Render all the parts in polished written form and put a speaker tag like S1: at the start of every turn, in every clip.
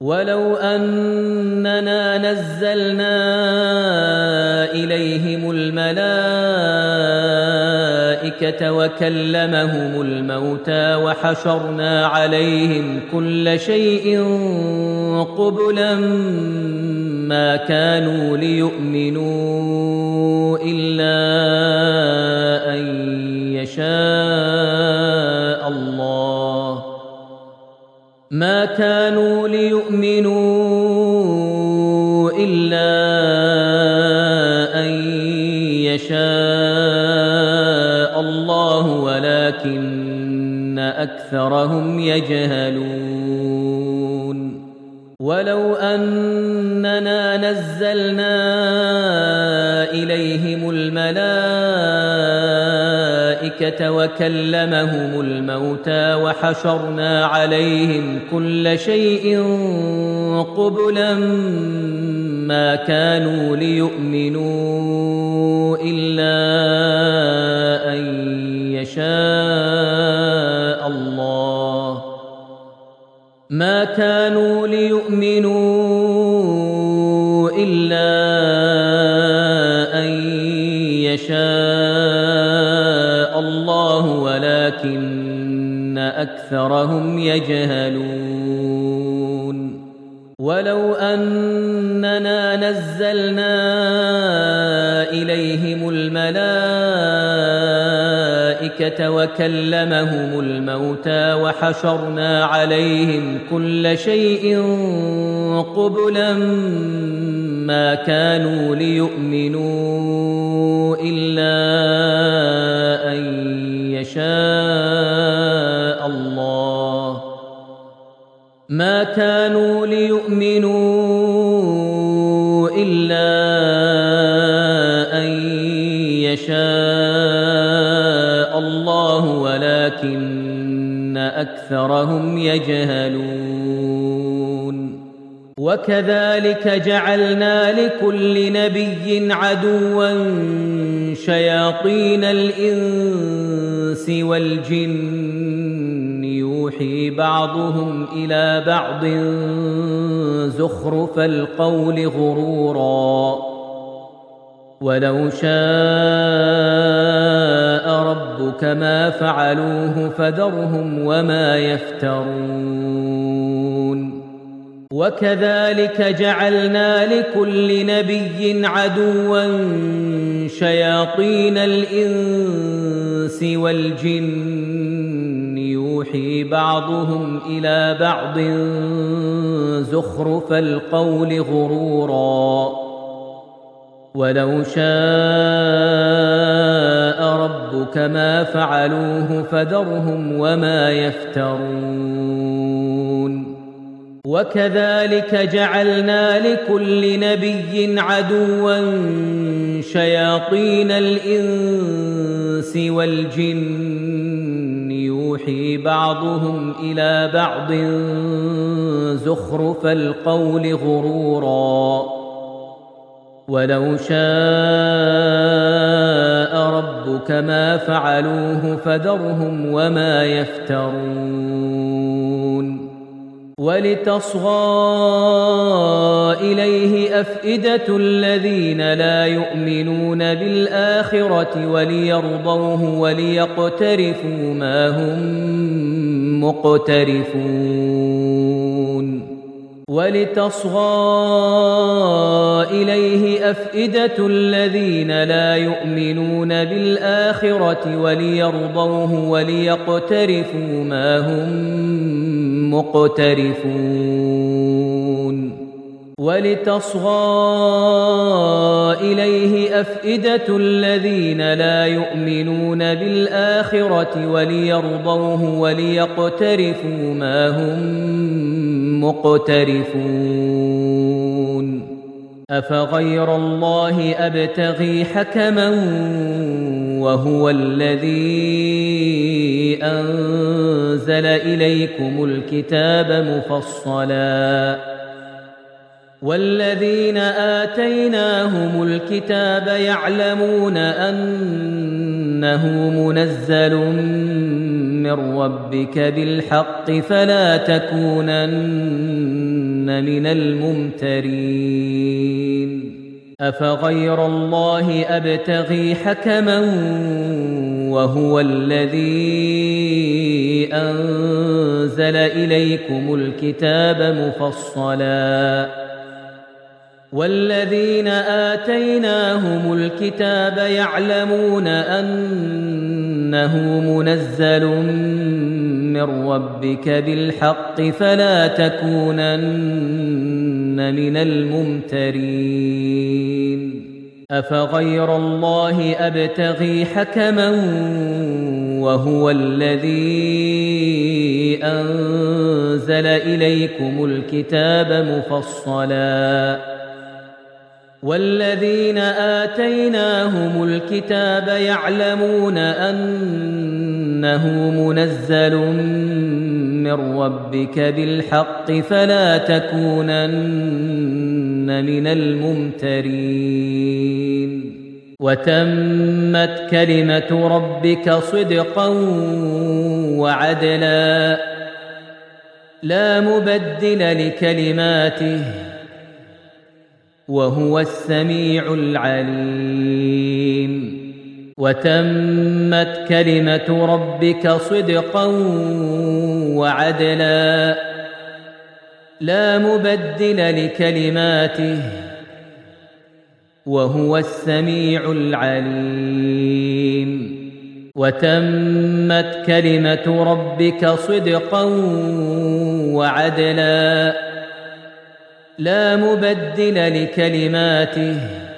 S1: ولو أننا نزلنا إليهم الملائكة وكلمهم الموتى وحشرنا عليهم كل شيء قبلا ما كانوا ليؤمنوا إلا أن يشاء الله ما كانوا ليؤمنوا إلا أن يشاء الله ولكن أكثرهم يجهلون ولو أننا نزلنا إليهم الملائكة وكلمهم الموتى وحشرنا عليهم كل شيء قبلا ما كانوا ليؤمنوا إلا أن يشاء الله ما كانوا ليؤمنوا إلا أن يشاء الله ولكن أكثرهم يجهلون ولو أننا نزلنا إليهم الملائكة وكلمهم الموتى وحشرنا عليهم كل شيء قبلا ما كانوا ليؤمنوا إلا أن يشاء الله ما كانوا ليؤمنوا إلا أن يشاء الله ولكن أكثرهم يجهلون وكذلك جعلنا لكل نبي عدوا شياطين الإنس والجن يوحي بعضهم إلى بعض زخرف القول غرورا ولو شاء ربك ما فعلوه فذرهم وما يفترون وكذلك جعلنا لكل نبي عدوا شياطين الإنس والجن يوحي بعضهم إلى بعض زخرف القول غرورا ولو شاء ربك ما فعلوه فذرهم وما يفترون وكذلك جعلنا لكل نبي عدوا شياطين الإنس والجن يوحي بعضهم إلى بعض زخرف القول غرورا ولو شاء ربك ما فعلوه فذرهم وما يفترون ولتصغى إليه أفئدة الذين لا يؤمنون بالآخرة وليرضوه وليقترفوا ما هم مقترفون ولتصغى إليه أفئدة الذين لا يؤمنون بالآخرة وليرضوه وليقترفوا ما هم مقترفون ولتصغى إليه أفئدة الذين لا يؤمنون بالآخرة وليرضوه وليقترفوا ما هم مقترفون أفغير الله أبتغي حكما وهو الذي أنزل إليكم الكتاب مفصلا والذين آتيناهم الكتاب يعلمون أنه منزل من ربك بالحق فلا تكونن من الممترين أفغير الله أبتغي حكما وهو الذي أنزل إليكم الكتاب مفصلا والذين آتيناهم الكتاب يعلمون أنه منزل من ربك بالحق فلا تكونن من الممترين أفغير الله أبتغي حكما وهو الذي أنزل إليكم الكتاب مفصلا والذين آتيناهم الكتاب يعلمون أنه منزل من ربك بالحق فلا تكونن من الممترين وتمت كلمة ربك صدقا وعدلا لا مبدل لكلماته وهو السميع العليم وتمت كلمة ربك صدقا وعدلا لا مبدل لكلماته وهو السميع العليم وتمت كلمة ربك صدقا وعدلا لا مبدل لكلماته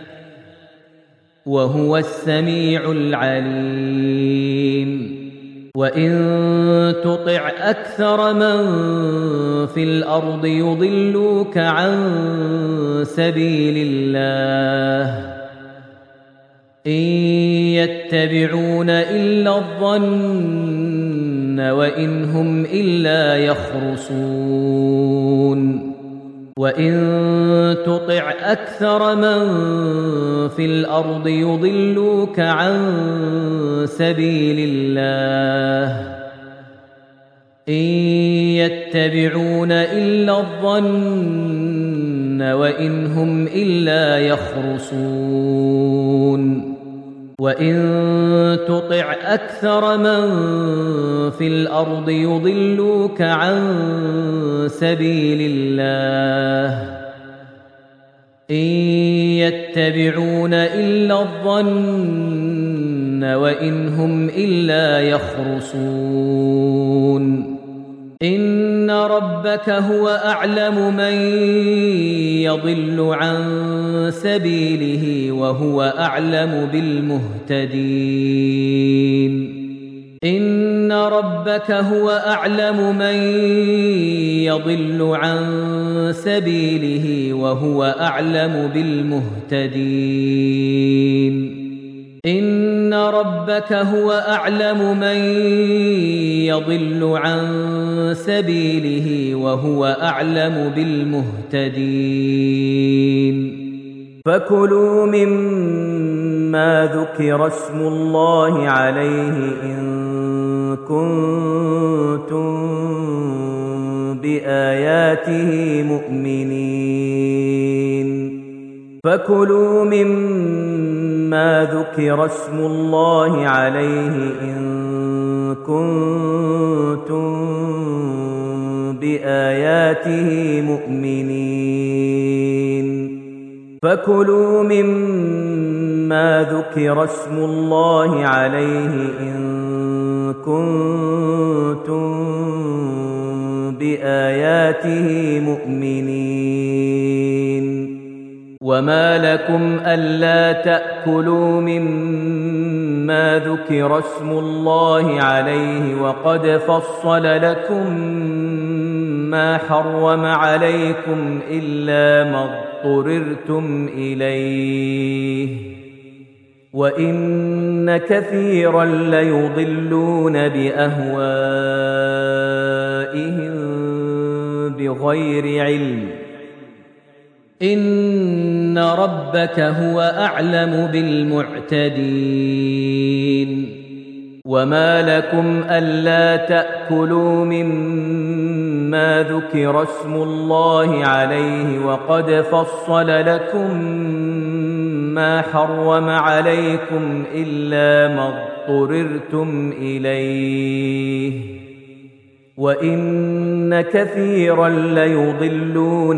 S1: وهو السميع العليم وإن تطع أكثر من في الأرض يضلوك عن سبيل الله إن يتبعون إلا الظن وإن هم إلا يخرصون وإن تطع أكثر من في الأرض يضلوك عن سبيل الله إن يتبعون إلا الظن وإن هم إلا يخرصون وإن تطع أكثر من في الأرض يضلوك عن سبيل الله إن يتبعون إلا الظن وإن هم إلا يخرصون إن ربك هو أعلم من يضل عن سبيله وهو أعلم بالمهتدين إن ربك هو أعلم من يضل عن سبيله وهو أعلم بالمهتدين إن ربك هو أعلم من يضل عن سبيله وهو أعلم بالمهتدين فكلوا مما ذكر اسم الله عليه إن كنتم بآياته مؤمنين فكلوا مما ذكر اسم الله عليه إن كنتم بآياته مؤمنين فكلوا مما ذكر اسم الله عليه إن كنتم بآياته مؤمنين وما لكم ألا تأكلوا مما ذكر اسم الله عليه وقد فصل لكم ما حرم عليكم إلا ما اضطررتم إليه وإن كثيرا ليضلون بأهوائهم بغير علم إن ربك هو أعلم بالمعتدين وما لكم ألا تأكلوا مما ذكر اسم الله عليه وقد فصل لكم ما حرم عليكم إلا ما اضطررتم إليه وإن كثيرا ليضلون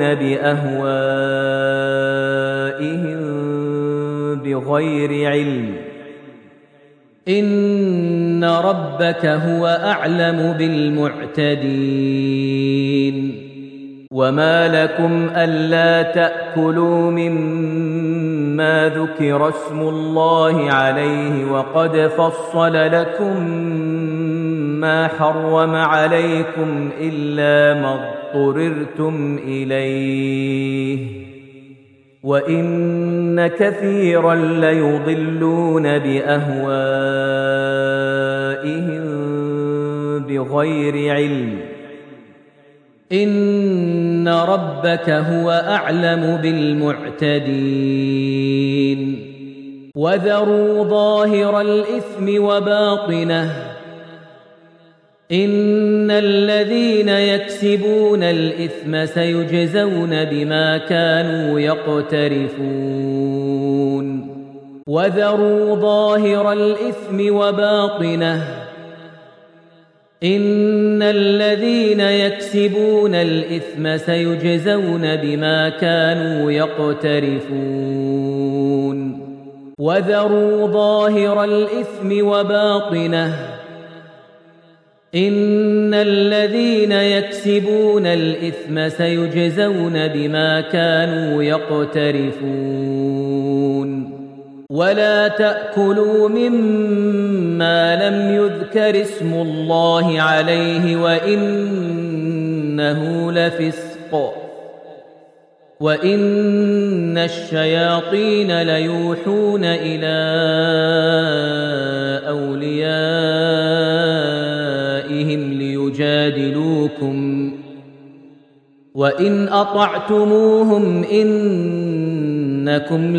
S1: بأهوائهم بغير علم إن ربك هو أعلم بالمعتدين وما لكم ألا تأكلوا مما ذكر اسم الله عليه وقد فصل لكم ما حرم عليكم إلا ما اضطررتم إليه وإن كثيرا ليضلون بأهوائهم بغير علم إن ربك هو أعلم بالمعتدين وذروا ظاهر الإثم وباطنه إن الذين يكسبون الإثم سيجزون بما كانوا يقترفون وذروا ظاهر الإثم وباطنه إن الذين يكسبون الإثم سيجزون بما كانوا يقترفون وذروا ظاهر الإثم وباطنه إن الذين يكسبون الإثم سيجزون بما كانوا يقترفون ولا تأكلوا مما لم يذكر اسم الله عليه وإنه لفسق وإن الشياطين ليوحون إلى أوليائهم ليجادلوكم وإن أطعتموهم إنكم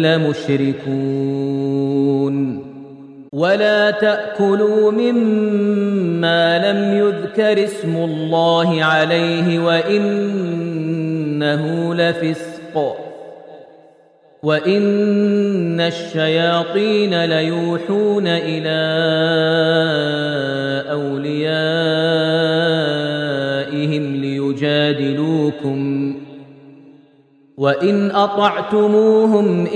S1: لمشركون ولا تأكلوا مما لم يذكر اسم الله عليه وإنه لفسق وإن الشياطين ليوحون إلى أوليائهم ليجادلوكم وإن أطعتموهم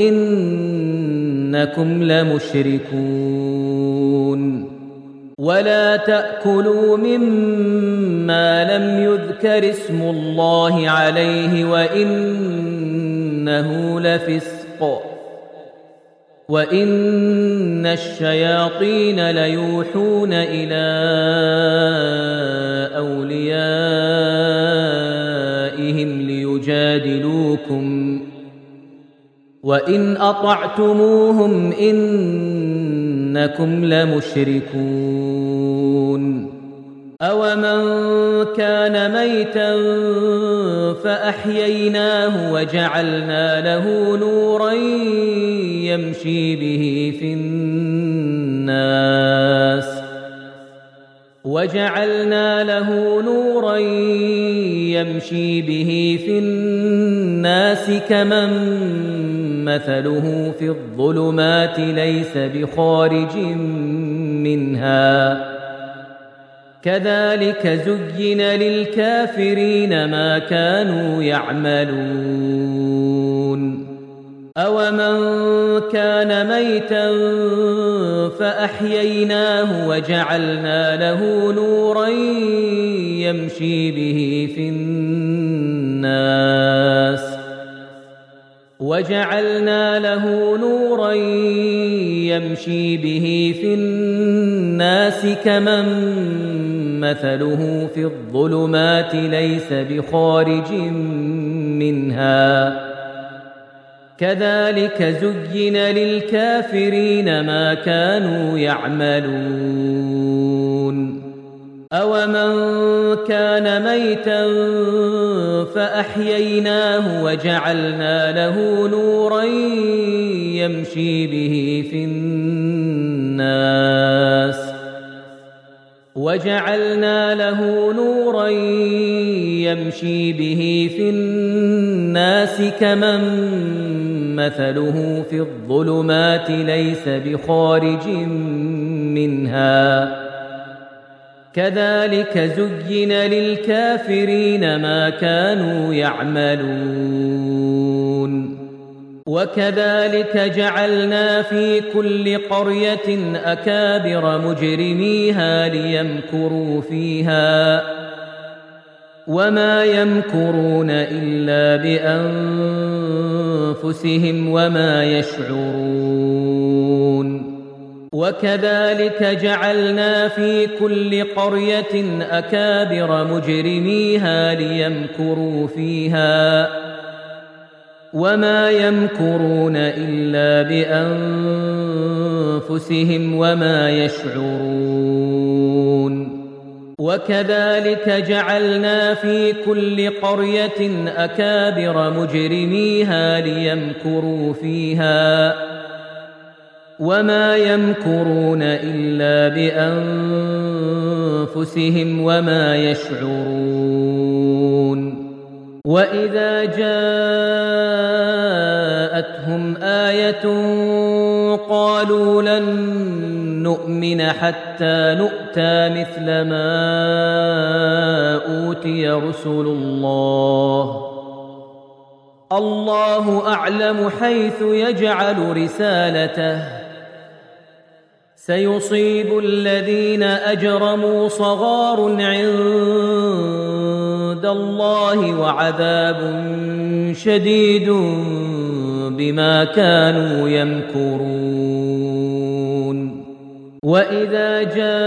S1: إنكم لمشركون ولا تأكلوا مما لم يذكر اسم الله عليه وإنه لفسق وإن الشياطين ليوحون إلى أوليائهم ليجادلوكم وإن أطعتموهم إنكم لمشركون أومن كان ميتا فأحييناه وجعلنا له نورا يمشي به في الناس وجعلنا له نورا يمشي به في الناس كمن مثله في الظلمات ليس بخارج منها كذلك زين للكافرين ما كانوا يعملون أومن كان ميتا فأحييناه وجعلنا له نورا يمشي به في الناس وجعلنا له نورا يمشي به في الناس كمن مثله في الظلمات ليس بخارج منها كذلك زين للكافرين ما كانوا يعملون أومن كان ميتا فأحييناه وجعلنا له نورا يمشي به في الناس وجعلنا له نورا يمشي به في الناس كمن مثله في الظلمات ليس بخارج منها كذلك زين للكافرين ما كانوا يعملون وكذلك جعلنا في كل قرية أكابر مجرميها ليمكروا فيها وما يمكرون إلا بأنفسهم وما يشعرون وكذلك جعلنا في كل قرية أكابر مجرميها ليمكروا فيها وما يمكرون إلا بأنفسهم وما يشعرون وكذلك جعلنا في كل قرية أكابر مجرميها ليمكروا فيها وما يمكرون إلا بأنفسهم وما يشعرون وإذا جاءتهم آية قالوا لن نؤمن حتى نؤتى مثل ما أوتي رسل الله أعلم حيث يجعل رسالته سيصيب الذين أجرموا صغار عند الله وعذاب شديد بما كانوا يمكرون وإذا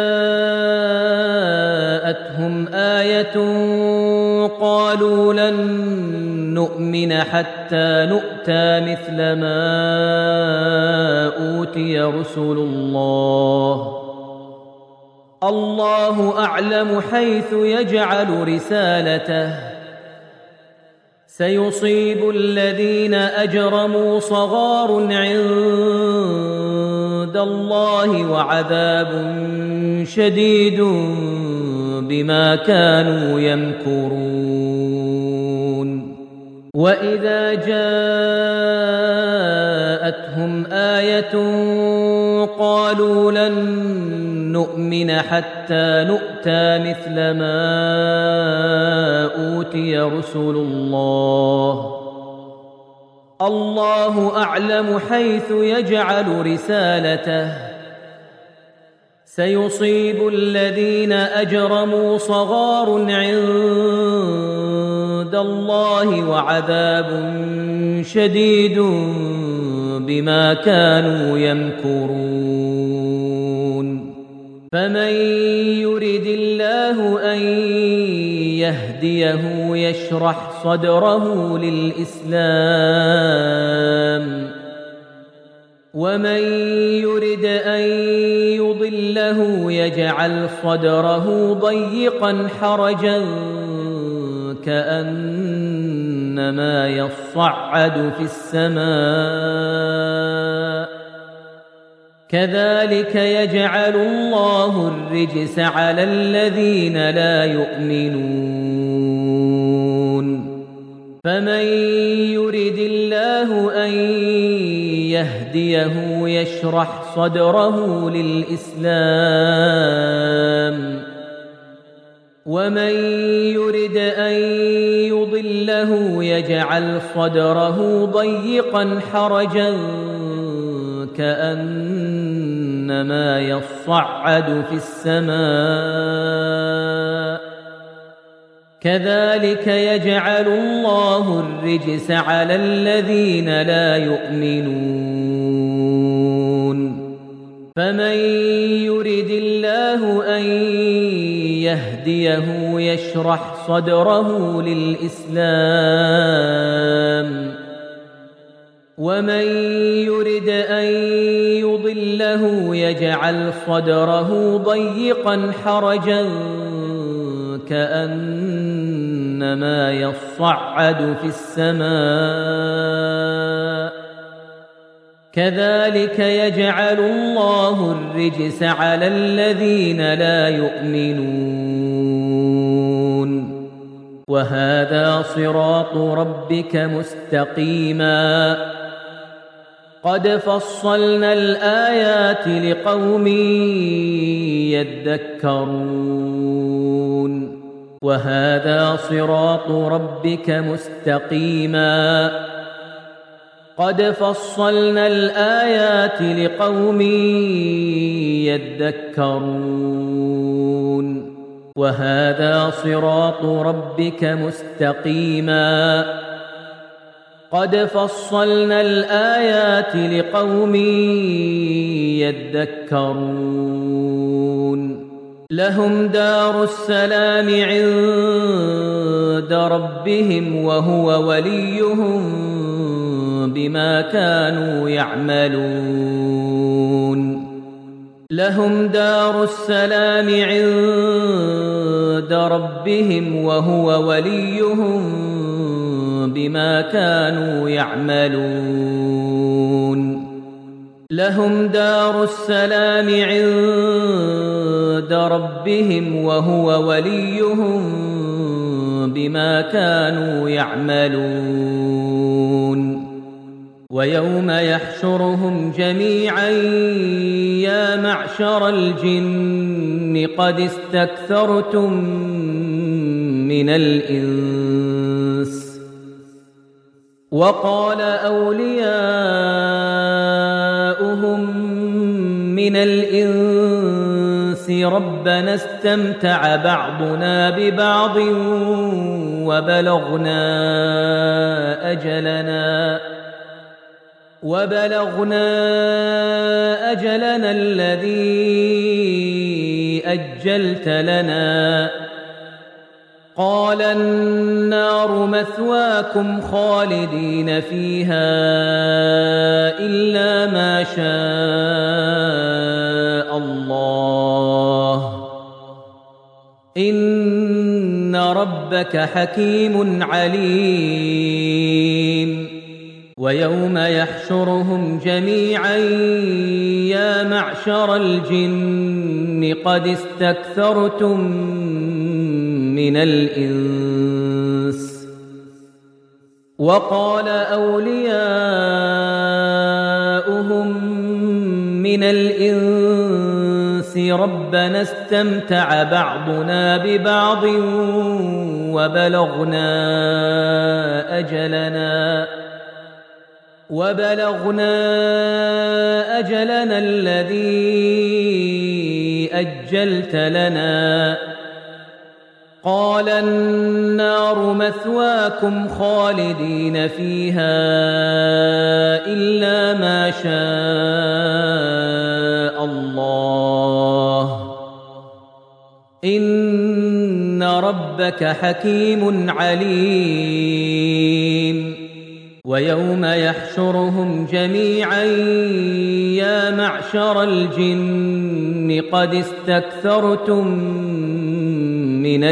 S1: جاءتهم آية قالوا لن نؤمن حتى نؤتى مثل ما أوتي رسل الله أعلم حيث يجعل رسالته سيصيب الذين أجرموا صغار عند الله وعذاب شديد بما كانوا يمكرون وإذا جاءتهم آية قالوا لن نؤمن حتى نؤتى مثل ما أوتي رسل الله أعلم حيث يجعل رسالته سيصيب الذين أجرموا صغار عند الله وعذاب شديد بما كانوا يمكرون فمن يرد الله أن يهديه يشرح صدره للإسلام ومن يرد أن يضله يجعل صدره ضيقا حرجا كأنما يصعد في السماء كذلك يجعل الله الرجس على الذين لا يؤمنون فمن يرد الله أن يهديه يشرح صدره للإسلام ومن يرد أن يضله يجعل صدره ضيقا حرجا كأنما يصعد في السماء كذلك يجعل الله الرجس على الذين لا يؤمنون فمن يرد الله أن يهديه يشرح صدره للإسلام ومن يرد أن يضله يجعل صدره ضيقا حرجا كأنما يصعد في السماء كذلك يجعل الله الرجس على الذين لا يؤمنون وهذا صراط ربك مستقيما قد فصلنا الآيات لقوم يذكرون وهذا صراط ربك مستقيما قد فصلنا الآيات لقوم يذكرون وهذا صراط ربك مستقيما قد فصلنا الآيات لقوم يذكرون لهم دار السلام عند ربهم وهو وليهم بما كانوا يعملون لهم دار السلام عند ربهم وهو وليهم بما كانوا يعملون لهم دار السلام عند ربهم وهو وليهم بما كانوا يعملون ويوم يحشرهم جميعا يا معشر الجن قد استكثرتم من الإنس وقال أولياؤهم من الإنس ربنا استمتع بعضنا ببعض وبلغنا أجلنا الذي أجلت لنا قال النار مثواكم خالدين فيها إلا ما شاء الله إن ربك حكيم عليم ويوم يحشرهم جميعا يا معشر الجن قد استكثرتم من الإنس وقال أولياؤهم من الإنس ربنا استمتع بعضنا ببعض وبلغنا أجلنا الذي أجلت لنا قال النار مثواكم خالدين فيها إلا ما شاء الله إن ربك حكيم عليم ويوم يحشرهم جميعا يا معشر الجن قد استكثرتم من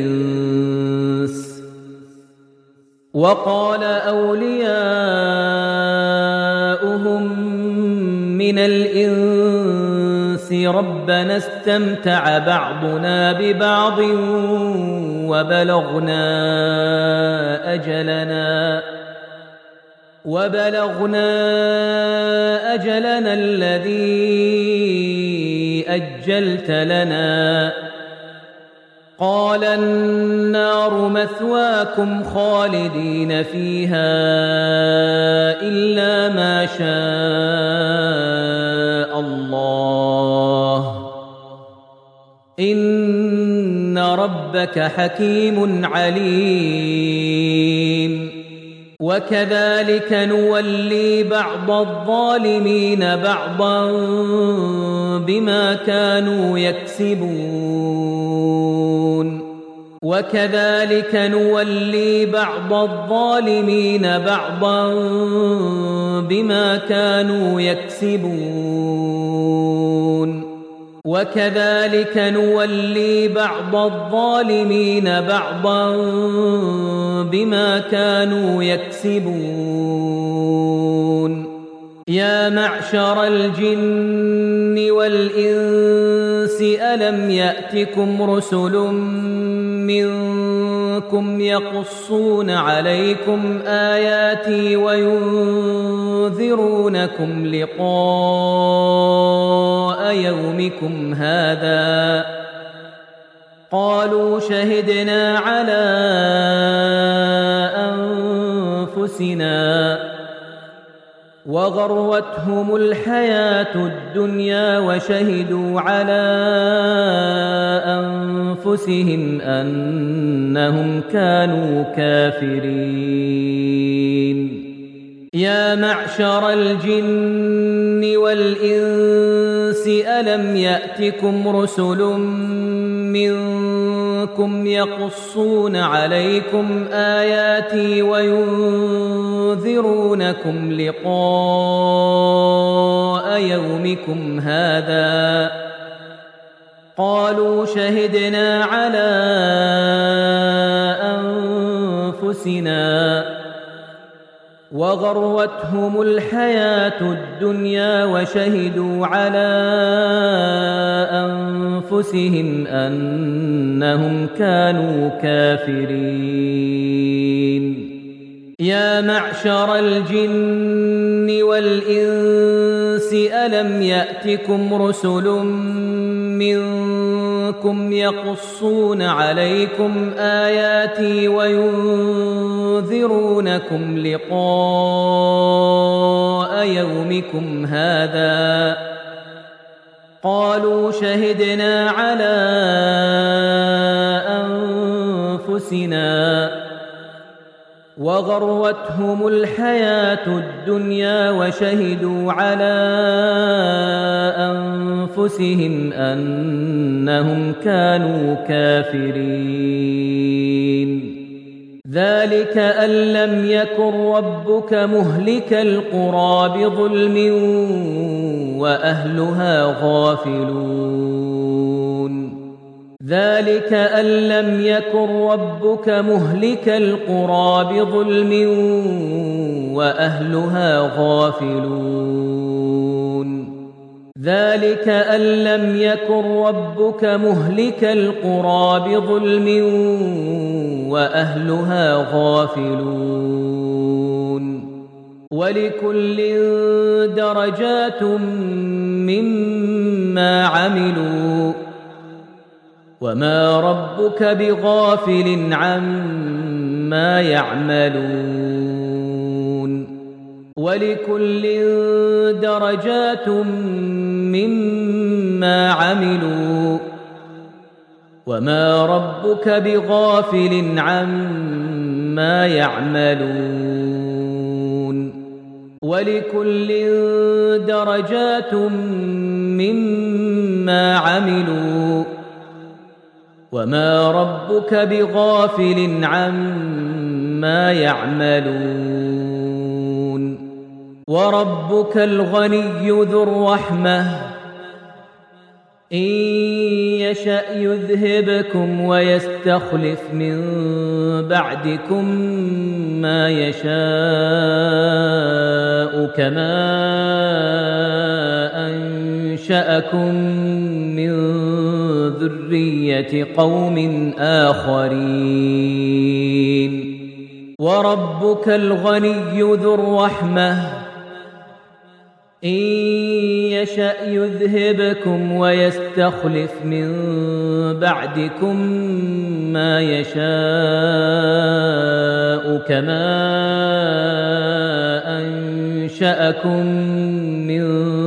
S1: الإنس وقال أولياؤهم من الإنس ربنا استمتع بعضنا ببعض وبلغنا أجلنا الذي أجلت لنا قال النار مثواكم خالدين فيها إلا ما شاء الله إن ربك حكيم عليم وكذلك نولي بعض الظالمين بعضا بما كانوا يكسبون وكذلك نولي بعض الظالمين بعضا بما كانوا يكسبون وكذلك نولي بعض الظالمين بعضا بما كانوا يكسبون يا معشر الجن والإنس ألم يأتكم رسل منكم يقصون عليكم آياتي وينذرونكم لقاء يومكم هذا قالوا شهدنا على أنفسنا وغرتهم الحياة الدنيا وشهدوا على أنفسهم أنهم كانوا كافرين يا معشر الجن والإنس ألم يأتكم رسل منكم يقصون عليكم آياتي وينذرونكم لقاء يومكم هذا قالوا شهدنا على أنفسنا وغرتهم الحياة الدنيا وشهدوا على أنفسهم أنهم كانوا كافرين يا معشر الجن والإنس ألم يأتكم رسل منكم يقصون عليكم آياتي وينذرونكم لقاء يومكم هذا قالوا شهدنا على أنفسنا وغرتهم الحياة الدنيا وشهدوا على أنفسهم أنهم كانوا كافرين ذلك أن لم يكن ربك مهلك القرى بظلم وأهلها غافلون ذلك أن لم يكن ربك مهلك القرى بظلم وأهلها غافلون ذلك أن لم يكن ربك مهلك القرى بظلم وأهلها غافلون ولكل درجات مما عملوا وما ربك بغافل عما يعملون ولكل درجات مما عملوا وما ربك بغافل عما يعملون ولكل درجات مما عملوا وما ربك بغافل عما يعملون وربك الغني ذو الرحمة إن يشأ يذهبكم ويستخلف من بعدكم ما يشاء كما أنشأكم من ذرية قوم آخرين وربك الغني ذو الرحمة إن يشأ يذهبكم ويستخلف من بعدكم ما يشاء كما أنشأكم من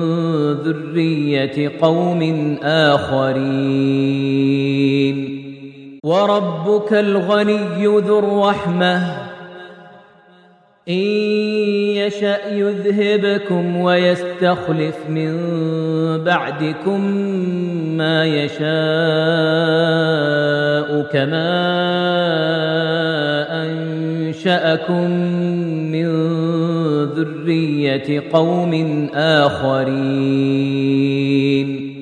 S1: ذرية قوم آخرين وربك الغني ذو الرحمة إن يشأ يذهبكم ويستخلف من بعدكم ما يشاء كما أنشأكم من ذرية قوم آخرين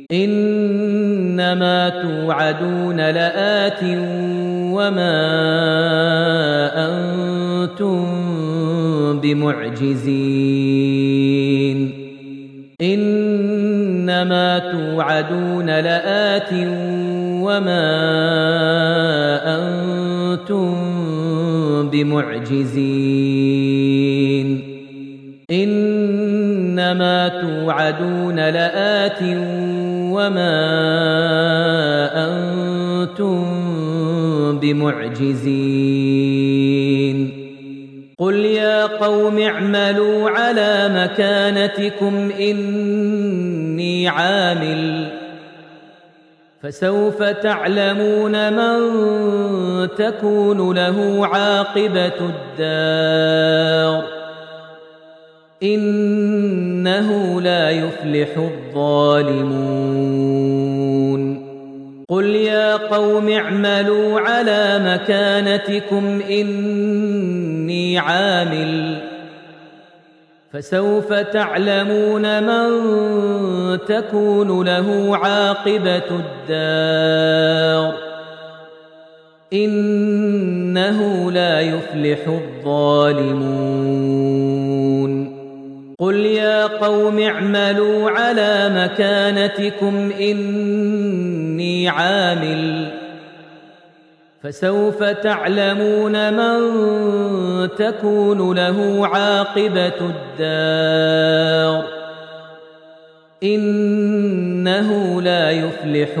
S1: إنما توعدون لآت وما أنتم بمعجزين إنما توعدون لآت وما أنتم بمعجزين إنما توعدون لآت وما أنتم بمعجزين قل يا قوم اعملوا على مكانتكم إني عامل فسوف تعلمون من تكون له عاقبة الدار إنه لا يفلح الظالمون قل يا قوم اعملوا على مكانتكم إني عامل فسوف تعلمون من تكون له عاقبة الدار إنه لا يفلح الظالمون قل يا قوم اعملوا على مكانتكم إني عامل فسوف تعلمون من تكون له عاقبة الدار إنه لا يفلح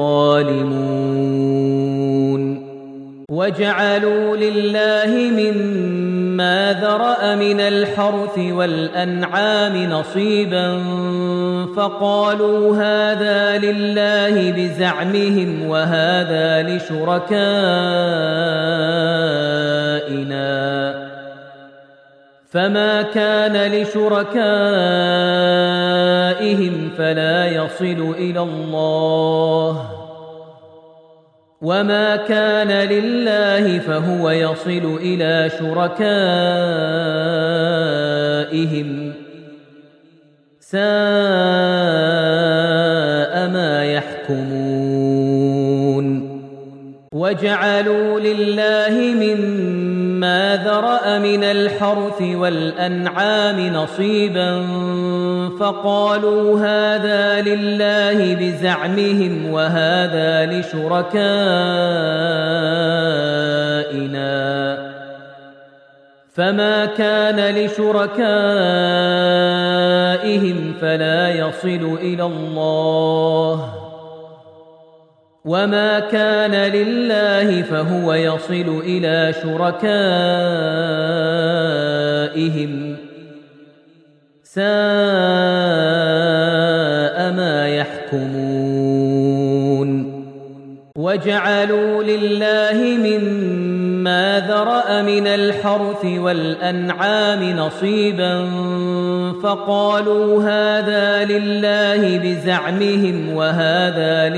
S1: الظالمون وجعلوا لله مما ذرأ من الحرث والأنعام نصيبا فقالوا هذا لله بزعمهم وهذا لشركائنا فما كان لشركائهم فلا يصل إلى الله وما كان لله فهو يصل إلى شركائهم ساء ما يحكمون وجعلوا لله مما ذرأ من الحرث والأنعام نصيبا فقالوا هذا لله بزعمهم وهذا لشركائنا فما كان لشركائهم فلا يصل إلى الله وما كان لله فهو يصل إلى شركائهم ساء ما يحكمون وجعلوا لله مما ذرأ من الحرث والأنعام نصيبا فقالوا هذا لله بزعمهم وهذا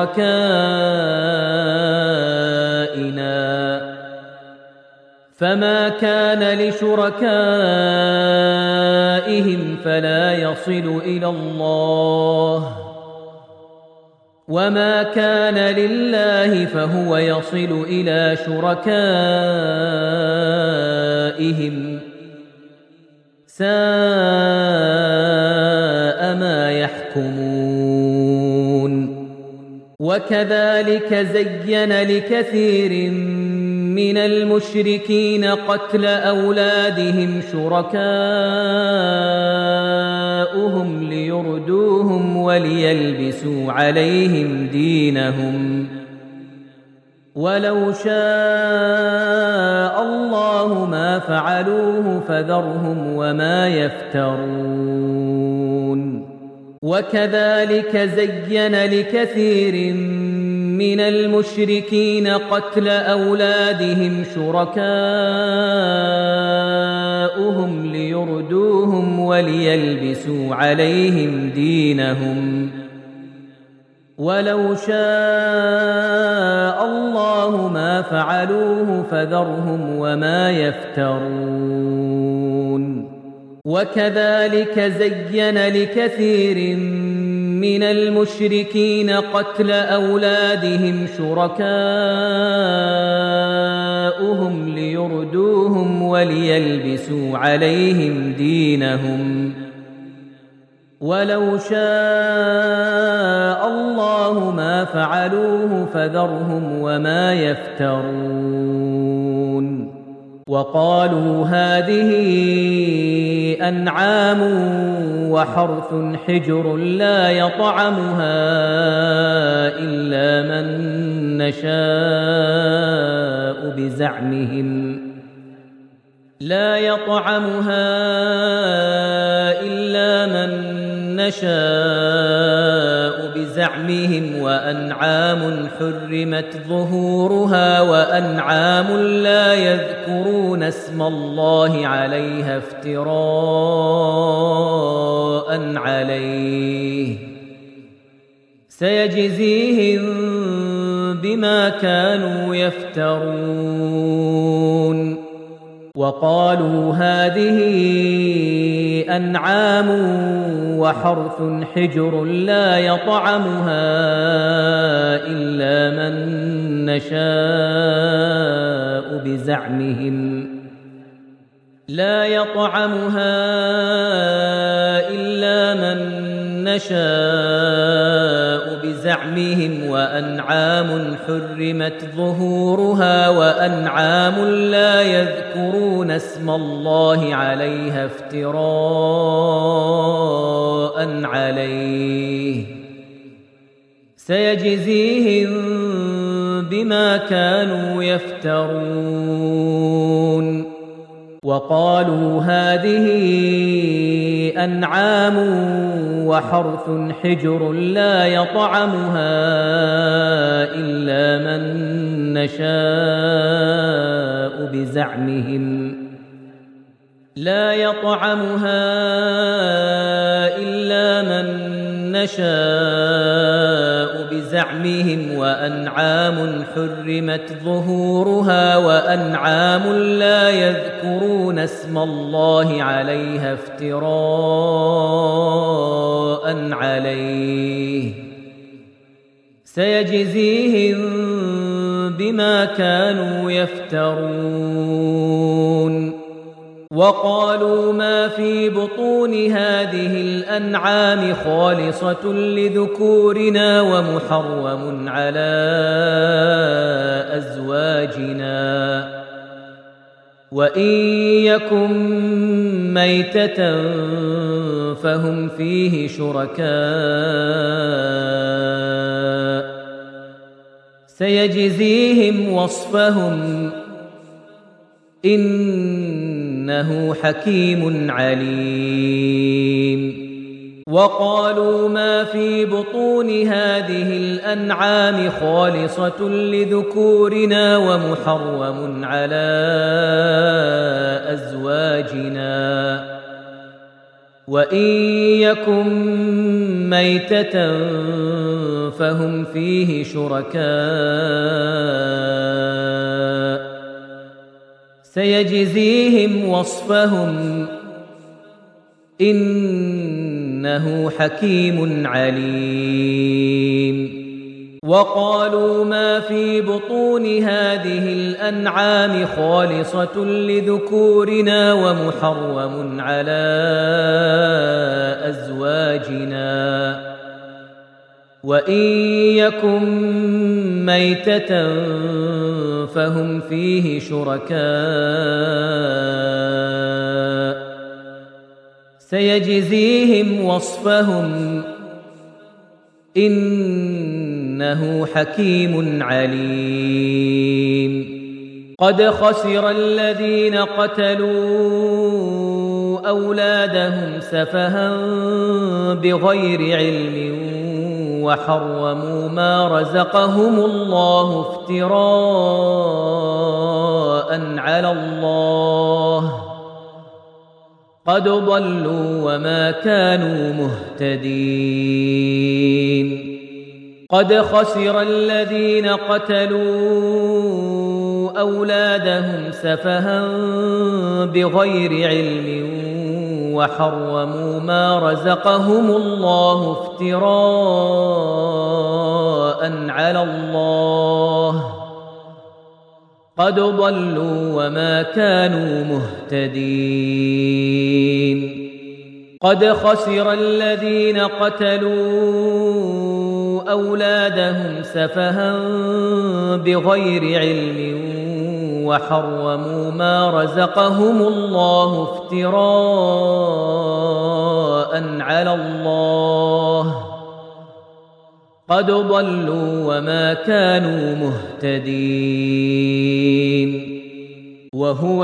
S1: لشركائنا فما كان لشركائهم فلا يصل إلى الله وما كان لله فهو يصل إلى شركائهم ساء ما يحكمون وكذلك زين لكثير من المشركين قتل أولادهم شركاؤهم ليردوهم وليلبسوا عليهم دينهم ولو شاء الله ما فعلوه فذرهم وما يفترون وكذلك زين لكثير من المشركين قتل أولادهم شركاؤهم ليردوهم وليلبسوا عليهم دينهم ولو شاء الله ما فعلوه فذرهم وما يفترون وكذلك زين لكثير من المشركين قتل أولادهم شركاؤهم ليردوهم وليلبسوا عليهم دينهم ولو شاء الله ما فعلوه فذرهم وما يفترون وقالوا هذه أنعام وحرث حجر لا يطعمها إلا من نشاء بزعمهم وأنعام حرمت ظهورها وأنعام لا يذكرون اسم الله عليها افتراء عليه سيجزيهم بما كانوا يفترون وقالوا هذه أنعام وحرث حجر لا يطعمها إلا من نشاء بزعمهم وأنعام حرمت ظهورها وأنعام لا يذكرون اسم الله عليها افتراء عليه سيجزيهم بما كانوا يفترون وقالوا هذه أنعام وحرث حجر لا يطعمها إلا من نشاء بزعمهم وأنعام حرمت ظهورها وأنعام لا يذكرون اسم الله عليها افتراء عليه سيجزيهم بما كانوا يفترون وقالوا ما في بطون هذه الأنعام خالصة لذكورنا ومحرم على أزواجنا وإن يكن ميتة فهم فيه شركاء سيجزيهم وصفهم إنه حكيم عليم وقالوا ما في بطون هذه الأنعام خالصة لذكورنا ومحرم على أزواجنا وإن يكن ميتة فهم فيه شركاء سيجزيهم وصفهم إنه حكيم عليم وقالوا ما في بطون هذه الأنعام خالصة لذكورنا ومحرم على أزواجنا وإن يكن ميتة فهم فيه شركاء سيجزيهم وصفهم إنه حكيم عليم قد خسر الذين قتلوا أولادهم سفها بغير علم وحرموا ما رزقهم الله افتراء على الله قد ضلوا وما كانوا مهتدين قد خسر الذين قتلوا أولادهم سفها بغير علم وحرموا ما رزقهم الله افتراء على الله قد ضلوا وما كانوا مهتدين قد خسر الذين قتلوا أولادهم سفها بغير علم وحرموا ما رزقهم الله افتراء على الله قد ضلوا وما كانوا مهتدين. وهو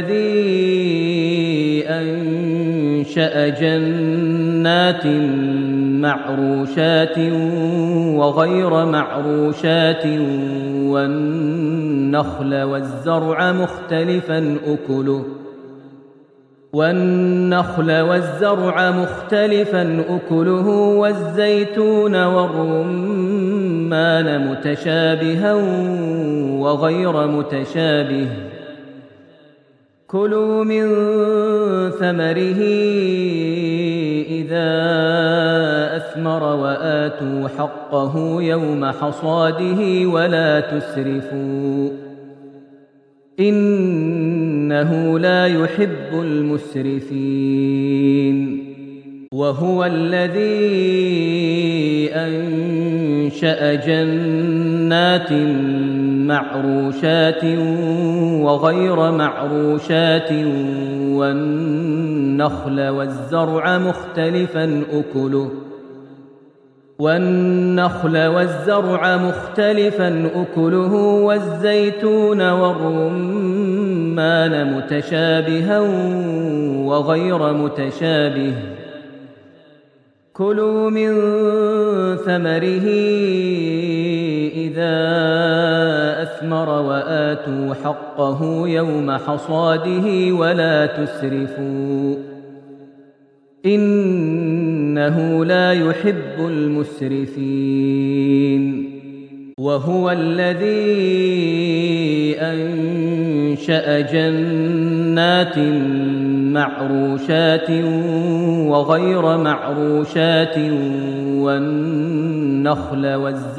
S1: الذي أنشأ جنات معروشات وغير معروشات والنخل والزرع مختلفا أكله والزيتون والرمان متشابها وغير متشابه كلوا من ثمره إذا أثمر وآتوا حقه يوم حصاده ولا تسرفوا إنه لا يحب المسرفين. وهو الذي أنشأ جنات معروشات وغير معروشات والنخل والزرع مختلفا أكله والزيتون والرمان متشابها وغير متشابه كلوا من ثمره إذا أثمر وآتوا حقه يوم حصاده ولا تسرفوا إنه لا يحب المسرفين. وهو الذي أنشأ جنات معروشات وغير معروشات والنخل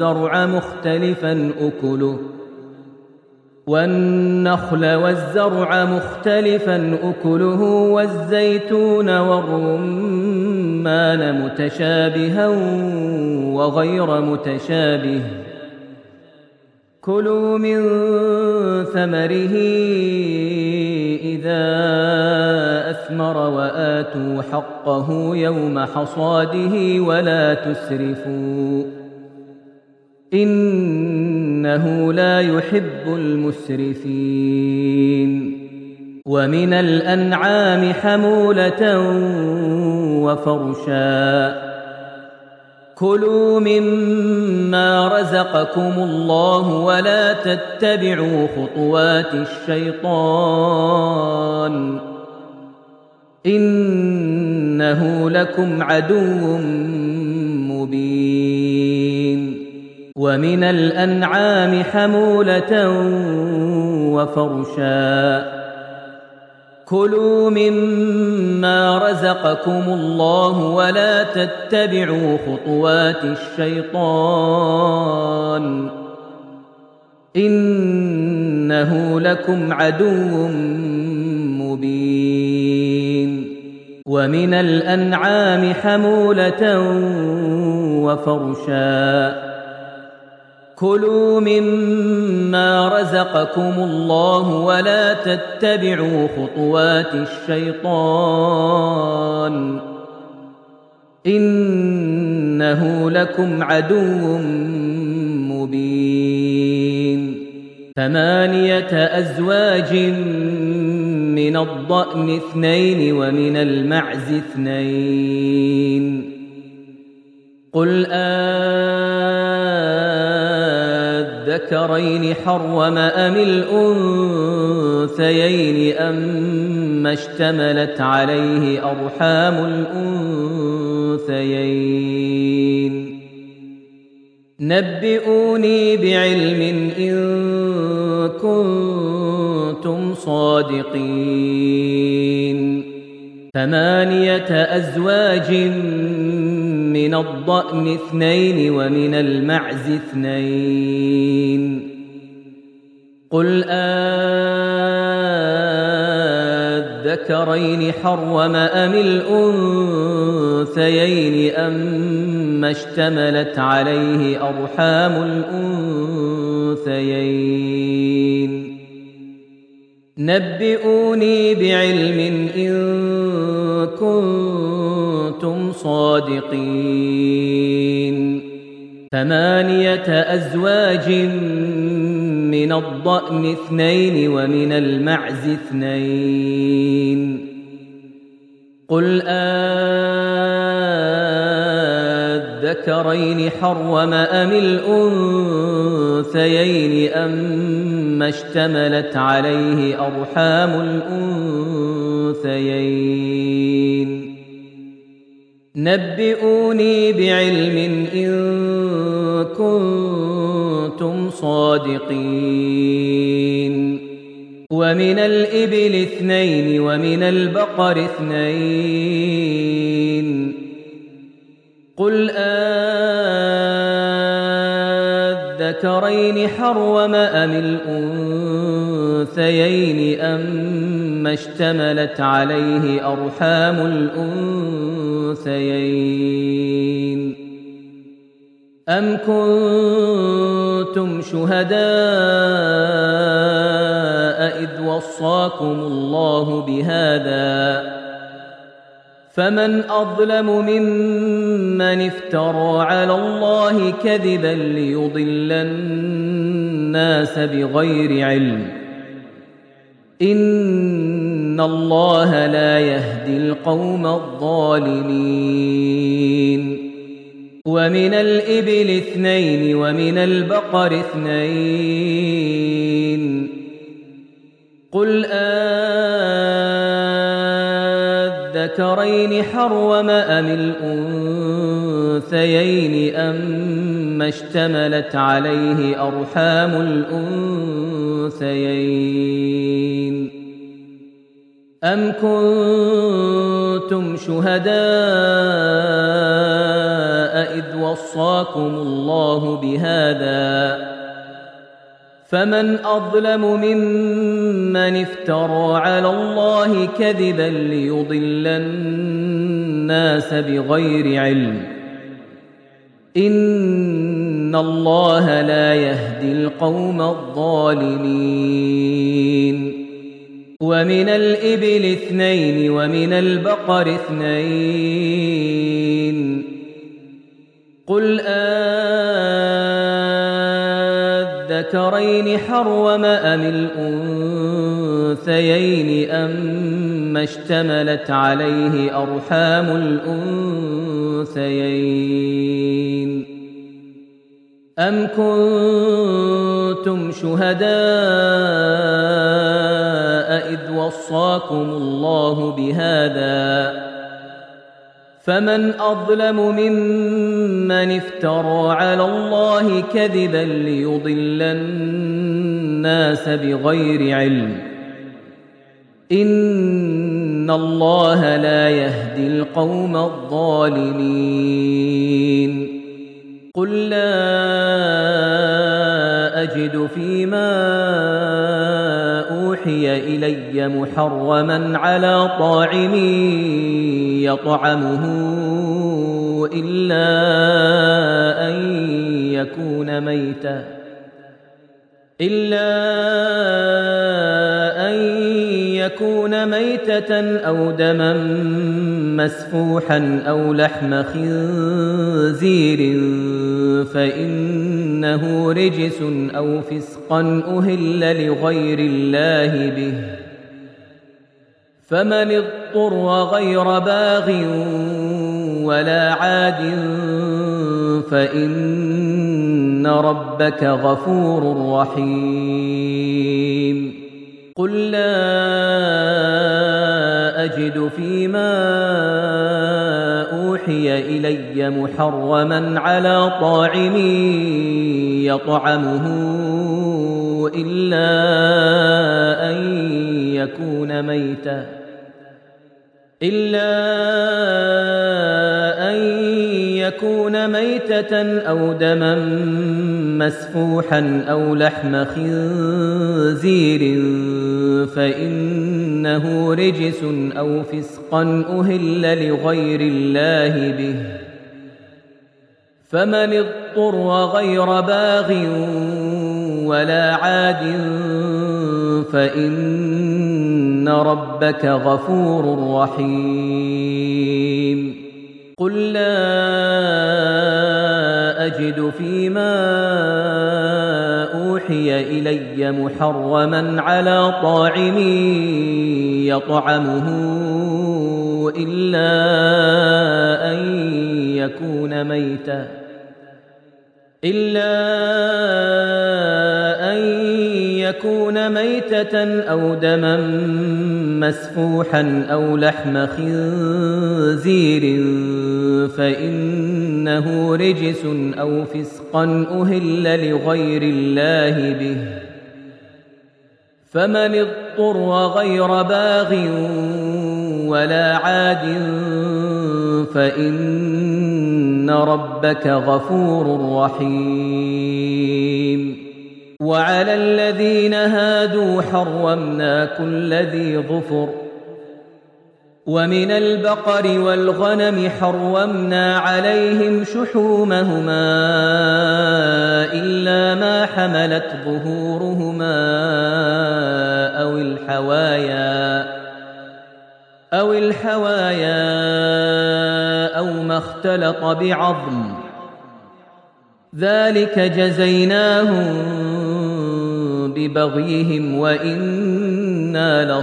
S1: والزرع مختلفا أكله والزيتون والرمان متشابها وغير متشابه كلوا من ثمره إذا أثمر وآتوا حقه يوم حصاده ولا تسرفوا إنه لا يحب المسرفين. ومن الأنعام حمولة وفرشا كلوا مما رزقكم الله ولا تتبعوا خطوات الشيطان إنه لكم عدو مبين. ومن الأنعام حمولة وفرشا كلوا مما رزقكم الله ولا تتبعوا خطوات الشيطان إنه لكم عدو مبين. ومن الأنعام حمولة وفرشا كلوا مما رزقكم الله ولا تتبعوا خطوات الشيطان إنه لكم عدو مبين. 8 أزواج من الضأن 2 ومن المعز 2 قل الذكرين حرم أم الأنثيين أما اشتملت عليه أرحام الأنثيين نبئوني بعلم إن كنتم صادقين. 8 أزواج من الضأن 2 ومن المعز 2 قل أذكرين حرم أم الأنثيين أما اشتملت عليه أرحام الأنثيين نبئوني بعلم إن كنتم صادقين 8 أزواج من الضأن 2 ومن المعز 2 قل أذكرين حرم أم الأنثيين أما اشتملت عليه أرحام الأنثيين نبئوني بعلم إن كنتم صادقين ومن الإبل 2 ومن البقر 2 قل أذكرين حرم أم الأنثيين أما اشتملت عليه أرحام الأنثيين أم كنتم شهداء إذ وصاكم الله بهذا فمن أظلم ممن افترى على الله كذبا ليضل الناس بغير علم إن الله لا يهدي القوم الظالمين ومن الإبل 2 ومن البقر 2 قل أذكرين حرم أم الأنثيين أما اشتملت عليه أرحام الأنثيين أم كنتم شهداء إذ وصاكم الله بهذا فمن أظلم ممن افترى على الله كذبا ليضل الناس بغير علم إن الله لا يهدي القوم الظالمين ومن الإبل 2 ومن البقر 2 قل أذكرين حرم أم الأنثيين أما اشتملت عليه أرحام الأنثيين أم كنتم شهداء إذ وصاكم الله بهذا فمن أظلم ممن افترى على الله كذبا ليضل الناس بغير علم إن الله لا يهدي القوم الظالمين قل لا أجد فيما أوحي إلي محرما على طاعم يطعمه إلا أن يكون ميتة أو دما مسفوحا أو لحم خنزير فإنه رجس أو فسقا أهل لغير الله به فمن اضطر غير باغ ولا عاد فإن ربك غفور رحيم قل لا أجد فيما أوحي إلي محرما على طاعم يطعمه إلا أن يكون ميتة أو دما مسفوحا أو لحم خنزير فإن فإنه رجس أو فسقا أهل لغير الله به فمن اضطر غير باغ ولا عاد فإن ربك غفور رحيم قل لا أجد فيما أوحي إلي محرما على طاعم يطعمه إلا أن يكون ميتة أو دما مسفوحا أو لحم خنزير فإنه رجس أو فسقا أهل لغير الله به فمن اضطر غير باغ ولا عاد فإن ربك غفور رحيم وعلى الذين هادوا حرمنا كل ذي ظفر ومن البقر والغنم حرمنا عليهم شحومهما إلا ما حملت ظهورهما أو الحوايا أو ما اختلط بعظم ذلك جزيناهم ببغيهم وإنا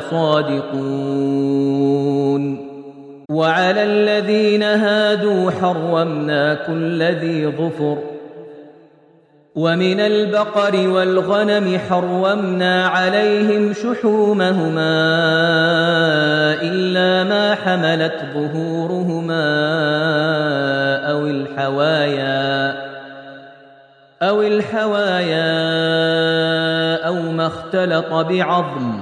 S1: لصادقون وعلى الذين هادوا حرمنا كل ذي ظفر ومن البقر والغنم حرمنا عليهم شحومهما إلا ما حملت ظهورهما أو الحوايا أو ما اختلط بعظم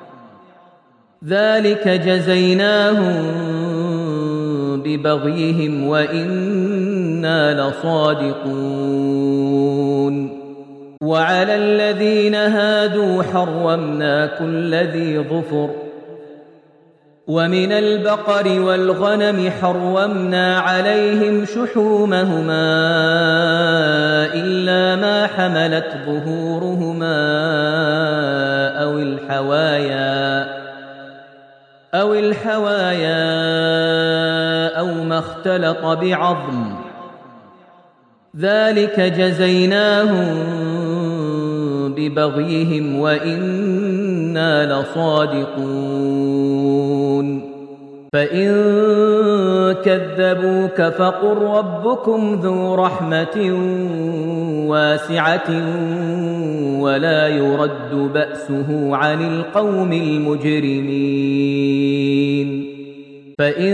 S1: ذلك جزيناهم ببغيهم وإنا لصادقون وعلى الذين هادوا حرمنا كل ذي ظفر ومن البقر والغنم حرمنا عليهم شحومهما إلا ما حملت ظهورهما أو الحوايا أو ما اختلط بعظم ذلك جزيناهم ببغيهم وإنا لصادقون فإن كذبوك فقل ربكم ذو رحمة واسعة ولا يرد بأسه عن القوم المجرمين فإن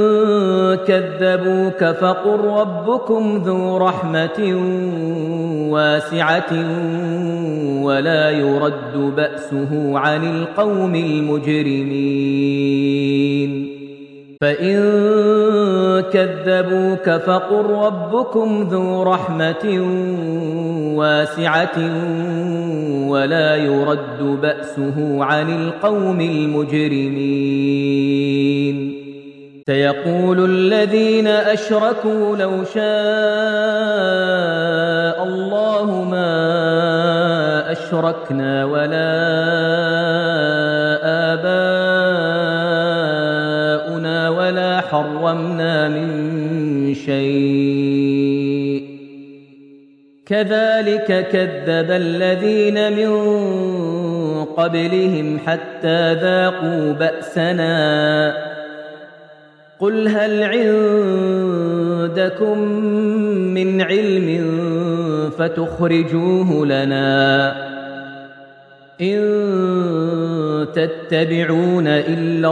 S1: كذبوك فقل ربكم ذو رحمة واسعة ولا يرد بأسه عن القوم المجرمين فإن كذبوك فقل ربكم ذو رحمة واسعة ولا يرد بأسه عن القوم المجرمين سيقول الذين أشركوا لو شاء الله ما أشركنا ولا آباؤنا ولا حرمنا من شيء كذلك كذب الذين من قبلهم حتى ذاقوا بأسنا قل هل عندكم من علم فتخرجوه لنا إن تتبعون إلا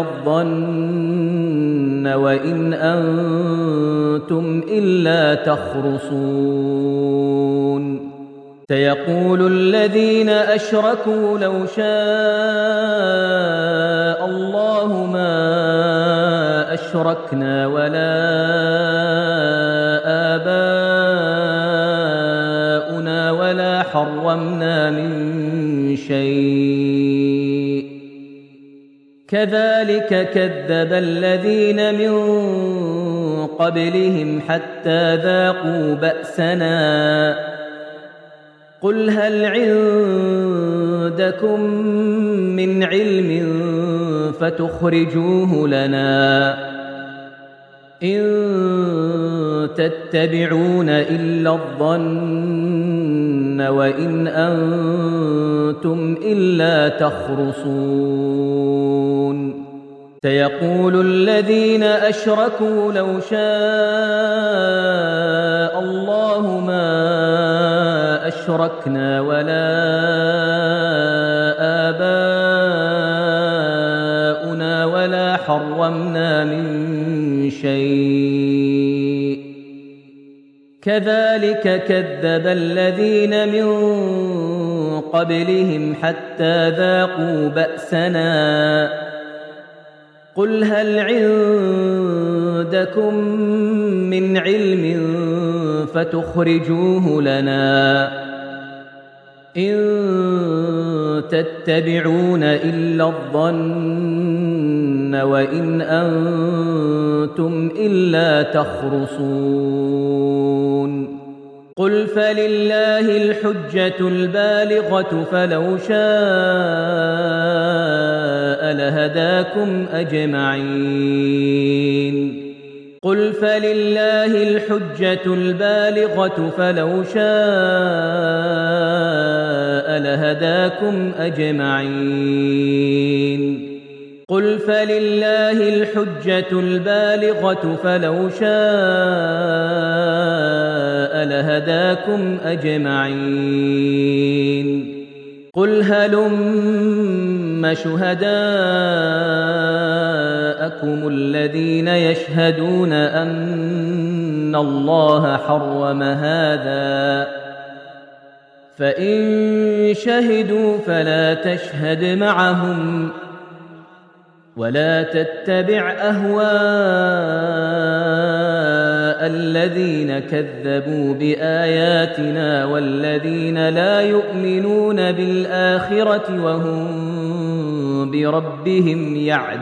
S1: الظن وإن أنتم إلا تخرصون سيقول الذين أشركوا لو شاء الله ما أشركنا ولا آباؤنا ولا حرمنا من شيء كذلك كذب الذين من قبلهم حتى ذاقوا بأسنا قل هل عندكم من علم فتخرجوه لنا إن تتبعون إلا الظن وإن أنتم إلا تخرصون سيقول الذين أشركوا لو شاء الله ما أشركنا ولا آباؤنا ولا حرمنا من شيء كذلك كذب الذين من قبلهم حتى ذاقوا بأسنا قل هل عندكم من علم فتخرجوه لنا إن تتبعون إلا الظن وإن أنتم إلا تخرصون قل فلله الحجة البالغة فلو شاء لهداكم أجمعين قل فلله الحجة البالغة فلو شاء لهداكم أجمعين قل فلله الحجة البالغة فلو شاء لهداكم أجمعين قل هلم شهداءكم الذين يشهدون أن الله حرم هذا فإن شهدوا فلا تشهد معهم ولا تتبع أهواء الذين كذبوا بآياتنا والذين لا يؤمنون بالآخرة وهم بربهم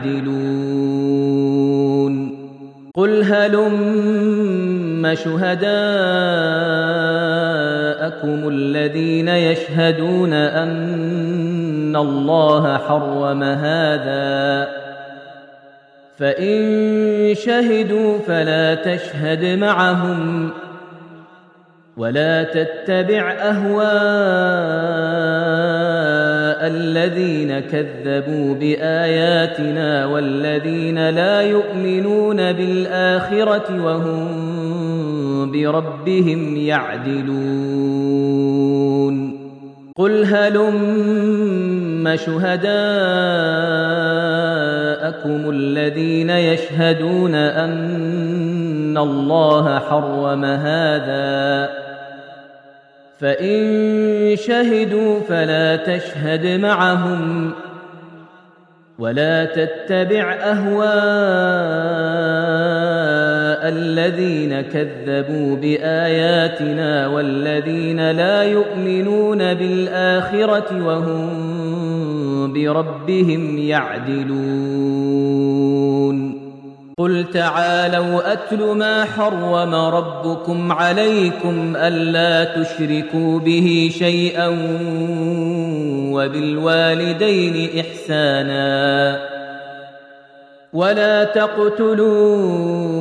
S1: يعدلون قل هلم شهداءكم الذين يشهدون أن الله حرم هذا فإن شهدوا فلا تشهد معهم ولا تتبع أهواء الذين كذبوا بآياتنا والذين لا يؤمنون بالآخرة وهم بربهم يعدلون قل هلم شهداءكم الذين يشهدون أن الله حرم هذا فإن شهدوا فلا تشهد معهم ولا تتبع أهواء الذين كذبوا بآياتنا والذين لا يؤمنون بالآخرة وهم بربهم يعدلون قل تعالوا أتل ما حرم ربكم عليكم ألا تشركوا به شيئا وبالوالدين إحسانا ولا تقتلوا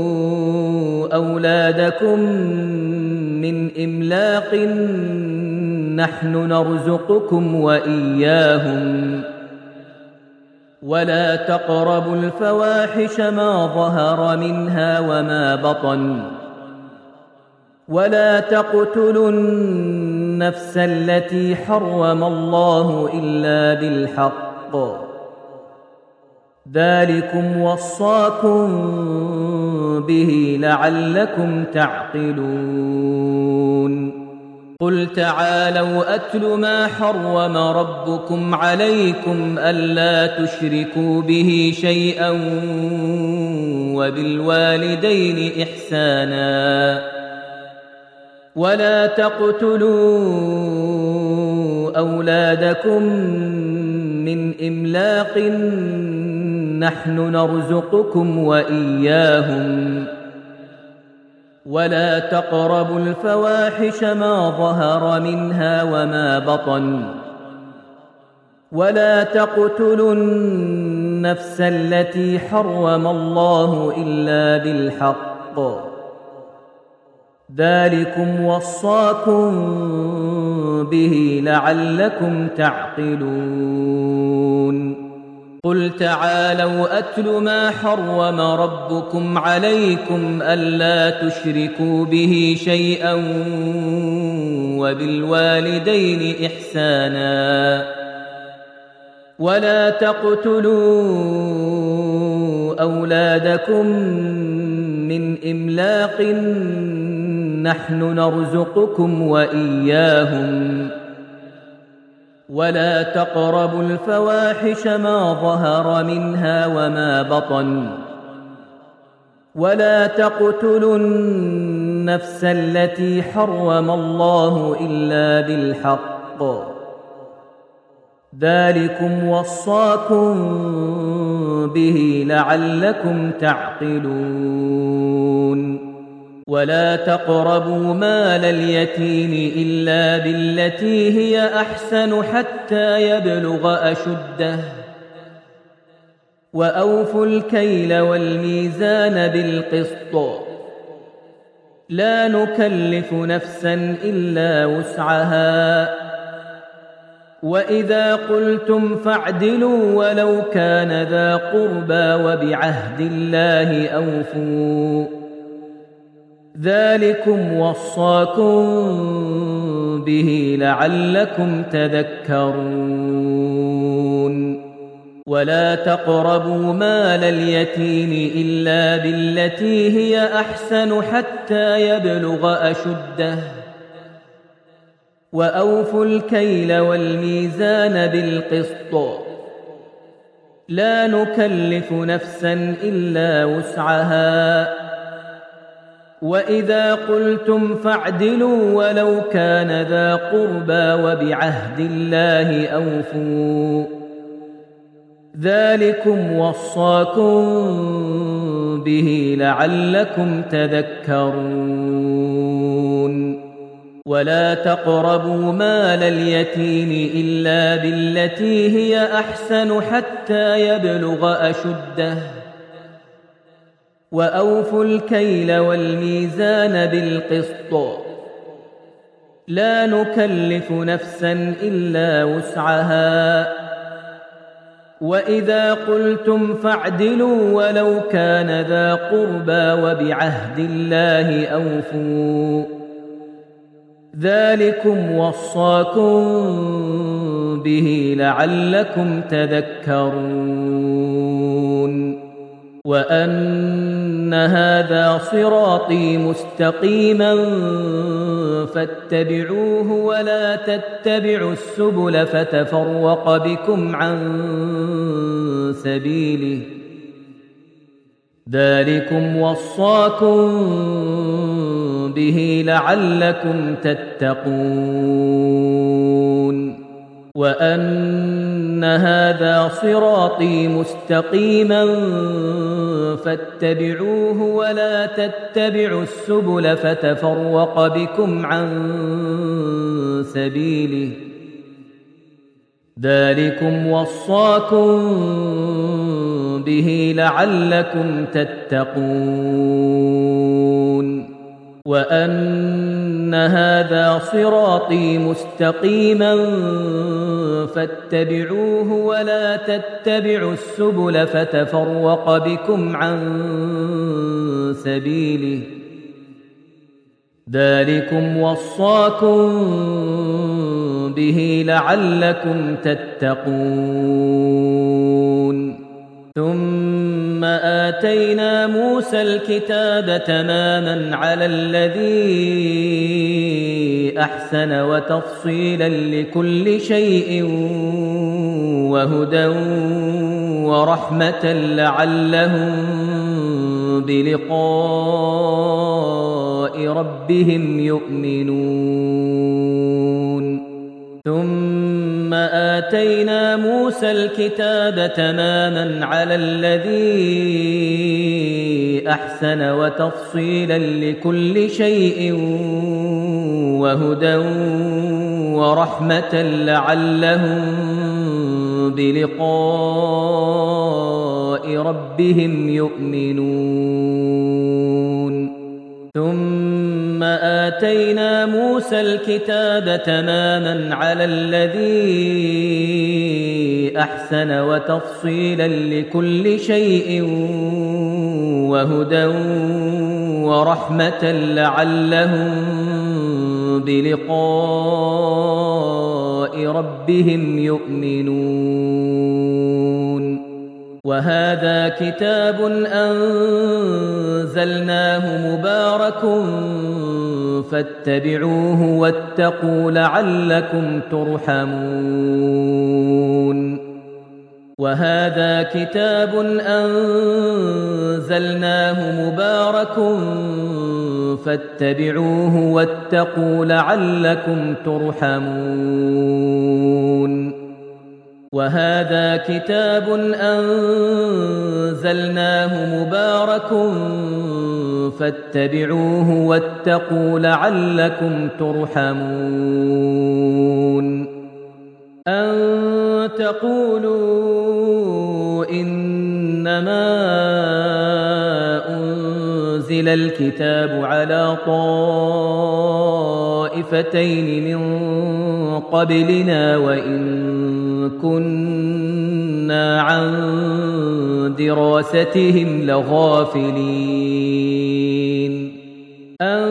S1: أولادكم من إملاق نحن نرزقكم وإياهم ولا تقربوا الفواحش ما ظهر منها وما بطن ولا تقتلوا النفس التي حرم الله إلا بالحق ذلكم وصاكم به لعلكم تعقلون قل تعالوا أتل ما حرم ربكم عليكم ألا تشركوا به شيئا وبالوالدين إحسانا ولا تقتلوا أولادكم من إملاق نحن نرزقكم وإياهم ولا تقربوا الفواحش ما ظهر منها وما بطن ولا تقتلوا النفس التي حرم الله إلا بالحق ذلكم وصاكم به لعلكم تعقلون قل تعالوا أتل ما حرم ربكم عليكم ألا تشركوا به شيئا وبالوالدين إحسانا ولا تقتلوا أولادكم من إملاق نحن نرزقكم وإياهم ولا تقربوا الفواحش ما ظهر منها وما بطن ولا تقتلوا النفس التي حرم الله إلا بالحق ذلكم وصاكم به لعلكم تعقلون ولا تقربوا مال اليتيم إلا بالتي هي أحسن حتى يبلغ أشده وأوفوا الكيل والميزان بالقسط لا نكلف نفسا إلا وسعها وإذا قلتم فاعدلوا ولو كان ذا قربى وبعهد الله أوفوا ذلكم وصاكم به لعلكم تذكرون ولا تقربوا مال اليتيم إلا بالتي هي أحسن حتى يبلغ أشده وأوفوا الكيل والميزان بالقسط لا نكلف نفسا إلا وسعها وإذا قلتم فاعدلوا ولو كان ذا قربى وبعهد الله أوفوا ذلكم وصاكم به لعلكم تذكرون ولا تقربوا مال اليتيم إلا بالتي هي أحسن حتى يبلغ أشده وأوفوا الكيل والميزان بالقسط لا نكلف نفسا إلا وسعها وإذا قلتم فاعدلوا ولو كان ذا قربى وبعهد الله أوفوا ذلكم وصاكم به لعلكم تذكرون وأن هذا صراطي مستقيما فاتبعوه ولا تتبعوا السبل فتفرق بكم عن سبيله ذلكم وصاكم به لعلكم تتقون وأن هذا صراطي مستقيما فاتبعوه ولا تتبعوا السبل فتفرق بكم عن سبيله ذلكم وصاكم به لعلكم تتقون وأن هذا صراطي مستقيما فاتبعوه ولا تتبعوا السبل فتفرق بكم عن سبيله ذلكم وصاكم به لعلكم تتقون ثم آتينا موسى الكتاب تماما على الذي أحسن وتفصيلا لكل شيء وهدى ورحمة لعلهم بلقاء ربهم يؤمنون ثم آتينا موسى الكتاب تماما على الذي أحسن وتفصيلا لكل شيء وهدى ورحمة لعلهم بلقاء ربهم يؤمنون ثم آتينا موسى الكتاب تماما على الذي أحسن وتفصيلا لكل شيء وهدى ورحمة لعلهم بلقاء ربهم يؤمنون وهذا كتاب أنزلناه مبارك فاتبعوه واتقوا لعلكم ترحمون وهذا كتاب أنزلناه مبارك فاتبعوه واتقوا لعلكم ترحمون وهذا كتاب أنزلناه مبارك فاتبعوه واتقوا لعلكم ترحمون أن تقولوا إنما أنزل الكتاب على طائفتين من قبلنا وإن كنا عن دراستهم لغافلين أن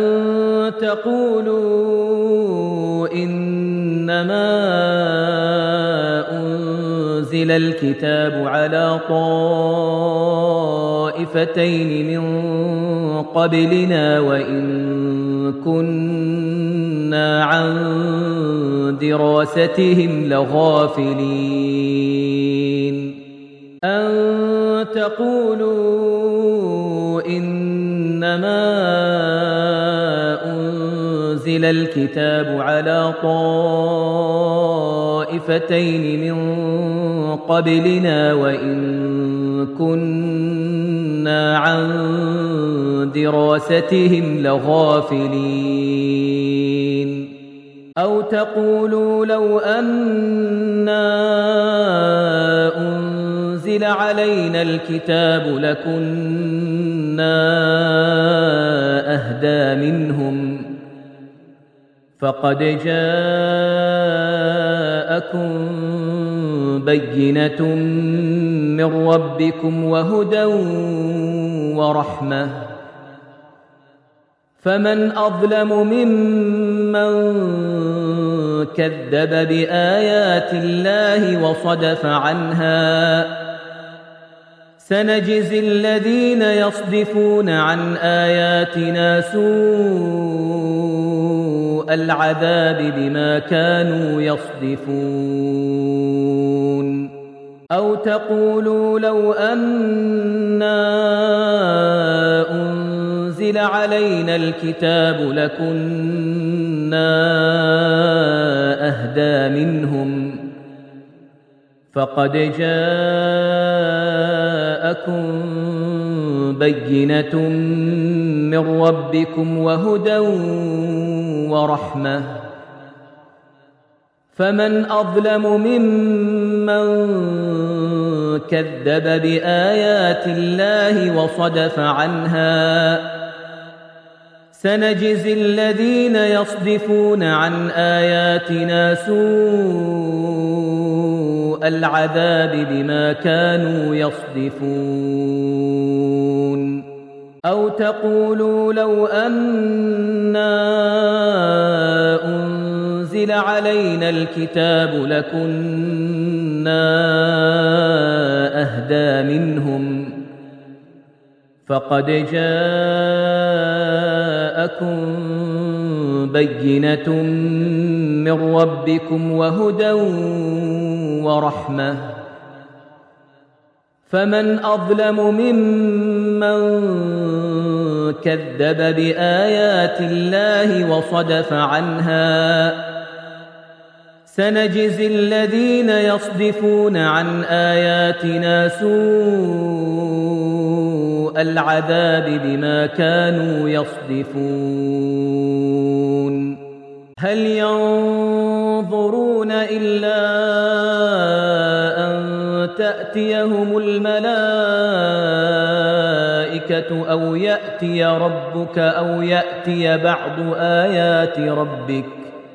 S1: تقولوا إنما أنزل الكتاب على طائفتين من قبلنا وإن كنا عن دراستهم لغافلين أن تقولوا إنما أنزل الكتاب على طائفتين من قبلنا وإن كنا عن دراستهم لغافلين أو تقولوا لو أنا أنزل علينا الكتاب لكنا أهدى منهم فقد جاءكم بينة من ربكم وهدى ورحمة فمن أظلم ممن كذب بآيات الله وصدف عنها سنجزي الذين يصدفون عن آياتنا سوء العذاب بما كانوا يصدفون أو تقولوا لو أنا أنزل علينا الكتاب لكنا أهدى منهم فقد جاءكم بينة من ربكم وهدى ورحمة فمن أظلم ممن كذب بآيات الله وصدف عنها سنجزي الذين يصدفون عن آياتنا سوء العذاب بما كانوا يصدفون أو تقولوا لو أنا أنزل علينا الكتاب لكنا أهدى منهم فقد جاءكم بينة من ربكم وهدى ورحمة فمن أظلم ممن كذب بآيات الله وصدف عنها سنجزي الذين يصدفون عن آياتنا سوء العذاب بما كانوا يصدفون هل ينظرون إلا أن تأتيهم الملائكة أو يأتي ربك أو يأتي بعض آيات ربك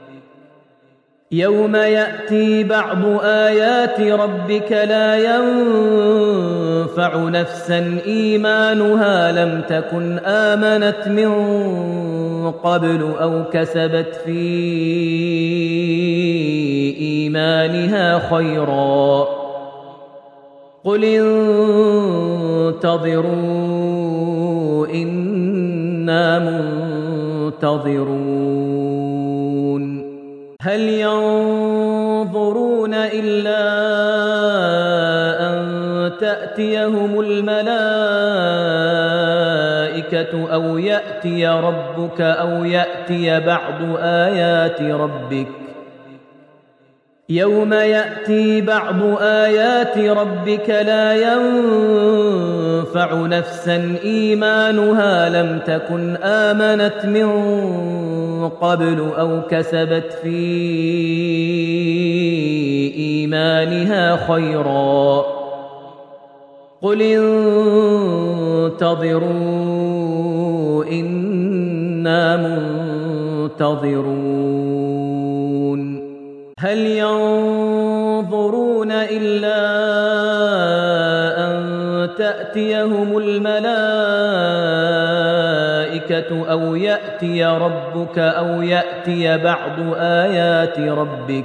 S1: يوم يأتي بعض آيات ربك لا ينفع نفسا إيمانها لم تكن آمنت من قبل أو كسبت في إيمانها خيرا قل انتظروا إنا منتظرون هل ينظرون إلا أن تأتيهم الملائكة أو يأتي ربك أو يأتي بعض آيات ربك يوم يأتي بعض آيات ربك لا ينفع نفسا إيمانها لم تكن آمنت من قبل أو كسبت في إيمانها خيرا قل انتظروا إنا منتظرون هل ينظرون إلا أن تأتيهم الملائكة أو يأتي ربك أو يأتي بعض آيات ربك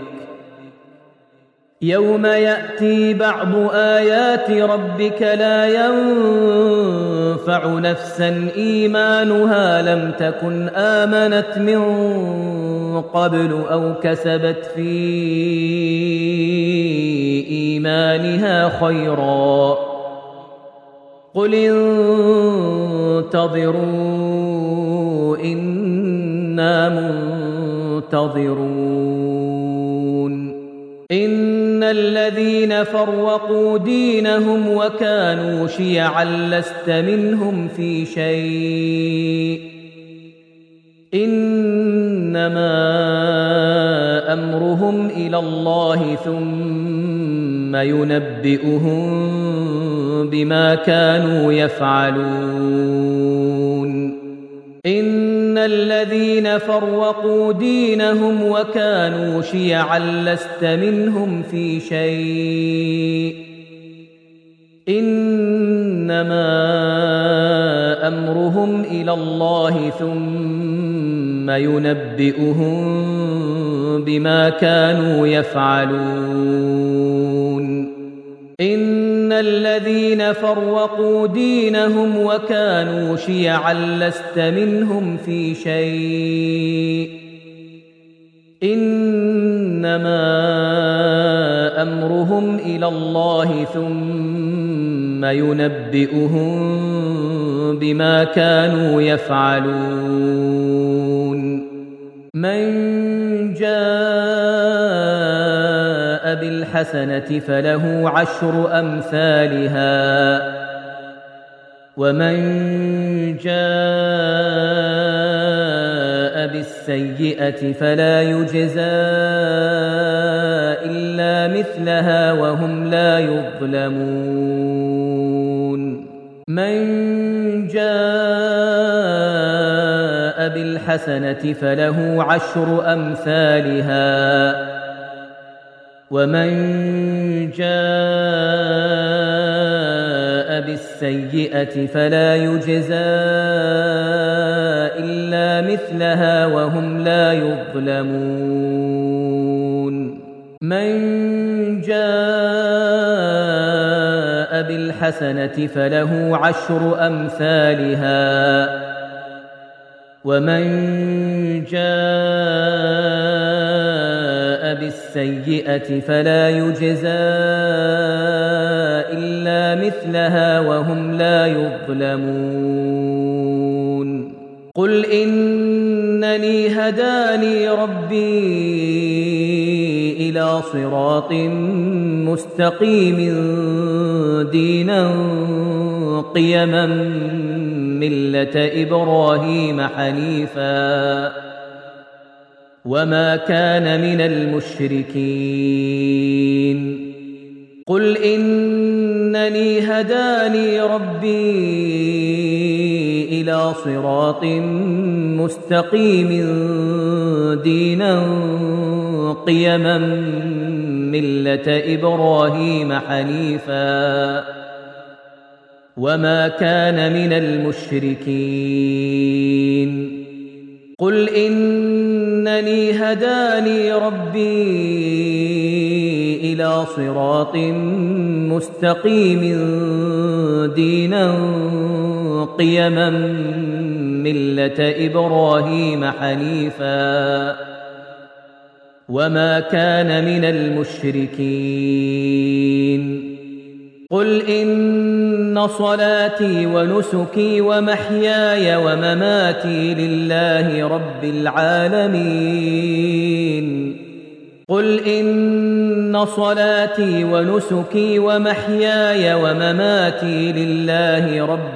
S1: يوم يأتي بعض آيات ربك لا ينفع نفسا إيمانها لم تكن آمنت من قبل أو كسبت في إيمانها خيرا قل انتظروا إنا منتظرون إن الذين فرقوا دينهم وكانوا شيعا لست منهم في شيء إنما أمرهم إلى الله ثم ينبئهم بما كانوا يفعلون إن الذين فرقوا دينهم وكانوا شيعا لست منهم في شيء إنما أمرهم إلى الله ثم ينبئهم بما كانوا يفعلون إن الذين فرقوا دينهم وكانوا شيعا لست منهم في شيء إنما أمرهم إلى الله ثم ينبئهم بما كانوا يفعلون من جاء بالحسنة فله عشر أمثالها ومن جاء بالسيئة فلا يجزى إلا مثلها وهم لا يظلمون من جاء بالحسنة فله عشر أمثالها ومن جاء بالسيئة فلا يجزى إلا مثلها وهم لا يظلمون من جاء بالحسنة فله عشر أمثالها ومن جاء بالسيئة فلا يجزى إلا مثلها وهم لا يظلمون قل إنني هداني ربي إلى صراط مستقيم دينا قيما ملة إبراهيم حنيفا وما كان من المشركين قل إنني هداني ربي إلى صراط مستقيم دينا قيما ملة إبراهيم حنيفا وما كان من المشركين قل إنني هداني ربي إلى صراط مستقيم دينا قيما ملة إبراهيم حنيفا وما كان من المشركين قل إن صلاتي ونسكي ومحياي ومماتي لله رب العالمين قل إن صلاتي ونسكي ومحياي ومماتي لله رب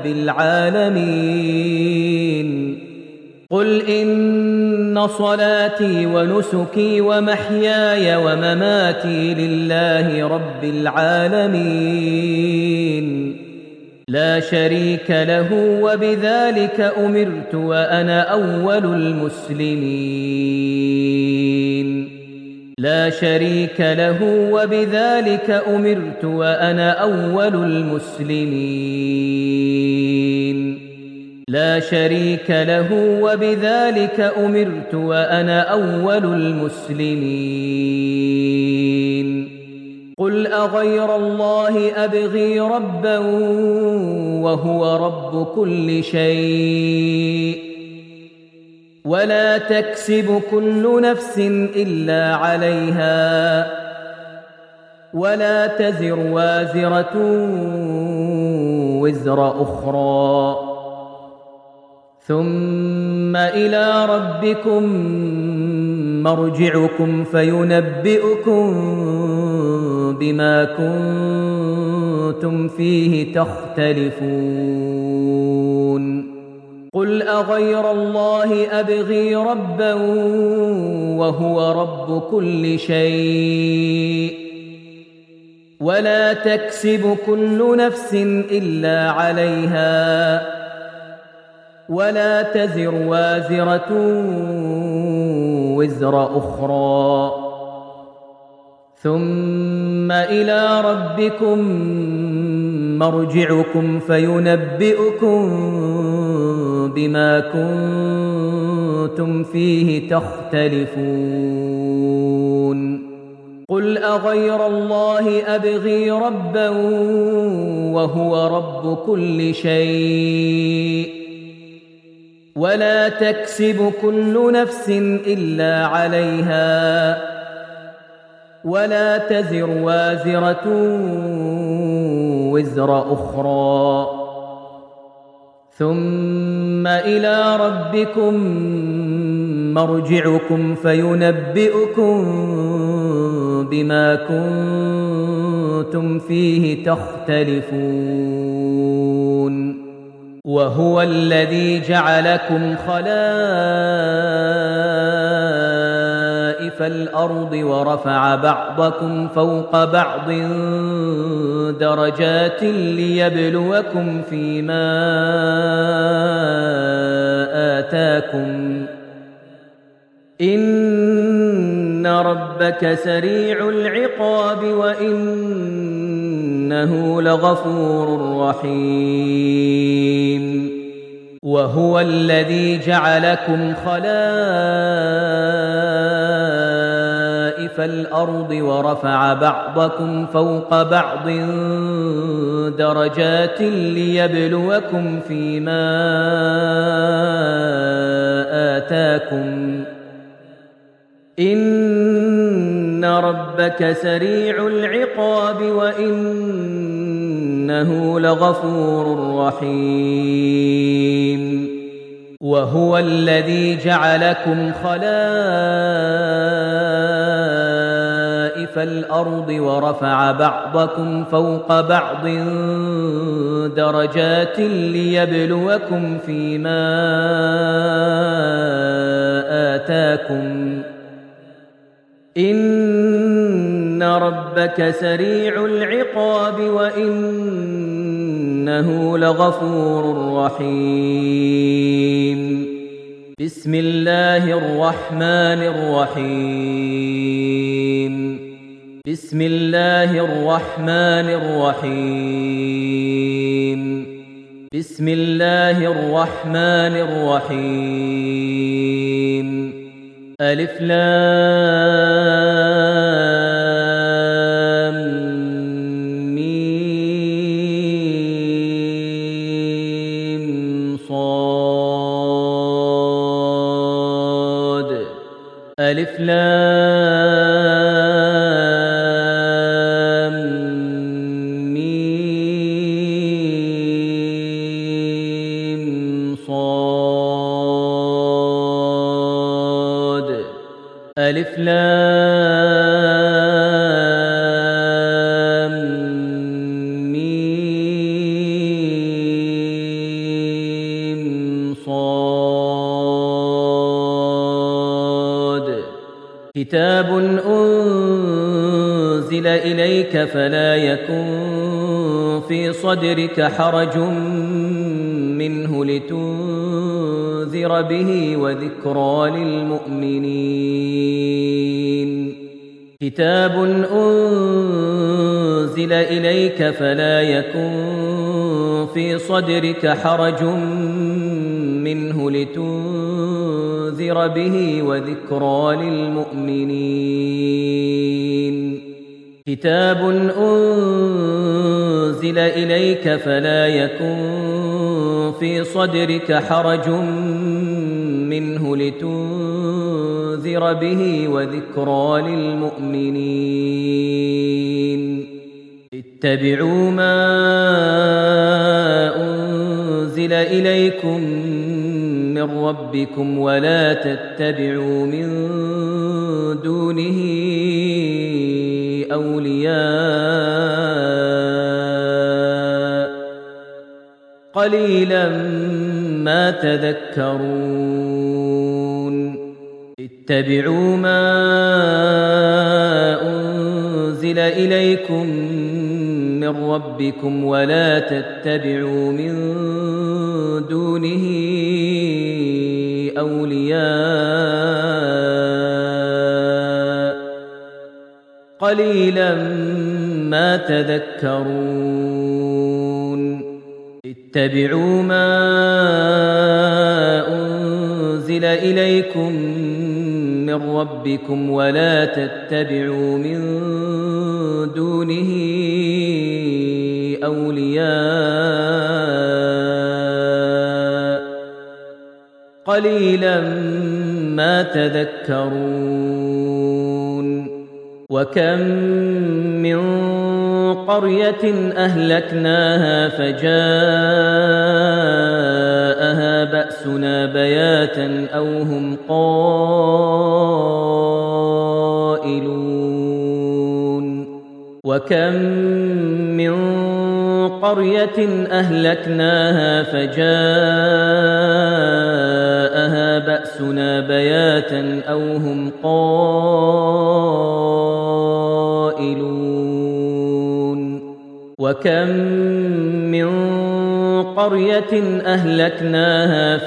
S1: العالمين قل إن صلاتي ونسكي ومحياي ومماتي لله رب العالمين لا شريك له وبذلك أمرت وأنا أول المسلمين لا شريك له وبذلك أمرت وأنا أول المسلمين لا شريك له وبذلك أمرت وأنا أول المسلمين قل أغير الله أبغي ربا وهو رب كل شيء ولا تكسب كل نفس إلا عليها ولا تزر وازرة وزر أخرى ثم إلى ربكم مرجعكم فينبئكم بما كنتم فيه تختلفون قل أغير الله أبغي ربا وهو رب كل شيء ولا تكسب كل نفس إلا عليها ولا تزر وازرة وزر أخرى ثم إلى ربكم مرجعكم فينبئكم بما كنتم فيه تختلفون قل أغير الله أبغي ربا وهو رب كل شيء ولا تكسب كل نفس إلا عليها ولا تزر وازرة وزر أخرى ثم إلى ربكم مرجعكم فينبئكم بما كنتم فيه تختلفون وهو الذي جعلكم خلائف الأرض ورفع بعضكم فوق بعض درجات ليبلوكم فيما آتاكم إن ربك سريع العقاب وإنه لغفور رحيم وهو الذي جعلكم خلائف الأرض ورفع بعضكم فوق بعض درجات ليبلوكم فيما آتاكم إن ربك سريع العقاب وإنه لغفور رحيم وهو الذي جعلكم خلائف كنف الأرض ورفع بعضكم فوق بعض درجات ليبلوكم فيما آتاكم إن ربك سريع العقاب وإنه لغفور رحيم بسم الله الرحمن الرحيم بسم الله الرحمن الرحيم بسم الله الرحمن الرحيم ألف لام ميم صاد ألف لام ميم صاد ألف لام ميم صاد كتاب أنزل إليك فلا يكن في صدرك حرج منه لتنذر به وذكرى للمؤمنين كتاب أنزل إليك فلا يكن في صدرك حرج منه لتنذر به وذكرى للمؤمنين كتاب أنزل إليك فلا يكن في صدرك حرج منه لتنذر به وذكرى للمؤمنين اتبعوا ما أنزل إليكم من ربكم ولا تتبعوا من دونه أولياء قليلا ما تذكرون اتبعوا ما أنزل إليكم من ربكم ولا تتبعوا من دونه أولياء قليلا ما تذكرون اتبعوا ما أنزل إليكم من ربكم ولا تتبعوا من دونه أولياء قليلا ما تذكرون وكم من قرية أهلكناها فجاءها بأسنا بياتا أو هم قائلون وكم من قرية أهلكناها فجاءها بأسنا بياتا أو هم قائلون وكم من قرية أهلكناها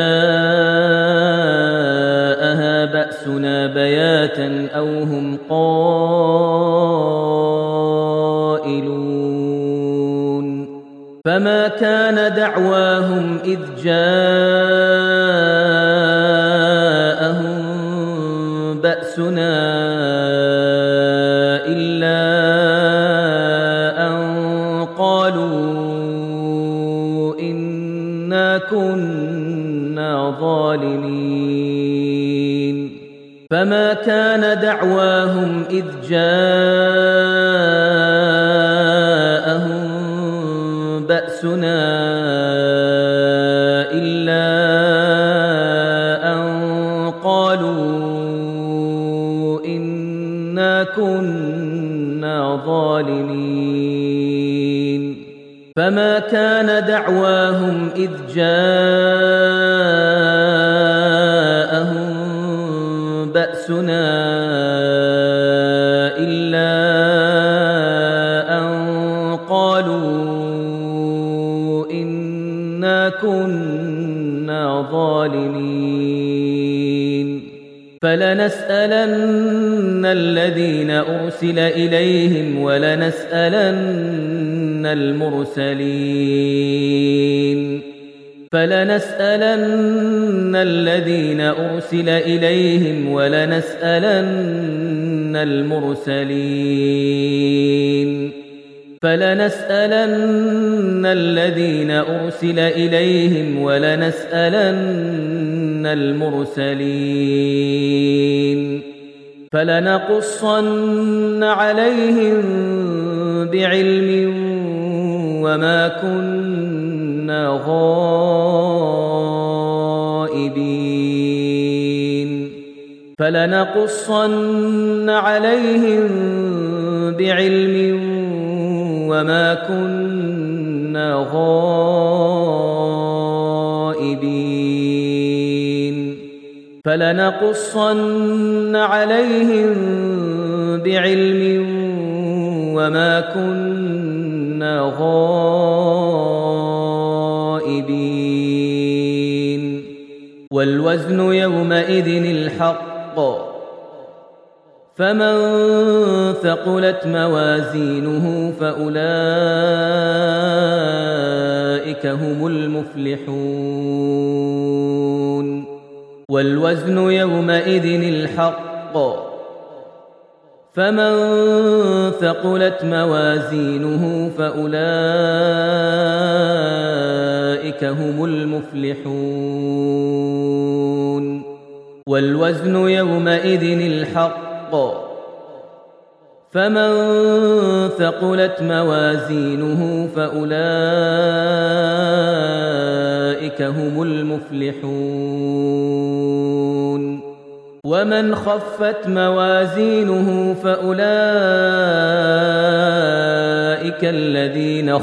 S1: فجاءها بأسنا بياتا أو هم قائلون فما كان دعواهم إذ جاءهم بأسنا إلا أن قالوا إنا كنا ظالمين فما كان دعواهم إذ جاءهم بأسنا إلا أن قالوا إنا كنا إذ جاءهم بأسنا إلا أن قالوا إنا كنا ظالمين فلنسألن الذين أرسل إليهم ولنسألن المرسلين فلنسألن الذين أرسل إليهم ولنسألن المرسلين فلنسألن الذين أرسل إليهم ولنسألن المرسلين فلنقصن عليهم بعلم وما كنا غائبين فلنقصن عليهم بعلم وما كنا غائبين فلنقصن عليهم بعلم وما كنا غائبين والوزن يومئذ الحق فمن ثقلت موازينه فأولئك هم المفلحون والوزن يومئذ الحق فمن ثقلت موازينه فأولئك هم المفلحون والوزن يومئذ الحق فمن ثقلت موازينه فأولئك هم المفلحون ومن خفت موازينه فأولئك الذين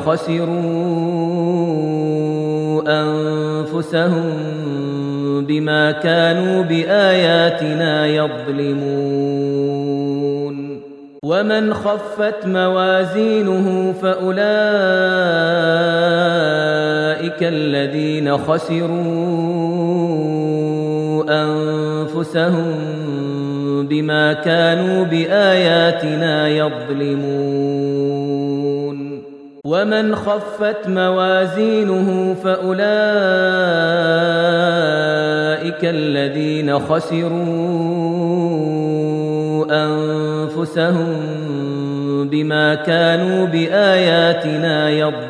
S1: خسروا أنفسهم بما كانوا بآياتنا يظلمون ومن خفت موازينه فأولئك الذين خسروا أنفسهم بما كانوا بآياتنا يظلمون ومن خفت موازينه فأولئك الذين خسروا أنفسهم بما كانوا بآياتنا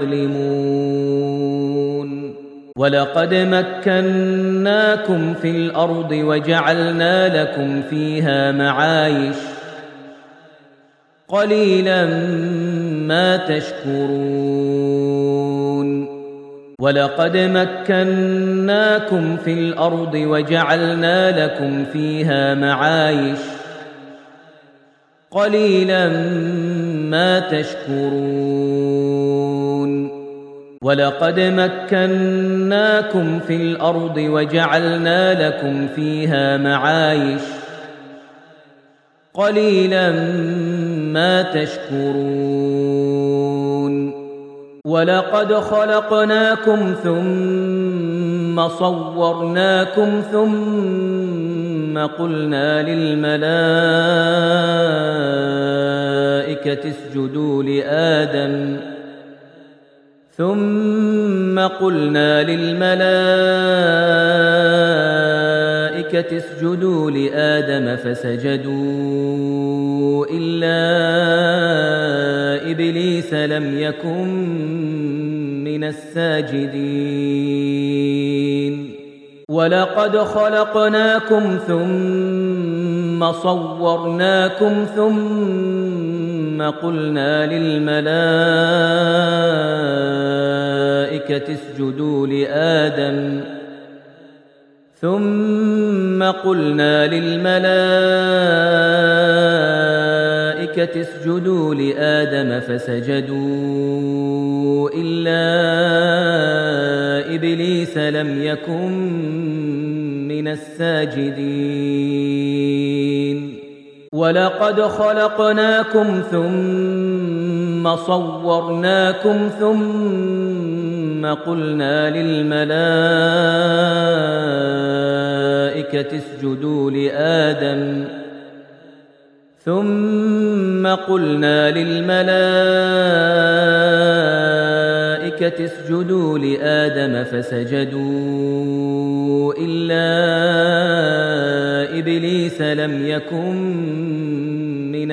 S1: يظلمون ولقد مكناكم في الأرض وجعلنا لكم فيها معايش قليلا ما تشكرون ولقد مكناكم في الأرض وجعلنا لكم فيها معايش قليلا ما تشكرون ولقد مكناكم في الأرض وجعلنا لكم فيها معايش قليلا ما تشكرون ولقد خلقناكم ثم صورناكم ثم قلنا للملائكة اسجدوا لآدم فسجدوا إلا إبليس لم يكن من الساجدين ولقد خلقناكم ثم صورناكم ثم قلنا للملائكة اسجدوا لآدم فسجدوا إلا إبليس إبليس لم يكن من الساجدين ولقد خلقناكم ثم صورناكم ثم قلنا للملائكة اسجدوا لآدم فسجدوا إلا إبليس لم يكن من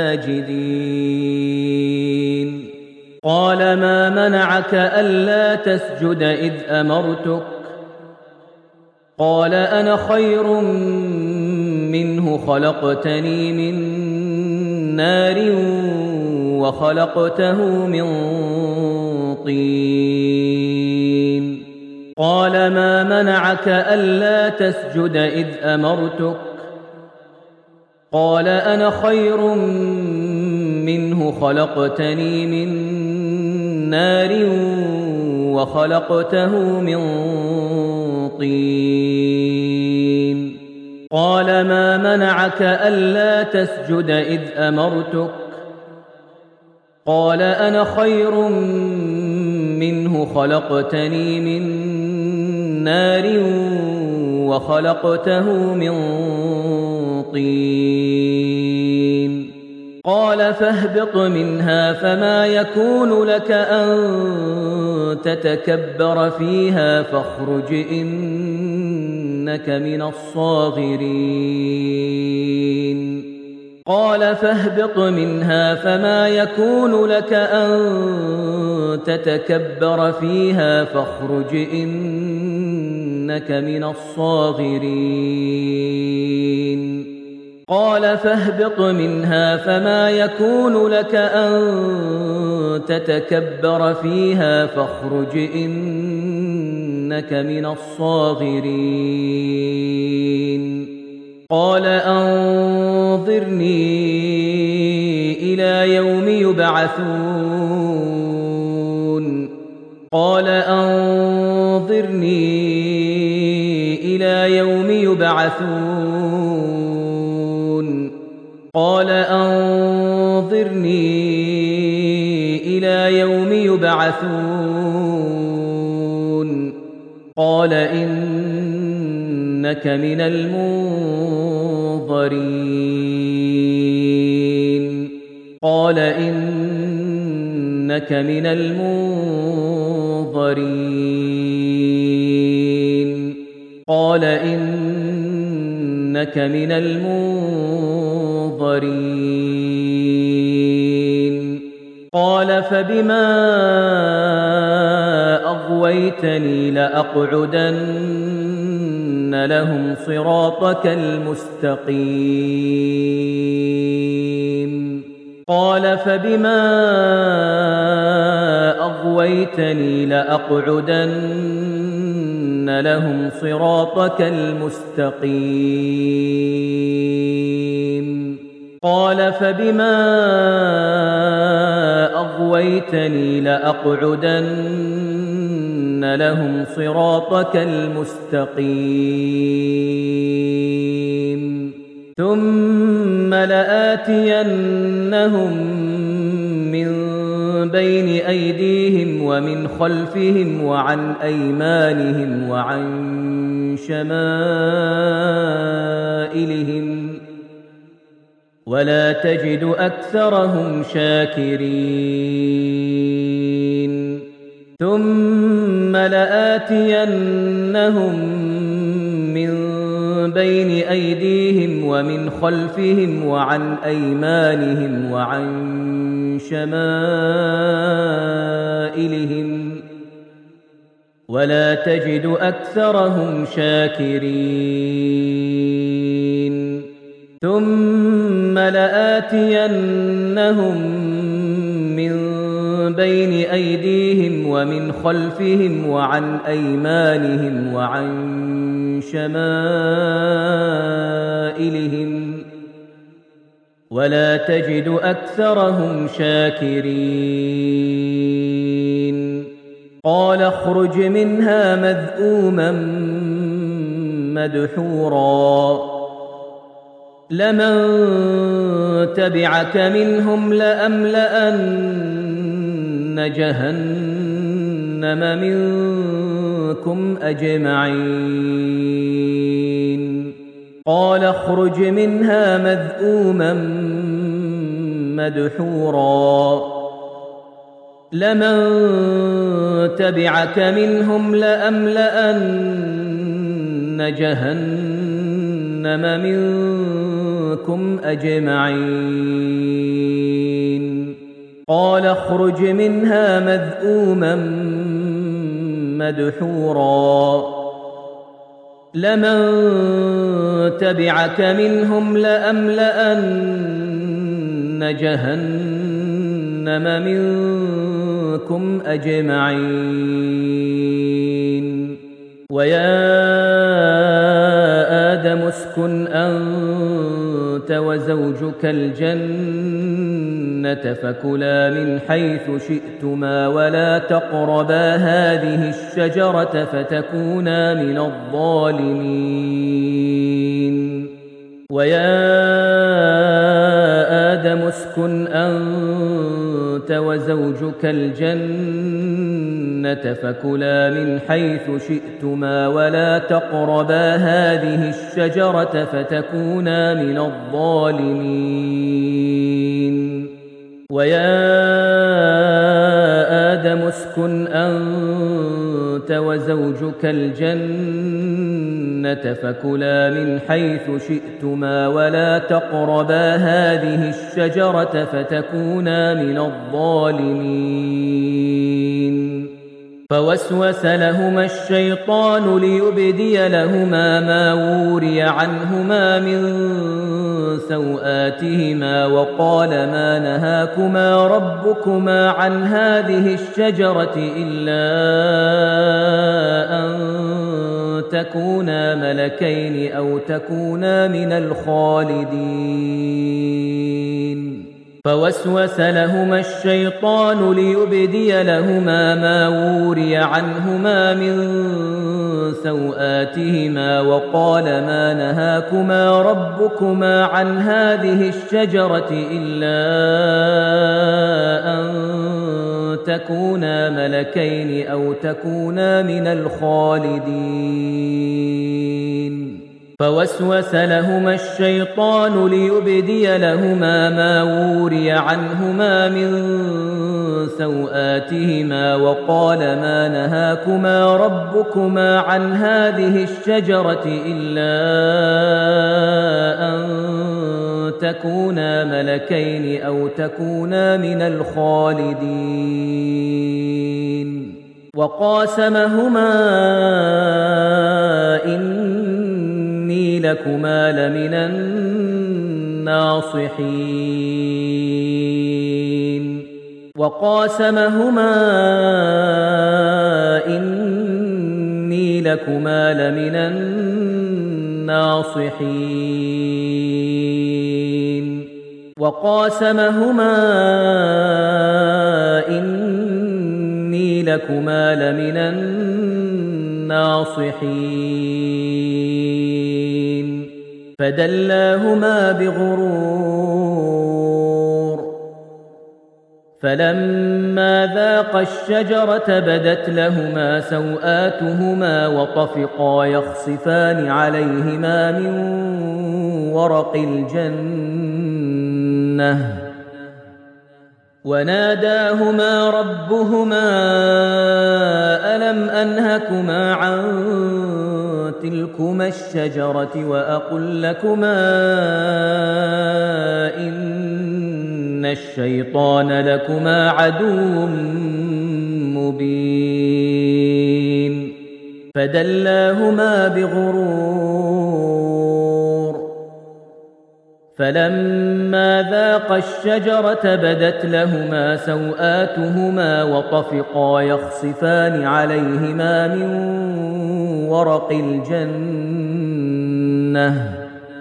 S1: الساجدين قال ما منعك ألا تسجد إذ أمرتك قال أنا خير منه خلقتني من نار وخلقته من طين قال ما منعك ألا تسجد إذ أمرتك قال أنا خير منه خلقتني من نار وخلقته من طين قال ما منعك ألا تسجد إذ أمرتك قال أنا خير منه خلقتني من نار وخلقته من طين قال فاهبط منها فما يكون لك أن تتكبر فيها فاخرج إنك من الصاغرين قال فاهبط منها فما يكون لك أن تتكبر فيها فاخرج إنك من الصاغرين قال فاهبط منها فما يكون لك أن تتكبر فيها فاخرج إنك من الصاغرين قال أنظرني إلى يوم يبعثون قال أنظرني إلى يوم يبعثون قال أنظرني إلى يوم يبعثون قال إنك من المنظرين قال إنك من المنظرين قال إنك من المنظرين قال فبما أغويتني لأقعدن لهم صراطك المستقيم قال فبما أغويتني لأقعدن لهم صراطك المستقيم قال فبما أغويتني لأقعدن لهم صراطك المستقيم ثم لآتينهم من بين أيديهم ومن خلفهم وعن أيمانهم وعن شمائلهم ولا تجد أكثرهم شاكرين ثم لآتينهم من بين أيديهم ومن خلفهم وعن أيمانهم وعن شمائلهم ولا تجد أكثرهم شاكرين ثم لآتينهم من بين أيديهم ومن خلفهم وعن أيمانهم وعن شمائلهم ولا تجد أكثرهم شاكرين قال اخرج منها مذءوما مدحورا لمن تبعك منهم لأملأن جهنم منكم أجمعين قال اخرج منها مذءوما مدحورا لمن تبعك منهم لأملأن جهنم منكم أجمعين قال اخرج منها مذءوما مدحورا لمن تبعك منهم لأملأن جهنم منكم أجمعين ويا آدم اسكن أنت وزوجك الجنة فكلا من حيث شئتما ولا تقربا هذه الشجرة فتكونا من الظالمين ويا آدم اسكن أنت وزوجك الجنة فكلا من حيث شئتما ولا تقربا هذه الشجرة فتكونا من الظالمين ويا آدم اسكن أنت وزوجك الجنة فكلا من حيث شئتما ولا تقربا هذه الشجرة فتكونا من الظالمين فوسوس لهما الشيطان ليبدي لهما ما وري عنهما من سوآتهما وقال ما نهاكما ربكما عن هذه الشجرة إلا أن تكونا ملكين أو تكونا من الخالدين فوسوس لهما الشيطان ليبدي لهما ما وري عنهما من سوآتهما وقال ما نهاكما ربكما عن هذه الشجرة إلا أن تكونا ملكين أو تكونا من الخالدين فوسوس لهما الشيطان ليبدي لهما ما وري عنهما من سوآتهما وقال ما نهاكما ربكما عن هذه الشجرة إلا أن تكونا ملكين أو تكونا من الخالدين وقاسمهما إني لكما لمن الناصحين وقاسمهما إني لكما لمن الناصحين وقاسمهما إني لكما لمن الناصحين فدلاهما بغرور فلما ذاقا الشجرة بدت لهما سوآتهما وطفقا يخصفان عليهما من ورق الجنة وناداهما ربهما ألم أنهكما عن تلكما الشجرة وأقل لكما إن الشيطان لكما عدو مبين فدلاهما بغرور فلما ذاقا الشجرة بدت لهما سوآتهما وطفقا يخصفان عليهما من ورق الجنة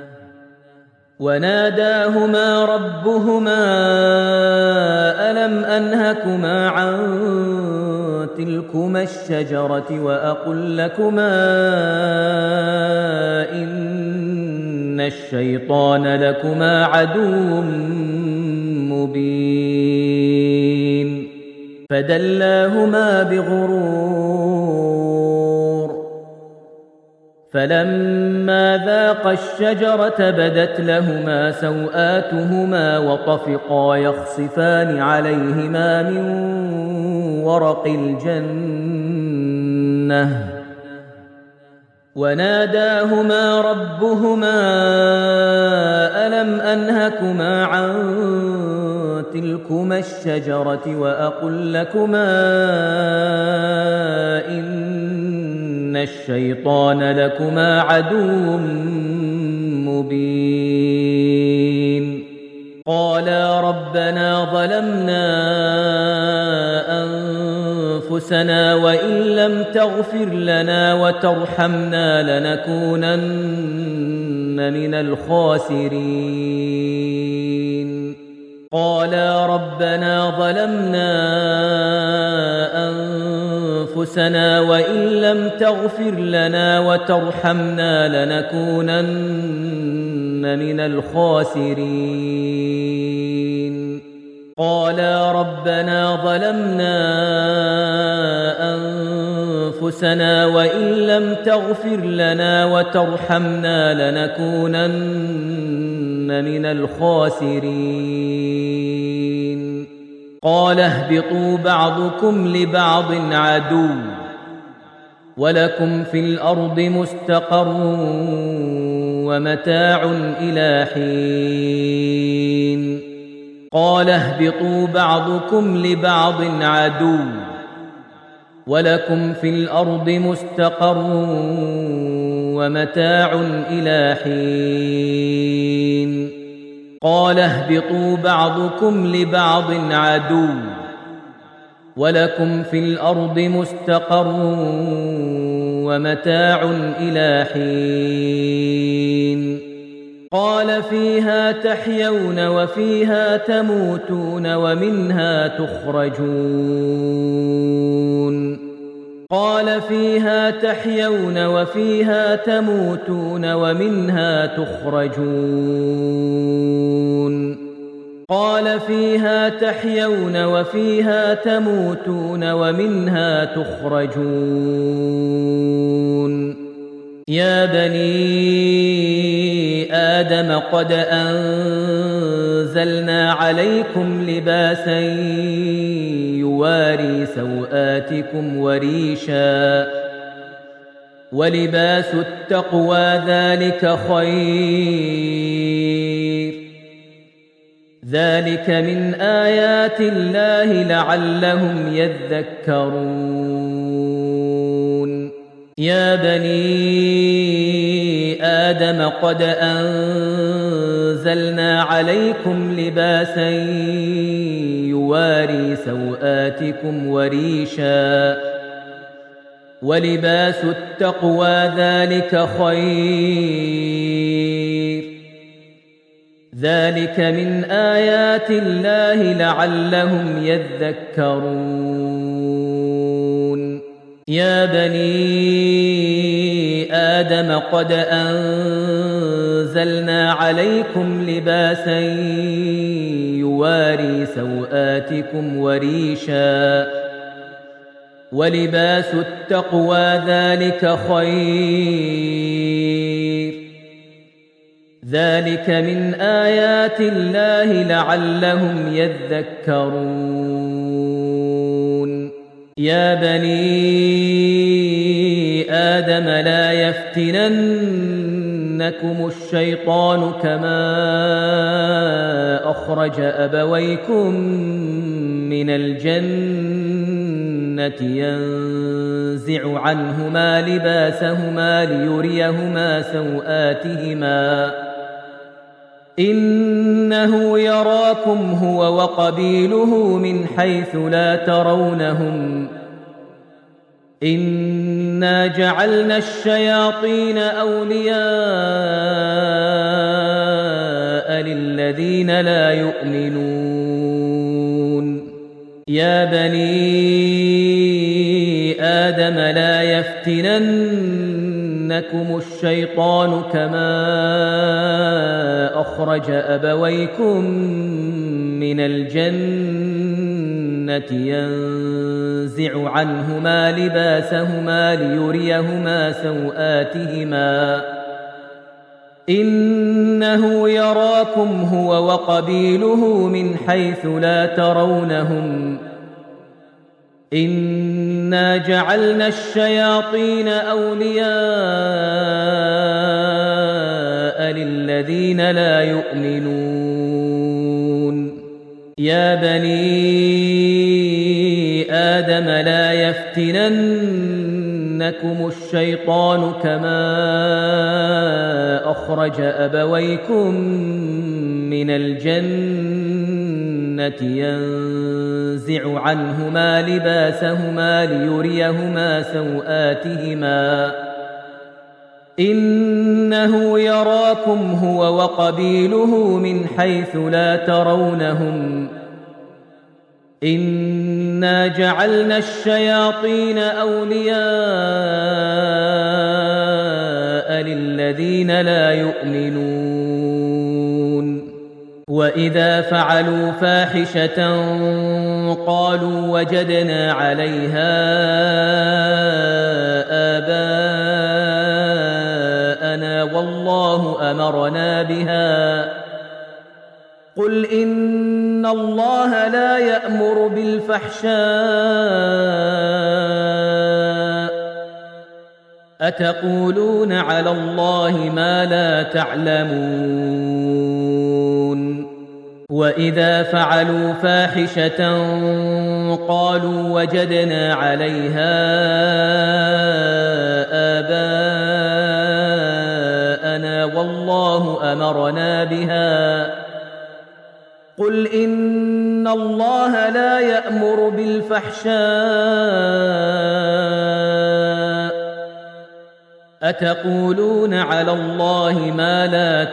S1: وناداهما ربهما ألم أنهكما عن تلكما الشجرة وأقل لكما إن الشيطان لكما عدو مبين فدلاهما بغرور فلما ذاقا الشجرة بدت لهما سوآتهما وطفقا يخصفان عليهما من ورق الجنة وناداهما ربهما ألم أنهكما عن تلكما الشجرة وأقل لكما إن الشيطان لكما عدو مبين قالا ربنا ظلمنا أنفسنا وإن لم تغفر لنا وترحمنا لنكونن من الخاسرين قالا ربنا ظلمنا أنفسنا وإن لم تغفر لنا وترحمنا لنكونن من الخاسرين قالا ربنا ظلمنا أنفسنا وإن لم تغفر لنا وترحمنا لنكونن من الخاسرين قال اهبطوا بعضكم لبعض عدو ولكم في الأرض مستقر ومتاع إلى حين قال اهبطوا بعضكم لبعض عدو ولكم في الأرض مستقر ومتاع إلى حين قال اهبطوا بعضكم لبعض عدو ولكم في الأرض مستقر ومتاع إلى حين قال فيها تحيون وفيها تموتون ومنها تخرجون قال فيها تحيون وفيها تموتون ومنها تخرجون قال فيها تحيون وفيها تموتون ومنها تخرجون يا بني آدم قد أنزلنا عليكم لباسا يواري سوآتكم وريشا ولباس التقوى ذلك خير ذلك من آيات الله لعلهم يذكرون يا بني آدم قد أنزلنا عليكم لباسا يواري سوآتكم وريشا ولباس التقوى ذلك خير ذلك من آيات الله لعلهم يذكرون يا بني آدم قد أنزلنا عليكم لباسا يواري سوآتكم وريشا ولباس التقوى ذلك خير ذلك من آيات الله لعلهم يذكرون يا بني آدم لا يفتننكم الشيطان كما أخرج أبويكم من الجنة ينزع عنهما لباسهما ليريهما سوآتهما إنه يراكم هو وقبيله من حيث لا ترونهم إنا جعلنا الشياطين أولياء للذين لا يؤمنون يا بني آدم لا يفتننكم الشيطان كما أخرج أبويكم من الجنة ينزع عنهما لباسهما ليريهما سوآتهما إنه يراكم هو وقبيله من حيث لا ترونهم إنا جعلنا الشياطين أولياء للذين لا يؤمنون يا بني آدم لا يفتننكم الشيطان كما أخرج أبويكم من الجنة ينزع عنهما لباسهما ليريهما سوآتهما إنه يراكم هو وقبيله من حيث لا ترونهم إنا جعلنا الشياطين أولياء للذين لا يؤمنون وإذا فعلوا فاحشة قالوا وجدنا عليها آباءنا والله أمرنا بها قل إن الله لا يأمر بالفحشاء أتقولون على الله ما لا تعلمون وإذا فعلوا فاحشة قالوا وجدنا عليها آباءنا والله أمرنا بها قل إن الله لا يأمر بالفحشاء أتقولون على الله ما لا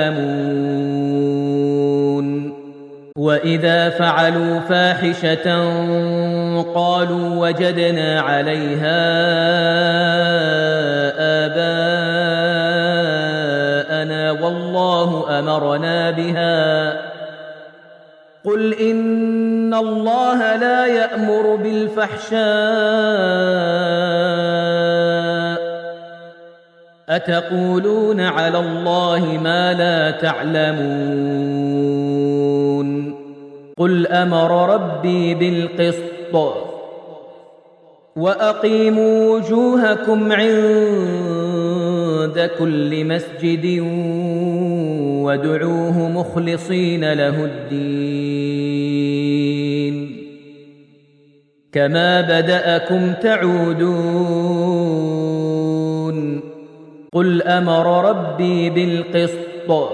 S1: تعلمون وإذا فعلوا فاحشة قالوا وجدنا عليها آباءنا والله أمرنا بها قل إن الله لا يأمر بالفحشاء أتقولون على الله ما لا تعلمون قل أمر ربي بالقسط وأقيموا وجوهكم عند كل مسجد وادعوه مخلصين له الدين كما بدأكم تعودون قل أمر ربي بالقسط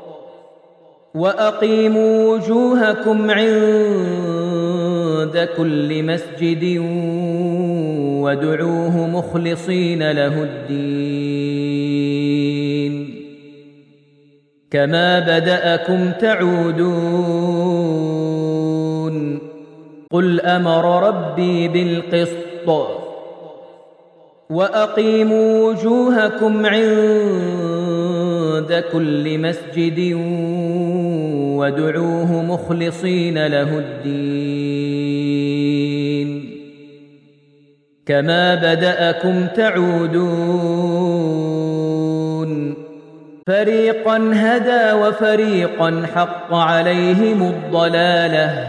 S1: وأقيموا وجوهكم عند كل مسجد وادعوه مخلصين له الدين كما بدأكم تعودون قل أمر ربي بالقسط وأقيموا وجوهكم عند كل مسجد وادعوه مخلصين له الدين كما بدأكم تعودون فريقا هدى وفريقا حق عليهم الضلالة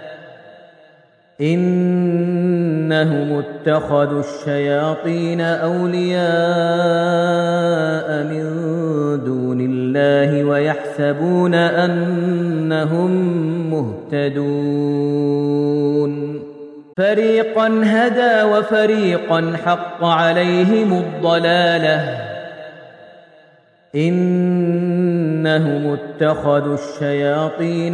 S1: إنهم اتخذوا الشياطين أولياء من دون الله ويحسبون أنهم مهتدون فريقا هدى وفريقا حق عليهم الضلالة إنهم اتخذوا الشياطين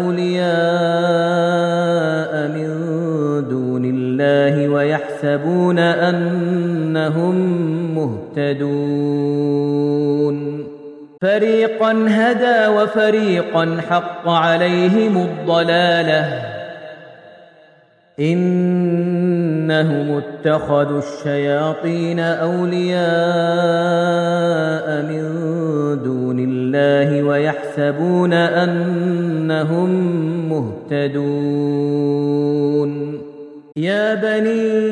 S1: أولياء من دون الله ويحسبون أنهم مهتدون فريقا هدى وفريقا حق عليهم الضلالة إنهم إنهم اتخذوا الشياطين أولياء من دون الله ويحسبون أنهم مهتدون يا بني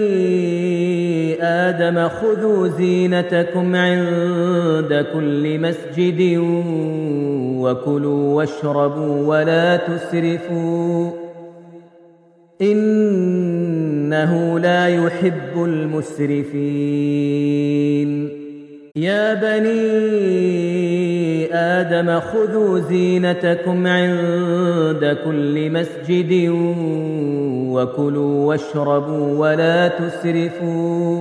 S1: آدم خذوا زينتكم عند كل مسجد وكلوا واشربوا ولا تسرفوا إنه لا يحب المسرفين يا بني آدم خذوا زينتكم عند كل مسجد وكلوا واشربوا ولا تسرفوا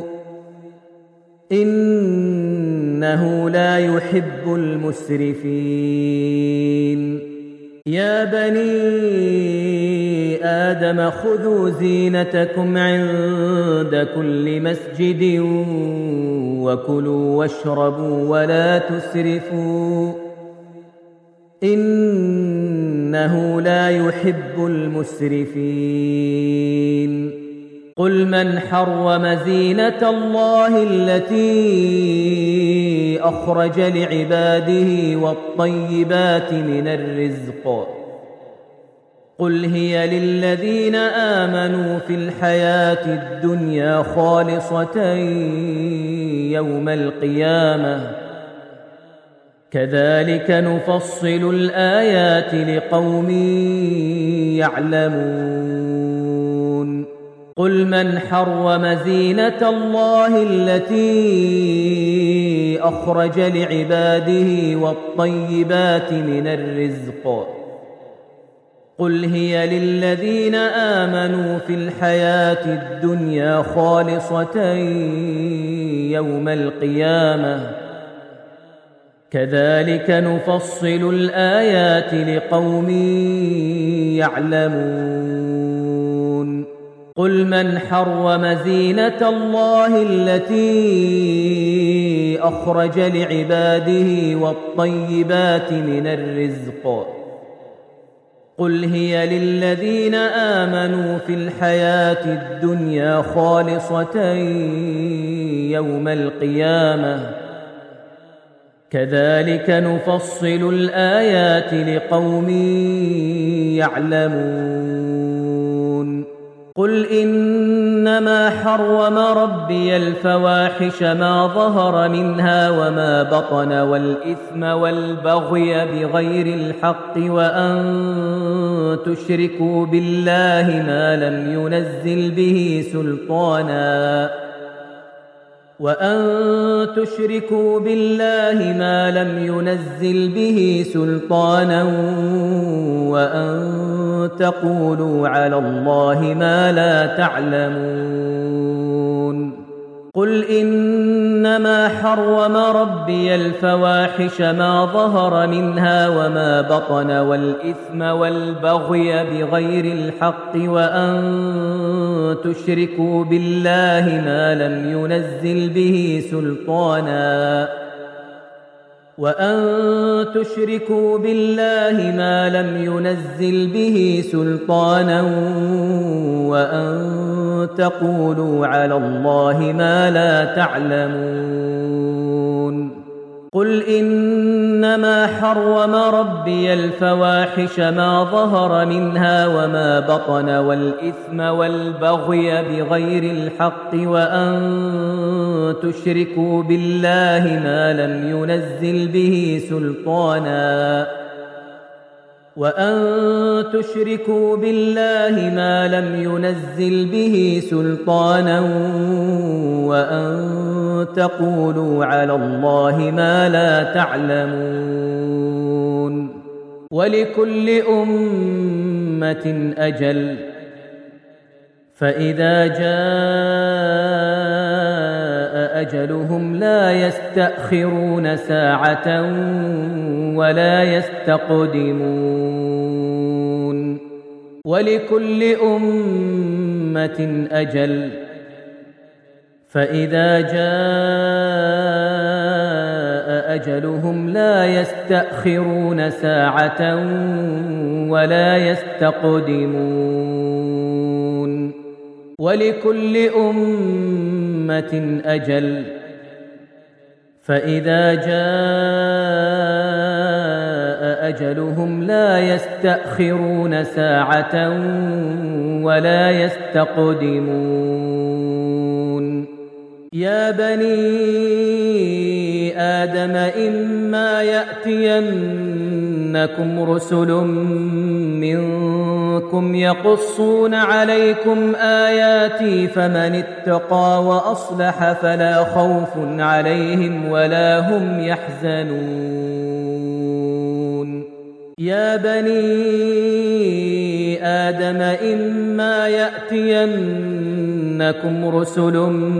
S1: إنه لا يحب المسرفين يا بني آدم خذوا زينتكم عند كل مسجد وكلوا واشربوا ولا تسرفوا إنه لا يحب المسرفين قل من حرم زينة الله التي أخرج لعباده والطيبات من الرزق قل هي للذين آمنوا في الحياة الدنيا خالصة يوم القيامة كذلك نفصل الآيات لقوم يعلمون قل من حرم زينة الله التي أخرج لعباده والطيبات من الرزق قل هي للذين آمنوا في الحياة الدنيا خالصة يوم القيامة كذلك نفصل الآيات لقوم يعلمون قل من حرم زينة الله التي أخرج لعباده والطيبات من الرزق قل هي للذين آمنوا في الحياة الدنيا خالصة يوم القيامة كذلك نفصل الآيات لقوم يعلمون قل إنما حرم ربي الفواحش ما ظهر منها وما بطن والإثم والبغي بغير الحق وأن تشركوا بالله ما لم ينزل به سلطانا وأن تقولوا على الله ما لا تعلمون قل إنما حرم ربي الفواحش ما ظهر منها وما بطن والإثم والبغي بغير الحق وأن تشركوا بالله ما لم ينزل به سلطانا وأن تقولوا على الله ما لا تعلمون قل إنما حرم ربي الفواحش ما ظهر منها وما بطن والإثم والبغي بغير الحق وأن تشركوا بالله ما لم ينزل به سلطانا وأن تقولوا على الله ما لا تعلمون ولكل أمة أجل فإذا جاء أجلهم لا يستأخرون ساعة ولا يستقدمون ولكل أمة أجل فإذا جاء أجلهم لا يستأخرون ساعة ولا يستقدمون ولكل أمة أجل فإذا جاء أجلهم لا يستأخرون ساعة ولا يستقدمون يا بني آدم إما يأتينكم رسل منكم يقصون عليكم آياتي فمن اتقى وأصلح فلا خوف عليهم ولا هم يحزنون يا بني آدم إما يأتينكم رسل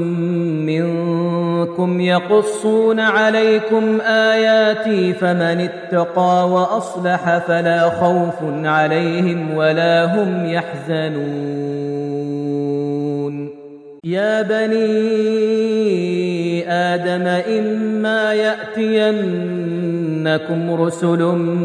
S1: منكم يقصون عليكم آياتي فمن اتقى وأصلح فلا خوف عليهم ولا هم يحزنون يا بني آدم إما يأتينكم رسل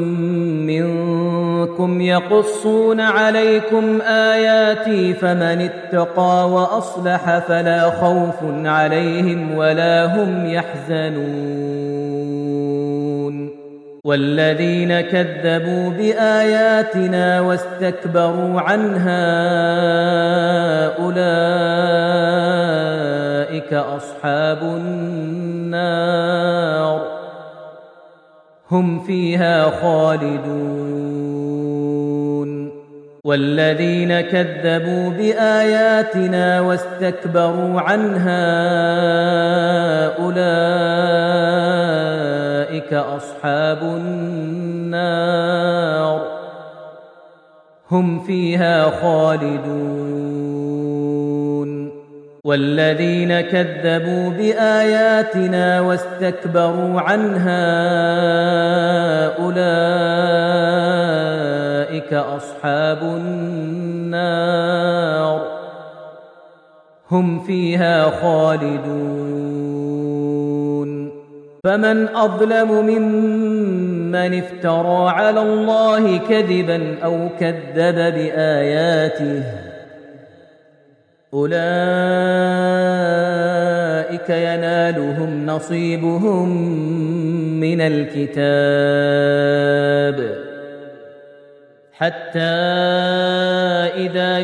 S1: منكم يقصون عليكم آياتي فمن اتقى وأصلح فلا خوف عليهم ولا هم يحزنون والذين كذبوا بآياتنا واستكبروا عنها أولئك أصحاب النار هم فيها خالدون والذين كذبوا بآياتنا واستكبروا عنها أولئك أصحاب النار هم فيها خالدون والذين كذبوا بآياتنا واستكبروا عنها أولئك أصحاب النار هم فيها خالدون فمن أظلم ممن افترى على الله كذبا أو كذب بآياته أولئك ينالهم نصيبهم من الكتاب حتى إذا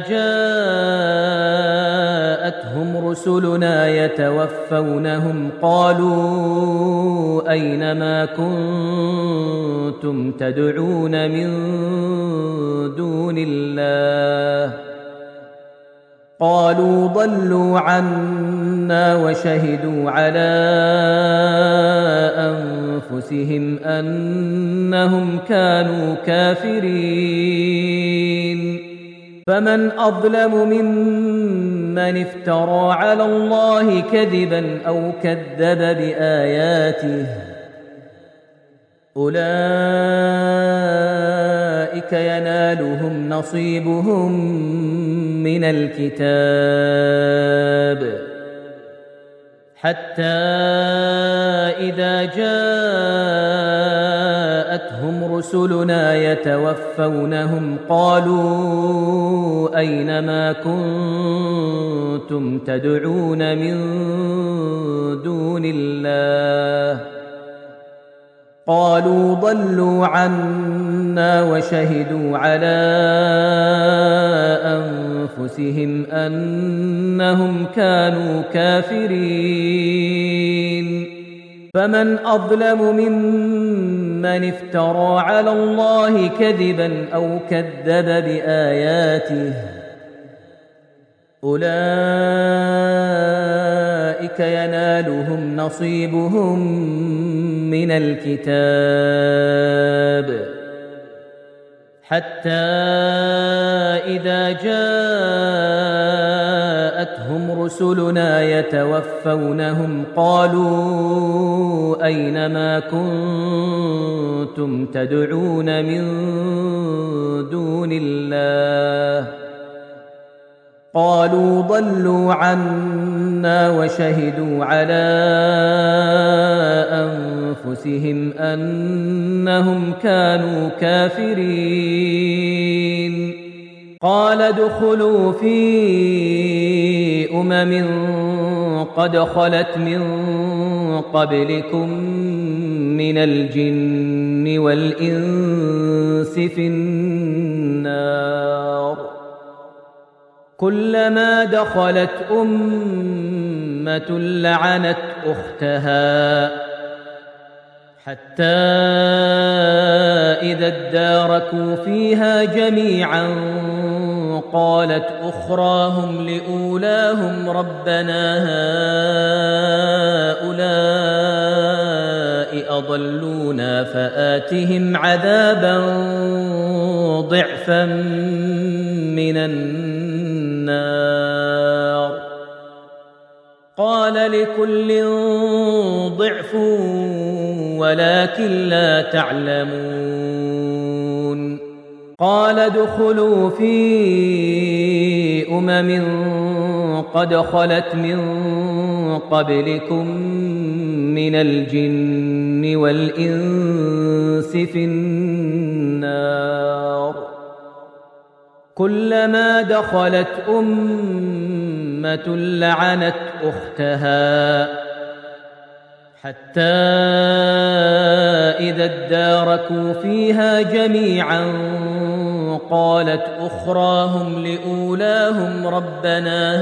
S1: جاءتهم رسلنا يتوفونهم قالوا أين ما كنتم تدعون من دون الله قالوا ضلوا عنا وشهدوا على أنفسهم أنهم كانوا كافرين فمن أظلم ممن افترى على الله كذبا أو كذب بآياته أولئك ينالهم نصيبهم من الكتاب حتى إذا جاءتهم رسلنا يتوفونهم قالوا أين ما كنتم تدعون من دون الله قالوا ضلوا عنا وشهدوا على أنفسهم أنهم كانوا كافرين فمن أظلم ممن افترى على الله كذبا أو كذب بآياته أولئك ينالهم نصيبهم من الكتاب حتى إذا جاءتهم رسلنا يتوفونهم قالوا أين ما كنتم تدعون من دون الله قالوا ضلوا عنا وشهدوا على أنفسهم أنهم كانوا كافرين قال ادخلوا في قد خلت من قبلكم من الجن والإنس في النار كلما دخلت أمة لعنت أختها حتى إذا اداركوا فيها جميعا قالت أخراهم لأولاهم ربنا هؤلاء أضلونا فآتهم عذابا ضعفا من النار قال لكل ضعف ولكن لا تعلمون قال ادخلوا في قد خلت من قبلكم من الجن والإنس في النار كلما دخلت أمة لعنت أختها حتى إذا اداركوا فيها جميعا قالت أخراهم لأولاهم ربنا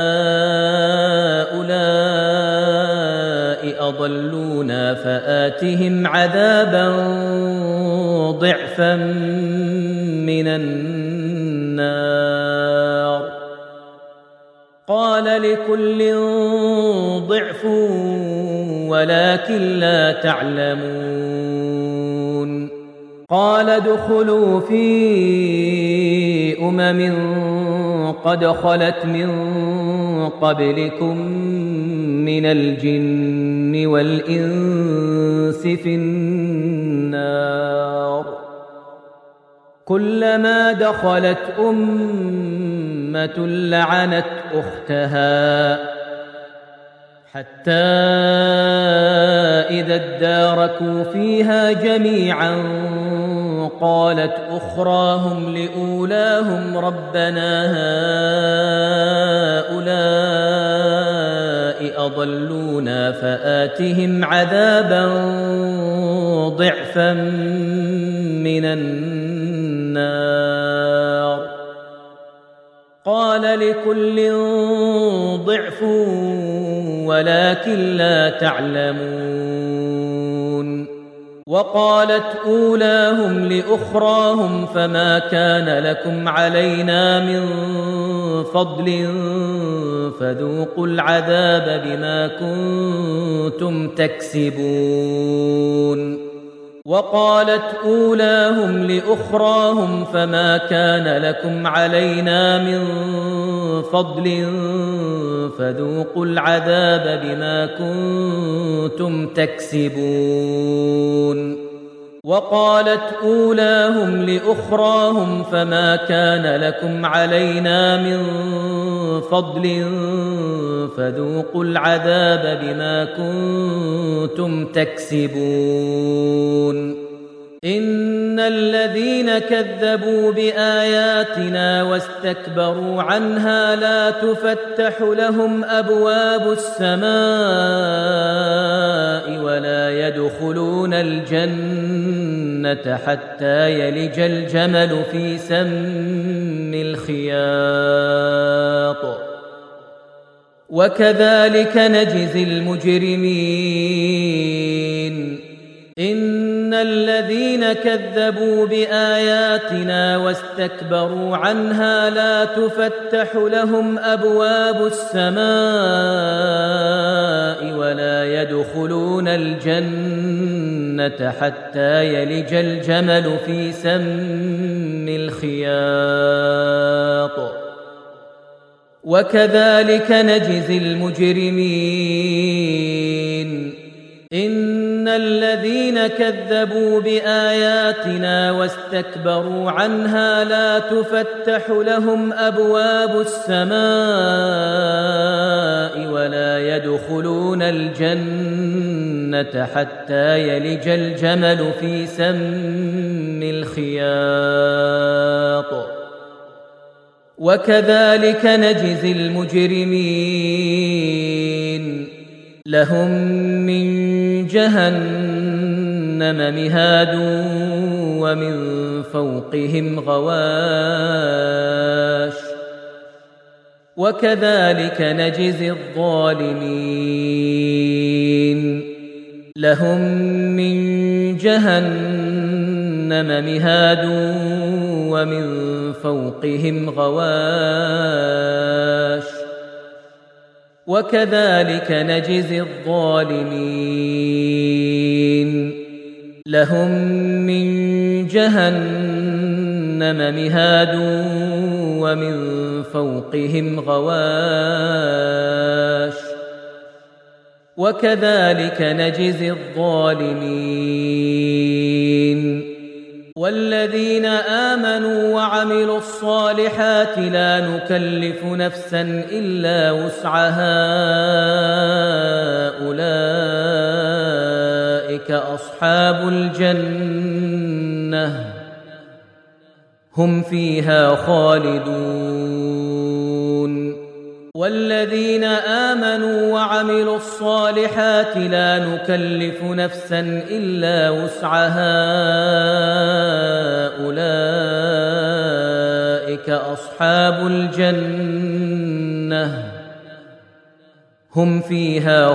S1: هؤلاء أضلونا فآتهم عذابا ضعفا من النار قال لكل ضعف ولكن لا تعلمون قال ادخلوا في قد خلت من قبلكم من الجن والإنس في النار كلما دخلت أمة لعنت أختها حتى إذا اداركوا فيها جميعا قالت أخراهم لأولاهم ربنا هؤلاء أضلونا فآتهم عذابا ضعفا من النار قال لكل ضعف ولكن لا تعلمون وقالت أولاهم لأخراهم فما كان لكم علينا من فضل فذوقوا العذاب بما كنتم تكسبون وقالت أولاهم لأخراهم فما كان لكم علينا من فضل فذوقوا العذاب بما كنتم تكسبون وقالت أولاهم لأخراهم فما كان لكم علينا من فضل فذوقوا العذاب بما كنتم تكسبون إن الذين كذبوا بآياتنا واستكبروا عنها لا تفتح لهم أبواب السماء ولا يدخلون الجنة حتى يلج الجمل في سم الخياط وكذلك نجزي المجرمين إن الذين كذبوا بآياتنا واستكبروا عنها لا تفتح لهم أبواب السماء ولا يدخلون الجنة حتى يلج الجمل في سم الخياط وكذلك نجزي المجرمين إن الذين كذبوا بآياتنا واستكبروا عنها لا تفتح لهم أبواب السماء ولا يدخلون الجنة حتى يلج الجمل في سم الخياط وكذلك نجزي المجرمين لهم من جهنم مهاد ومن فوقهم غواش وكذلك نجزي الظالمين لهم من جهنم مهاد ومن فوقهم غواش وكذلك نجزي الظالمين لهم من جهنم مهاد ومن فوقهم غواش وكذلك نجزي الظالمين والذين آمنوا وعملوا الصالحات لا نكلف نفسا إلا وسعها أولئك أصحاب الجنة هم فيها خالدون والذين آمنوا وعملوا الصالحات لا نكلف نفسا إلا وسعها أولئك أصحاب الجنة هم فيها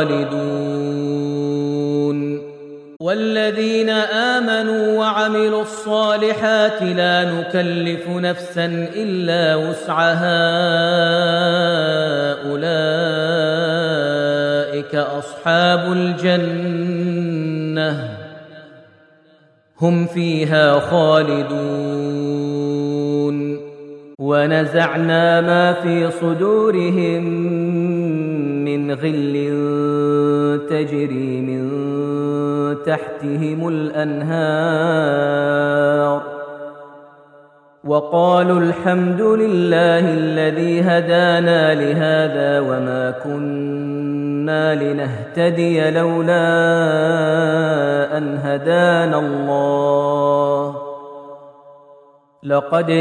S1: خالدون والذين آمنوا وعملوا الصالحات لا نكلف نفسا إلا وسعها أولئك أصحاب الجنة هم فيها خالدون ونزعنا ما في صدورهم من غل تجري من تحتهم الأنهار وقالوا الحمد لله الذي هدانا لهذا وما كنا لنهتدي لولا أن هدانا الله لقد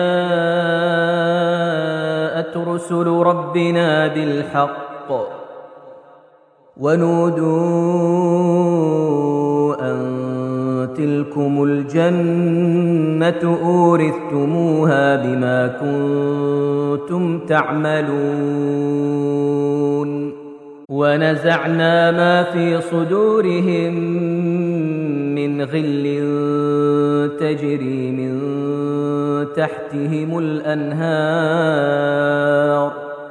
S1: جاءت رسل ربنا بالحق ونودوا أن تلكم الجنة أورثتموها بما كنتم تعملون ونزعنا ما في صدورهم من غل تجري من تحتهم الأنهار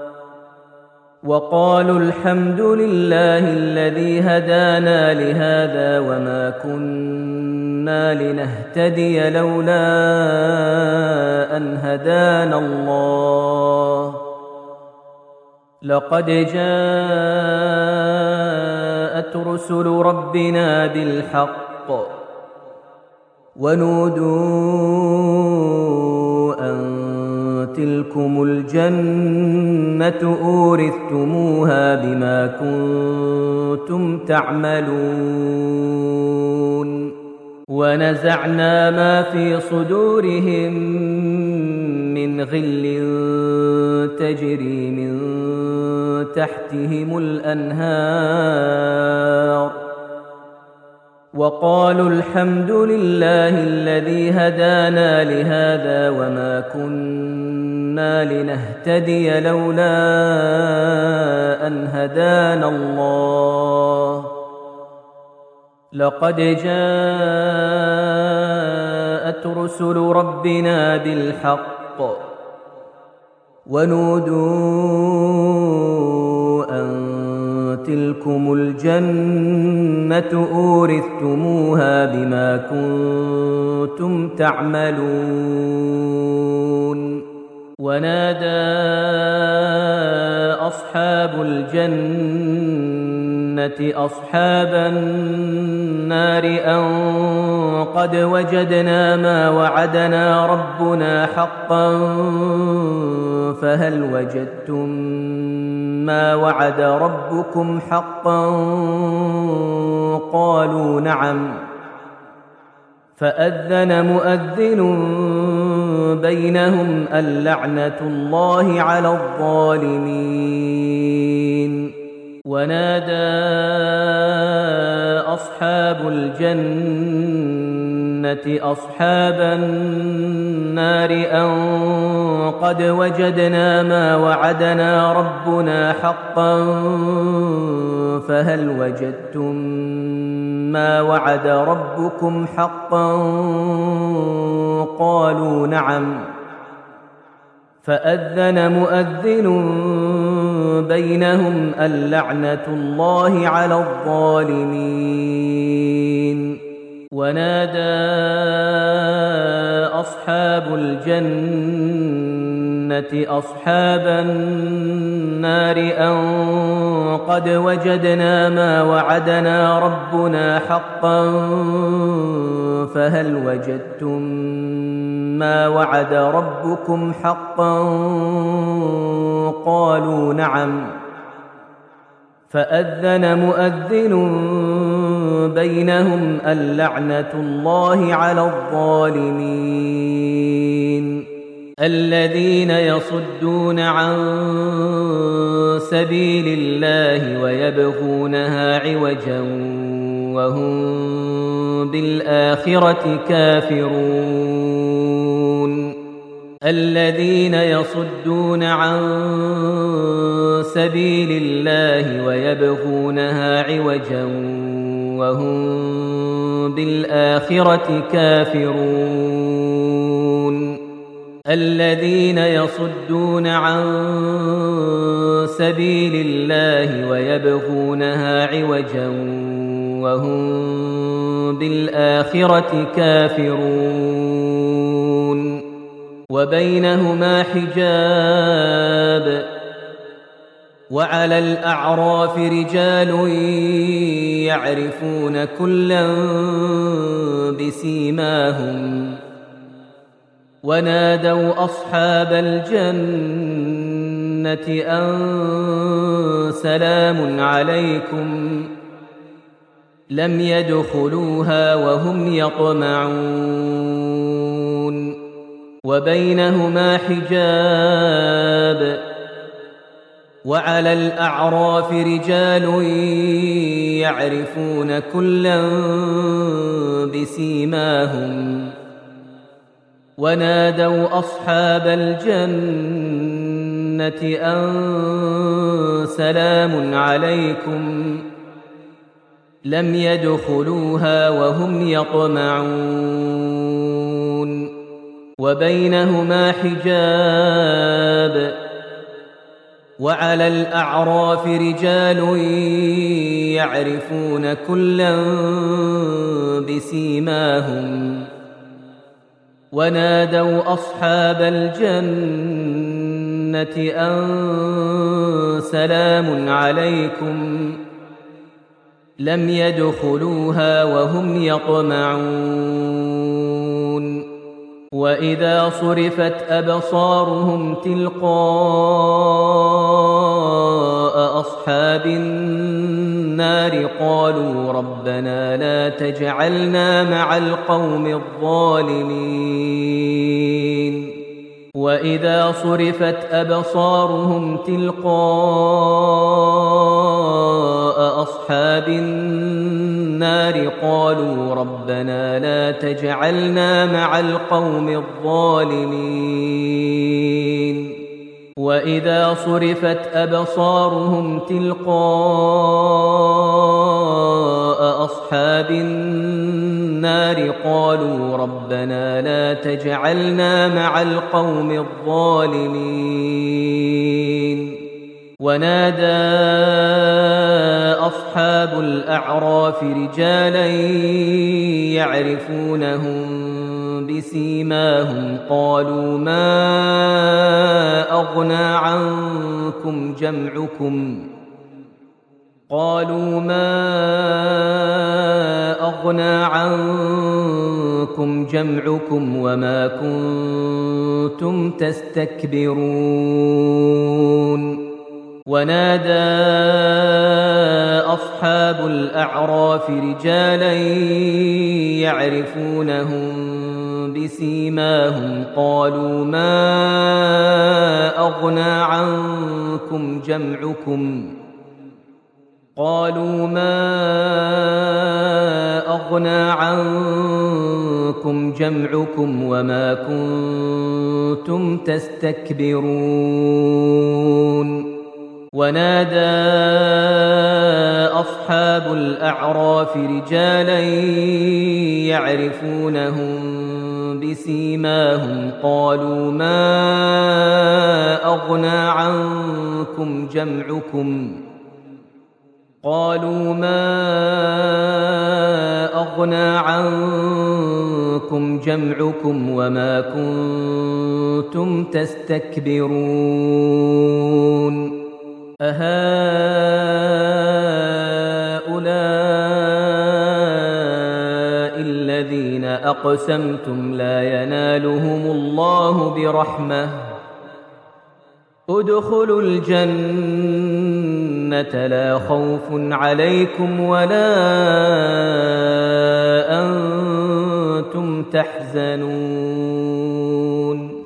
S1: وقالوا الحمد لله الذي هدانا لهذا وما كنا لنهتدي لولا أن هدانا الله لقد جاءت رسل ربنا بالحق ونودوا أن تلكم الجنة أورثتموها بما كنتم تعملون ونزعنا ما في صدورهم من غل تجري من تحتهم الأنهار وقالوا الحمد لله الذي هدانا لهذا وما كنا لنهتدي لولا أن هدانا الله لقد جاءت رسل ربنا بالحق ونودوا أن تلكم الجنة أورثتموها بما كنتم تعملون ونادى أصحاب الجنة أصحاب النار أن قد وجدنا ما وعدنا ربنا حقا فهل وجدتم ما وعد ربكم حقا قالوا نعم فأذن مؤذن بينهم اللعنة الله على الظالمين. ونادى أصحاب الجنة أصحاب النار أن قد وجدنا ما وعدنا ربنا حقا فهل وجدتم ما وعد ربكم حقا؟ قالوا نعم. فأذن مؤذن بينهم اللعنة الله على الظالمين. ونادى أصحاب الجنة أصحاب النار أن قد وجدنا ما وعدنا ربنا حقا فهل وجدتم ما وعد ربكم حقا؟ قالوا نعم. فأذن مؤذن بينهم اللعنة الله على الظالمين. الذين يصدون عن سبيل الله ويبغونها عوجا وهم بالآخرة كافرون. الذين يصدون عن سبيل الله ويبغونها عوجا وهم بالآخرة كافرون. الذين يصدون عن سبيل الله ويبغونها عوجا وهم بالآخرة كافرون. وبينهما حجاب. وعلى الأعراف رجال يعرفون كلا بسيماهم ونادوا أصحاب الجنة أن سلام عليكم لم يدخلوها وهم يطمعون. وبينهما حجاب. وعلى الأعراف رجال يعرفون كلا بسيماهم ونادوا أصحاب الجنة أن سلام عليكم لم يدخلوها وهم يطمعون. وبينهما حجاب. وعلى الأعراف رجال يعرفون كلا بسيماهم ونادوا أصحاب الجنة أن سلام عليكم لم يدخلوها وهم يطمعون. وإذا صرفت أبصارهم تلقاء أصحاب النار قالوا ربنا لا تجعلنا مع القوم الظالمين. وإذا صرفت أبصارهم تلقاء أصحاب النار قالوا ربنا لا تجعلنا مع القوم الظالمين. وإذا صرفت أبصارهم تلقاء أصحاب النار قالوا ربنا لا تجعلنا مع القوم الظالمين. ونادى أصحاب الأعراف رجالا يعرفونهم بسيماهم قالوا ما أغنى عنكم جمعكم وما كنتم تستكبرون. ونادى أصحاب الأعراف رجالا يعرفونهم بسيماهم قالوا ما أغنى عنكم جمعكم وما كنتم تستكبرون ونادى أصحاب الأعراف رجالا يعرفونهم بسيماهم قالوا ما أغنى عنكم جمعكم وما كنتم تستكبرون أهؤلاء الذين أقسمتم لا ينالهم الله برحمة ادخلوا الجنة لا خوف عليكم ولا أنتم تحزنون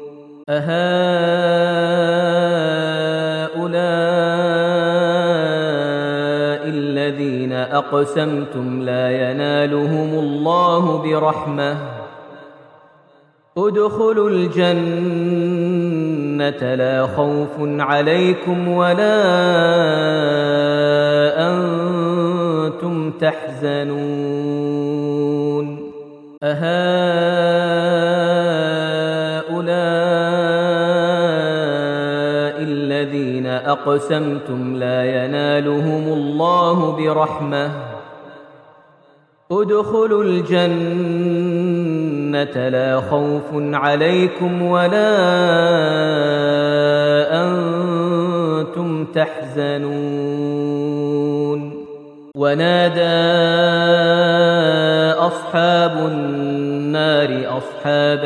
S1: أهؤلاء الذين أقسمتم لا ينالهم الله برحمة ادخلوا الجنة لا خوف عليكم ولا أنتم تحزنون أهؤلاء الذين أقسمتم لا ينالهم الله برحمة ادخلوا الجنة لا خوف عليكم ولا أنتم تحزنون ونادى أصحاب النار أصحاب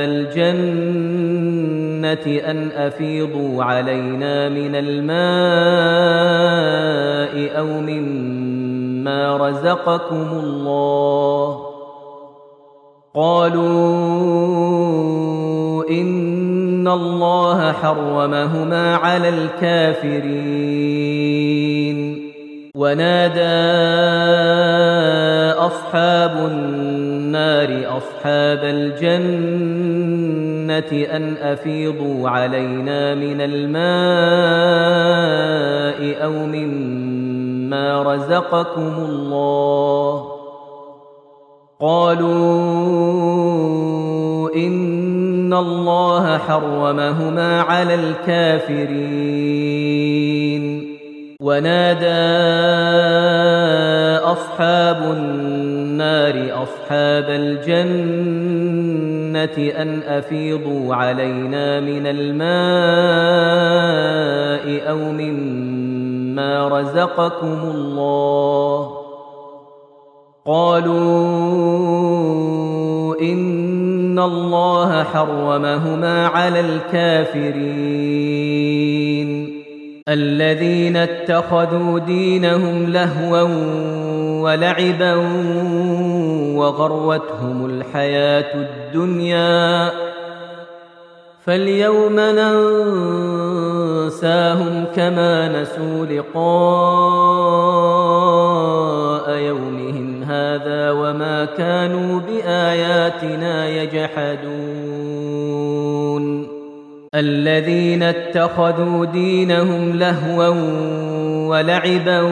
S1: الجنة أن أفيضوا علينا من الماء أو مما رزقكم الله قالوا إن الله حرمهما على الكافرين ونادى أصحاب النار أصحاب الجنة أن أفيضوا علينا من الماء أو مما رزقكم الله قالوا إن الله حرمهما على الكافرين ونادى أصحاب النار أصحاب الجنة أن أفيضوا علينا من الماء أو مما رزقكم الله قالوا إن الله حرمهما على الكافرين الذين اتخذوا دينهم لهوا ولعبا وغرتهم الحياة الدنيا فاليوم ننساهم كما نسوا لقاء يومهم هذا وما كانوا بآياتنا يجحدون الذين اتخذوا دينهم لهوا ولعبا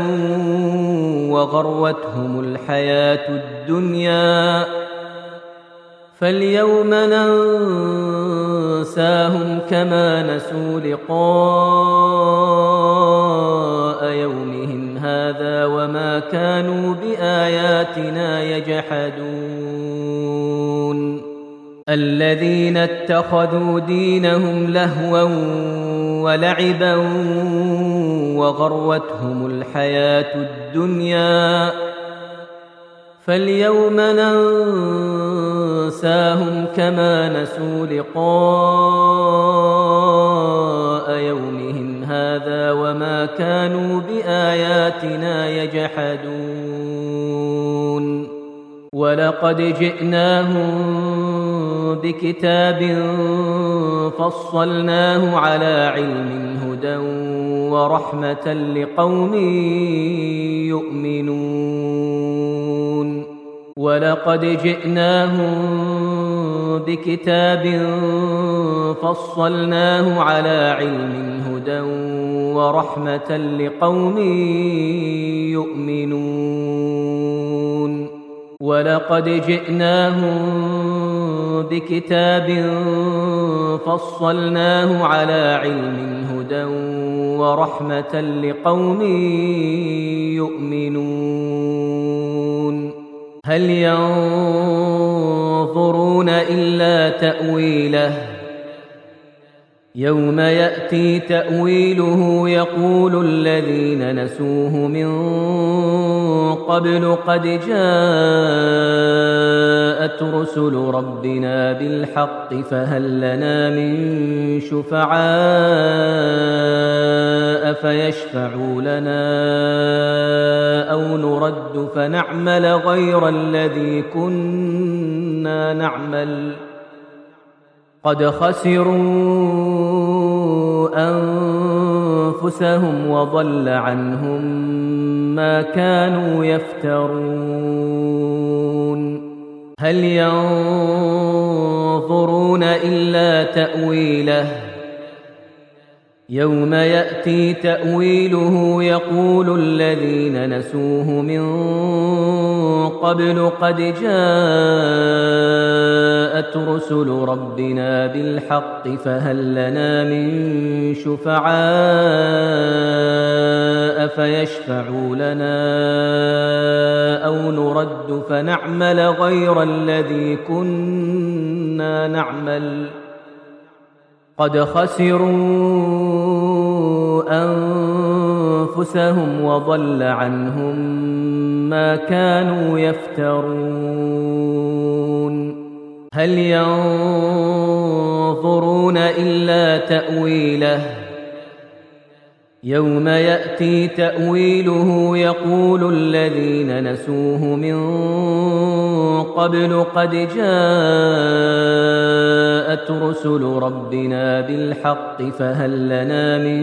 S1: وغرتهم الحياة الدنيا فاليوم ننساهم كما نسوا لقاء يومهم هذا وما كانوا بآياتنا يجحدون الذين اتخذوا دينهم لهوا ولعبا وغرتهم الحياة الدنيا فاليوم ننساهم كما نسوا لقاء يومهم هذا وما كانوا بآياتنا يجحدون. يعلمون. ولقد جئناهم بآيات مبينة فما زالوا في مرية من لقائها. أفلم يروا أنا زلنا من السماء ماء فأحيينا به الأرض بعد موتها وكذلك النشور. ولقد جئناهم بآيات مبينة فما زالوا في مرية من لقائها. أفلم يروا بكتاب فصلناه على علم هدى ورحمة لقوم يؤمنون ولقد جئناهم بكتاب فصلناه على علم هدى ورحمة لقوم يؤمنون ولقد جئناهم بكتاب فصلناه على علم هدى ورحمة لقوم يؤمنون هل ينظرون إلا تأويله يوم يأتي تأويله يقول الذين نسوه من قبل قد جاءت رسل ربنا بالحق فهل لنا من شفعاء فيشفعوا لنا أو نرد فنعمل غير الذي كنا نعمل قد خسروا أنفسهم وضل عنهم ما كانوا يفترون هل ينظرون إلا تأويله يوم يأتي تأويله يقول الذين نسوه من قبل قد جاءت رسل ربنا بالحق فهل لنا من شفعاء فيشفعوا لنا أو نرد فنعمل غير الذي كنا نعمل قد خسروا أنفسهم وضل عنهم ما كانوا يفترون هل ينظرون إلا تأويله يوم يأتي تأويله يقول الذين نسوه من قبل قد جاءت رسل ربنا بالحق فهل لنا من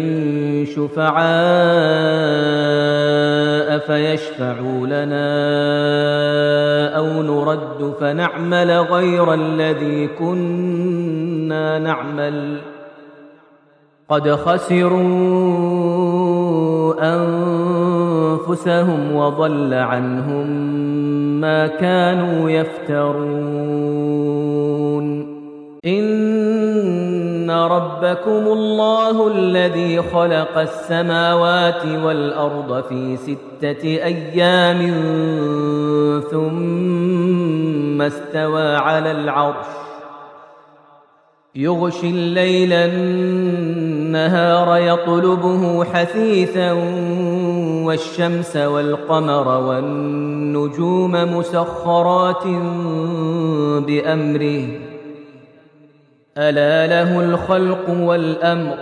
S1: شفعاء فيشفعوا لنا أو نرد فنعمل غير الذي كنا نعمل قد خسروا أنفسهم وضل عنهم ما كانوا يفترون إن ربكم الله الذي خلق السماوات والأرض في 6 أيام ثم استوى على العرش يغشي الليل النهار يطلبه حثيثا والشمس والقمر والنجوم مسخرات بأمره ألا له الخلق والأمر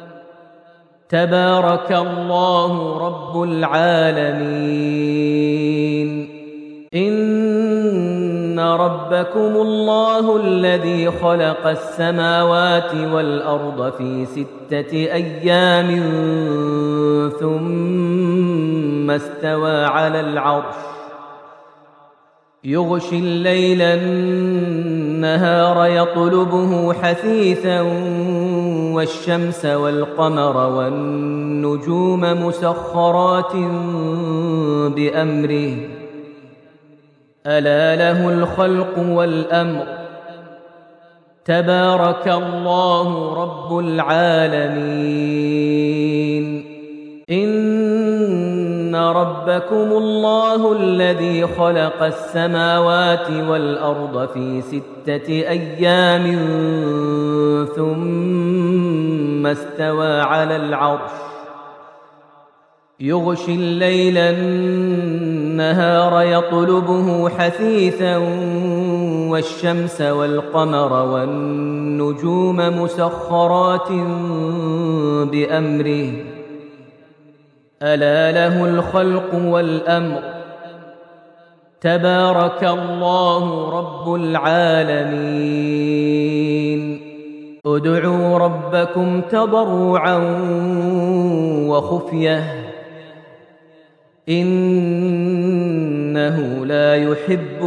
S1: تبارك الله رب العالمين إن ربكم الله الذي خلق السماوات والأرض في 6 أيام ثم استوى على العرش يغشي الليل النهار يطلبه حثيثا والشمس والقمر والنجوم مسخرات بأمره ألا له الخلق والأمر تبارك الله رب العالمين إن ربكم الله الذي خلق السماوات والأرض في 6 أيام ثم استوى على العرش يغشي الليل النهار يطلبه حثيثا والشمس والقمر والنجوم مسخرات بأمره ألا له الخلق والأمر تبارك الله رب العالمين. ادعوا ربكم تضرعا وخفية إنه لا يحب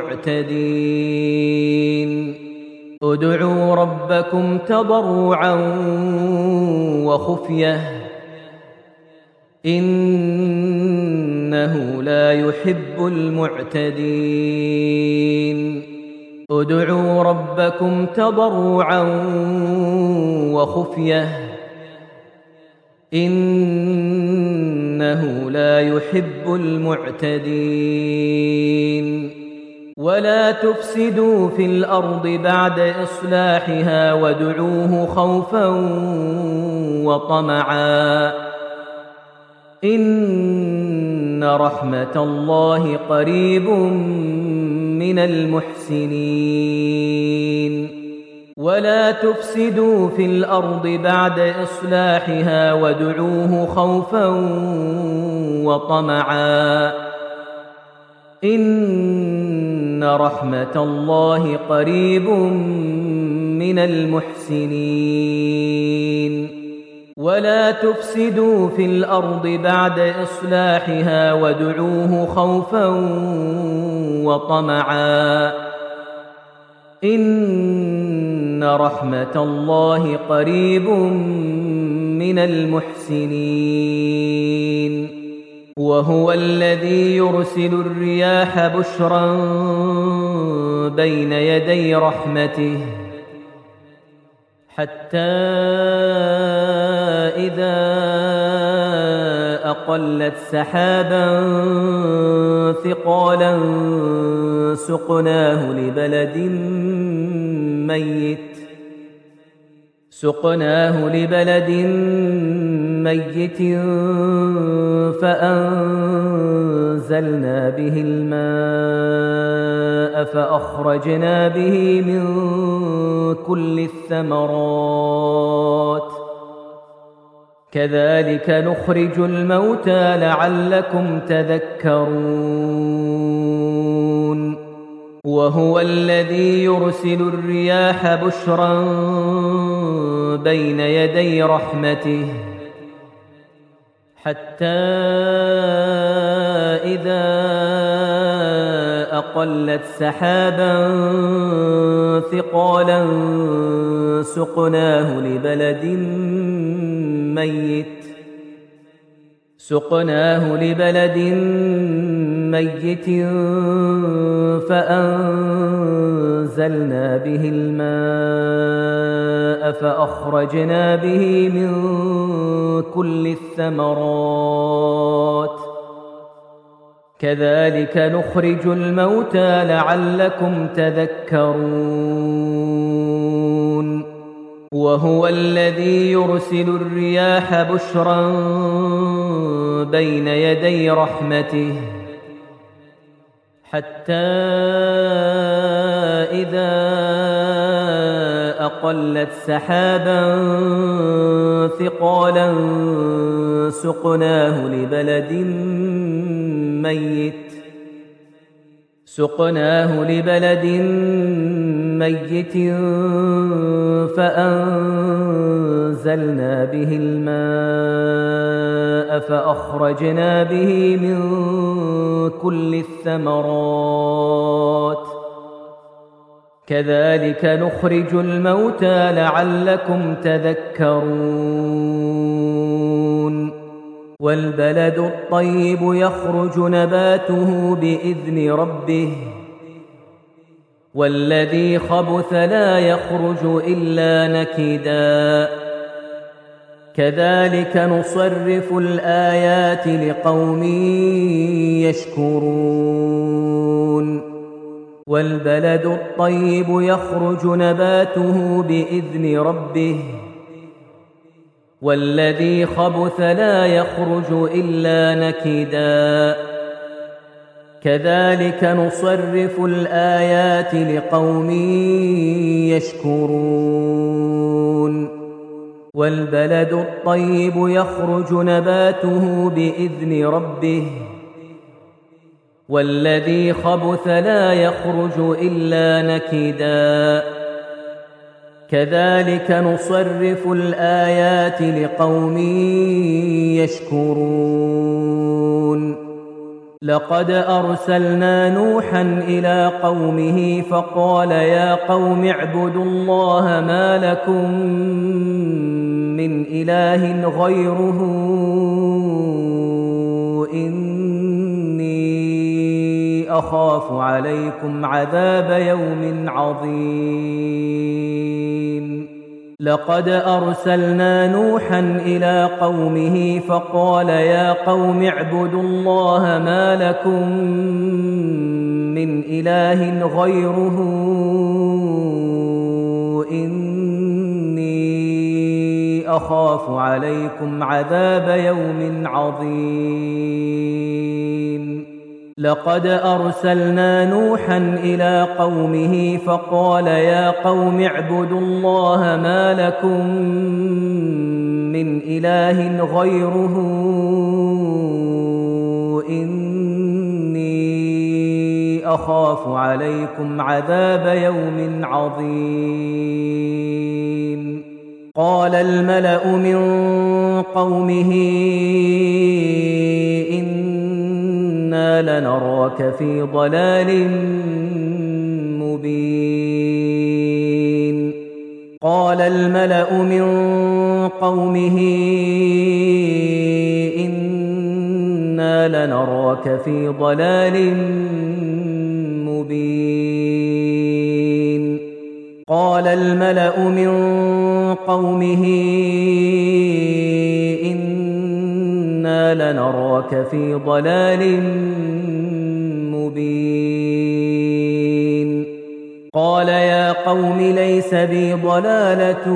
S1: المعتدين. ادعوا ربكم تضرعا وخفية إنه لا يحب المعتدين. ادعوا ربكم تضرعا وخفية إنه لا يحب المعتدين. ولا تفسدوا في الأرض بعد إصلاحها وادعوه خوفا وطمعا إن رحمة الله قريب من المحسنين. ولا تفسدوا في الأرض بعد إصلاحها وادعوه خوفا وطمعا إن رحمة الله قريب من المحسنين. ولا تفسدوا في الأرض بعد إصلاحها وادعوه خوفا وطمعا إن رحمة الله قريب من المحسنين. وهو الذي يرسل الرياح بشرا بين يدي رحمته حتى إذا أقلت سحابا ثقالا سقناه لبلد ميت فأنزلنا به الماء فأخرجنا به من كل الثمرات كذلك نخرج الموتى لعلكم تذكرون. وهو الذي يرسل الرياح بشرا بين يدي رحمته حتى إذا أقلت سحابا ثقالا سقناه لبلد ميت فأنزلنا به الماء فأخرجنا به من كل الثمرات كذلك نخرج الموتى لعلكم تذكرون. وهو الذي يرسل الرياح بشرا بين يدي رحمته حتى إذا أقلت سحابا ثقالا سقناه لبلد ميت فأنزلنا به الماء فأخرجنا به من كل الثمرات كذلك نخرج الموتى لعلكم تذكرون. والبلد الطيب يخرج نباته بإذن ربه والذي خبث لا يخرج إلا نكدا كذلك نصرف الآيات لقوم يشكرون. والبلد الطيب يخرج نباته بإذن ربه والذي خبث لا يخرج إلا نكدا كذلك نصرف الآيات لقوم يشكرون. والبلد الطيب يخرج نباته بإذن ربه والذي خبث لا يخرج إلا نكدا كذلك نصرف الآيات لقوم يشكرون لقد أرسلنا نوحا إلى قومه فقال يا قوم اعبدوا الله ما لكم من إله غيره إني أخاف عليكم عذاب يوم عظيم لقد أرسلنا نوحا إلى قومه فقال يا قوم اعبدوا الله ما لكم من إله غيره إني أخاف عليكم عذاب يوم عظيم لقد أرسلنا نوحا إلى قومه فقال يا قوم اعبدوا الله ما لكم من إله غيره إني أخاف عليكم عذاب يوم عظيم قال الملأ من قومه إنا لنراك في ضلال مبين قال الملأ من قومه إنا لنراك في ضلال مبين قال الملأ من قومه إنا لنراك في ضلال مبين قال يا قوم ليس بي ضلالة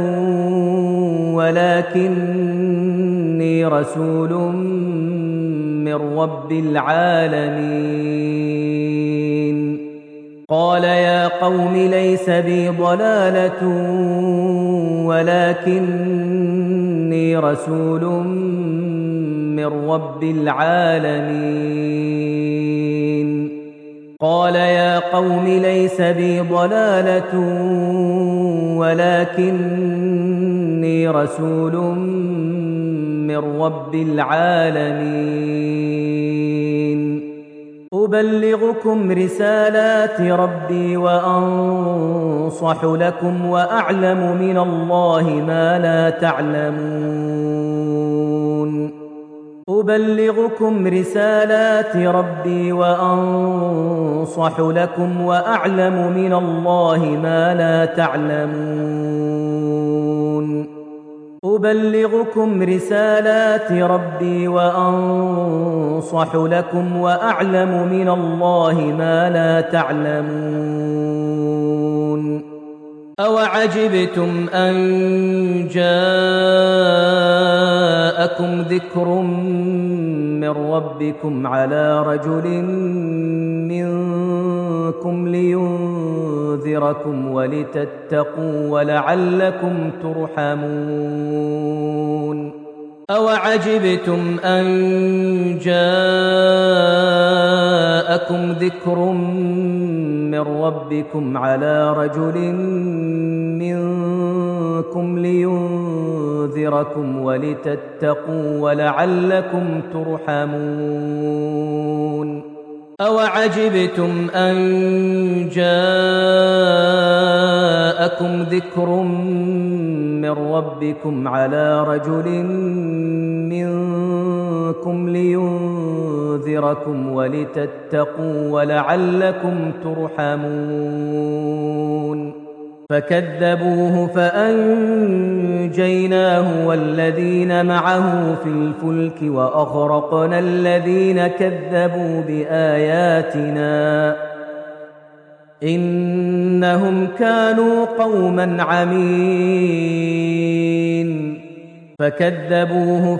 S1: ولكني رسول من رب العالمين قال يا قوم ليس بي ضلالة ولكني رسول من رب العالمين قال يا قوم ليس بي ضلالة ولكني رسول من رب العالمين أبلغكم رسالات ربي وأنصح لكم وأعلم من الله ما لا تعلمون أبلغكم رسالات ربي وأنصح لكم وأعلم من الله ما لا تعلمون أبلغكم رسالات ربي وأنصح لكم وأعلم من الله ما لا تعلمون أوعجبتم أن جاءكم ذكر من ربكم على رجل منكم لينذركم ولتتقوا ولعلكم ترحمون أوعجبتم أن جاءكم ذكر من ربكم على رجل منكم لينذركم ولتتقوا ولعلكم ترحمون أوعجبتم أن جاءكم ذكر من ربكم على رجل منكم لينذركم ولتتقوا ولعلكم ترحمون فكذبوه فأنجيناه والذين معه في الفلك وأغرقنا الذين كذبوا بآياتنا إنهم كانوا قوما عمين فكذبوه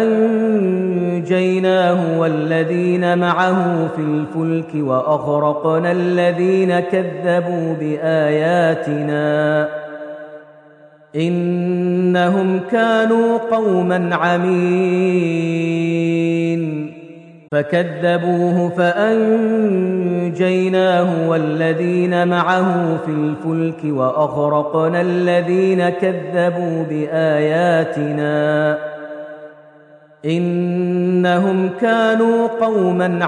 S1: فأنجيناه والذين معه في الفلك وأغرقنا الذين كذبوا بآياتنا إنهم كانوا قوما عمين فكذبوه فأنجيناه والذين معه في الفلك وأغرقنا الذين كذبوا بآياتنا إنهم كانوا قوما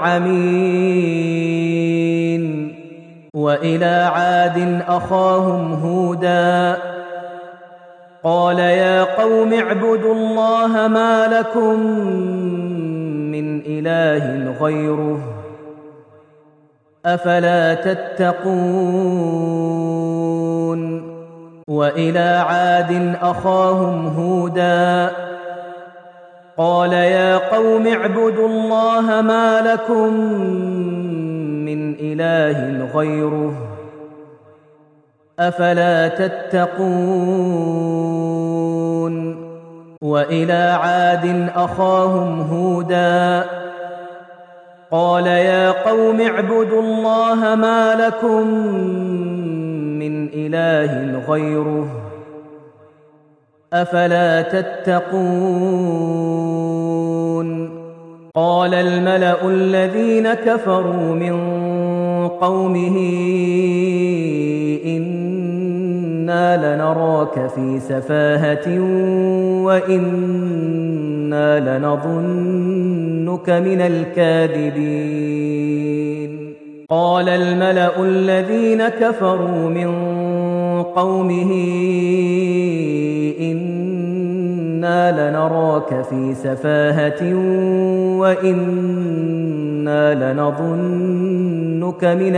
S1: عمين. وإلى عاد أخاهم هودا قال يا قوم اعبدوا الله ما لكم من إله غيره أفلا تتقون. وإلى عاد أخاهم هودا قال يا قوم اعبدوا الله ما لكم من إله غيره أفلا تتقون. وإلى عاد أخاهم هودا قال يا قوم اعبدوا الله ما لكم من إله غيره أفلا تتقون. قال الملأ الذين كفروا من قومه إنا لنراك في سفاهة وإنا لنظنك من الكاذبين. قال الملأ الذين كفروا من قومه إنا لنراك في سفاهة وإنا لنظنك من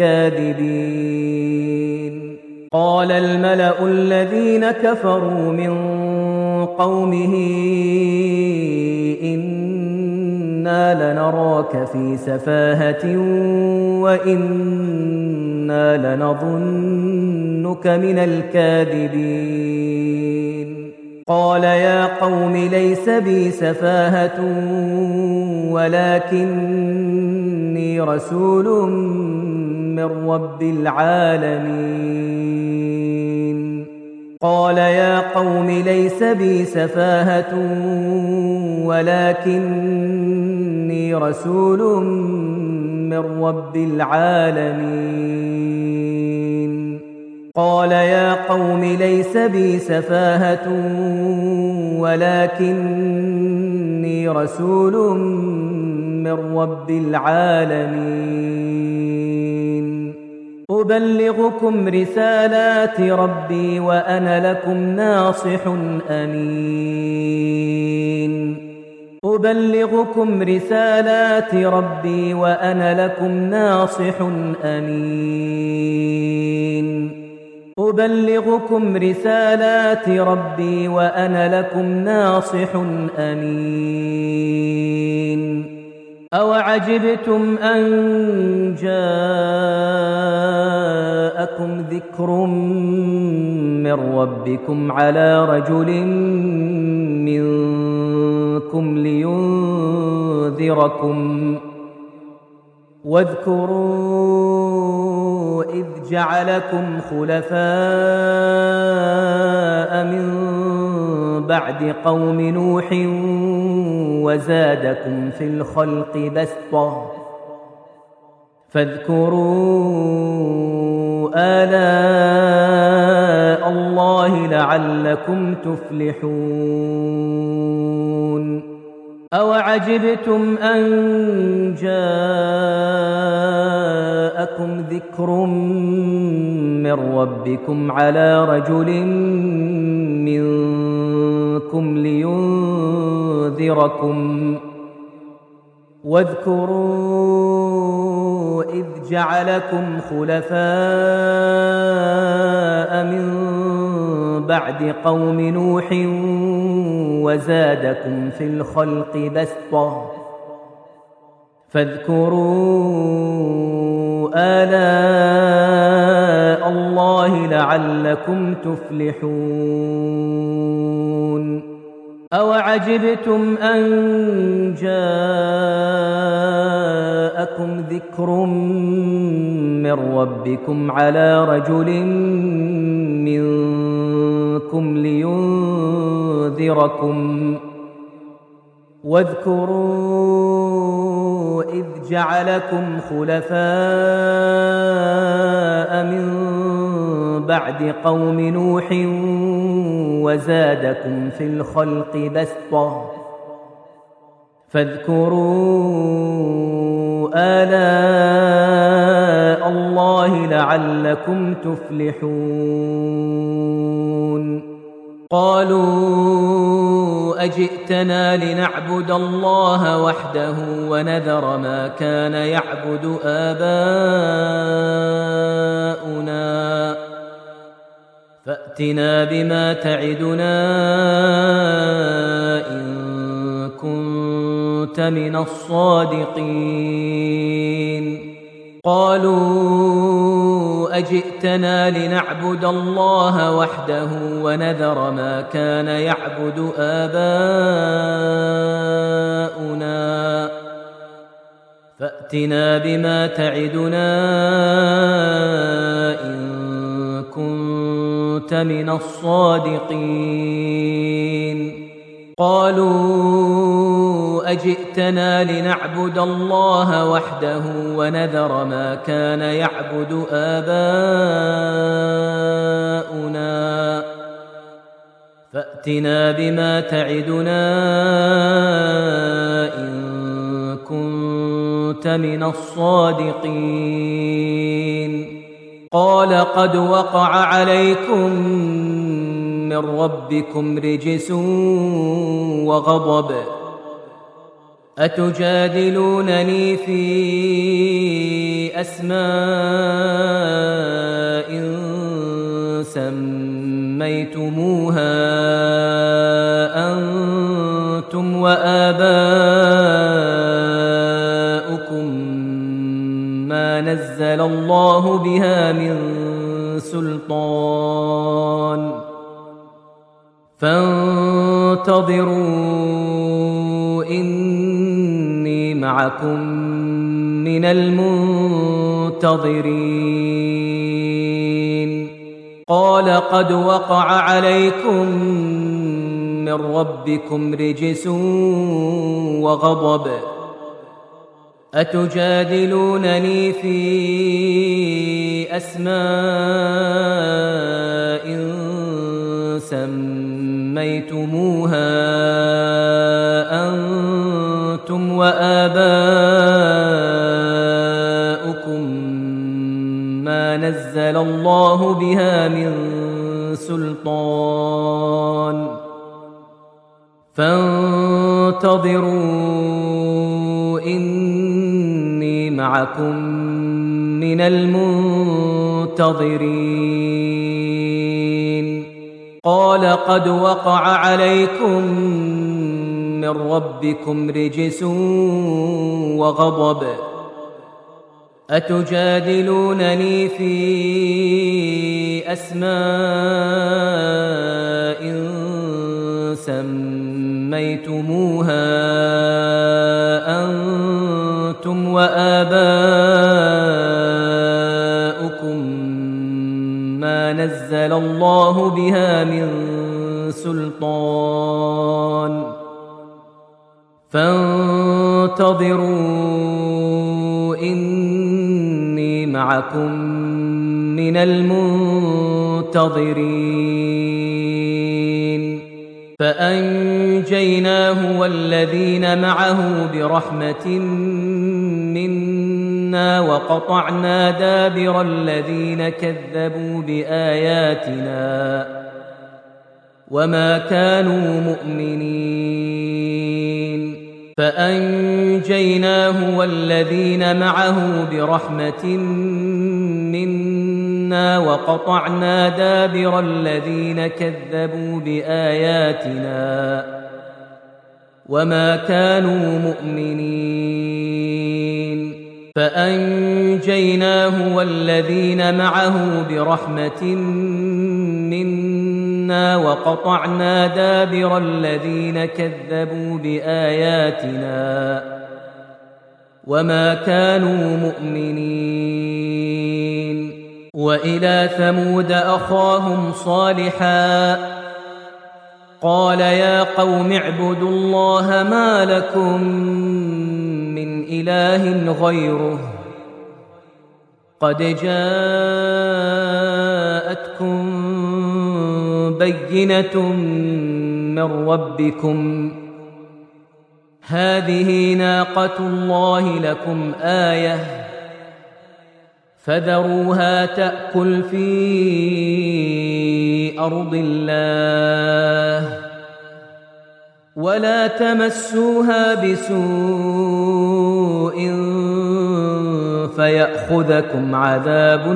S1: الكاذبين. قال الملأ الذين كفروا من قومه إنا لنراك في سفاهة وإنا لنظنك من الكاذبين. قال يا قوم ليس بي سفاهة ولكني رسول من رب العالمين. قال يا قوم ليس بي سفاهة ولكني رسول من رب العالمين. قال يا قوم ليس بي سفاهة ولكني رسول من رب العالمين. أبلغكم رسالات ربي وأنا لكم ناصح أمين. أبلغكم رسالات ربي وأنا لكم ناصح أمين. أبلغكم رسالات ربي وأنا لكم ناصح أمين. أوعجبتم أن جاءكم ذكر من ربكم على رجل منكم لينذركم واذكروا إذ جعلكم خلفاء من بعد قوم نوح وزادكم في الخلق بسطة فاذكروا آلاء الله لعلكم تفلحون. أوعجبتم أن جاءكم ذكر من ربكم على رجل منكم لينذركم واذكروا إذ جعلكم خلفاء من بعد قوم نوح وزادكم في الخلق بسطة فاذكروا آلاء الله لعلكم تفلحون. أوعجبتم أن جاءكم ذكر من ربكم على رجل منكم لينذركم واذكروا إذ جعلكم خلفاء من بعد قوم نوح وزادكم في الخلق بسطة فاذكروا آلاء الله لعلكم تفلحون قالوا أجئتنا لنعبد الله وحده ونذر ما كان يعبد آباؤنا فأتنا بما تعدنا إن كنت من الصادقين قالوا أجئتنا لنعبد الله وحده ونذر ما كان يعبد آباؤنا فأتنا بما تعدنا إن كنت من الصادقين قالوا أجئتنا لنعبد الله وحده ونذر ما كان يعبد آباؤنا فأتنا بما تعدنا إن كنت من الصادقين قال قد وقع عليكم من ربكم رجس وغضب أتجادلونني في أسماء سميتموها أنتم وآباؤكم ما نزل الله بها من سلطان فانتظروا إني معكم من المنتظرين قال قد وقع عليكم من ربكم رجس وغضب أتجادلونني في أسماء سميتموها أنتم وآباؤكم ما نزل الله بها من سلطان فانتظروا إني معكم من المنتظرين قال قد وقع عليكم من ربكم رجس وغضب أتجادلونني في أسماء سميتموها أنتم وآباؤكم ما نزل الله بها من سلطان فانتظروا إني معكم من المنتظرين فأنجيناه والذين معه برحمة منا وقطعنا دابر الذين كذبوا بآياتنا وما كانوا مؤمنين فأنجيناه والذين معه برحمة منا وقطعنا دابر الذين كذبوا بآياتنا وما كانوا مؤمنين فأنجيناه والذين معه برحمة منا وقطعنا دابر الذين كذبوا بآياتنا وما كانوا مؤمنين وإلى ثمود أخاهم صالحا قال يا قوم اعبدوا الله ما لكم من إله غيره قد جاءتكم بينة من ربكم هذه ناقة الله لكم آية فذروها تأكل في أرض الله ولا تمسوها بسوء فيأخذكم عذاب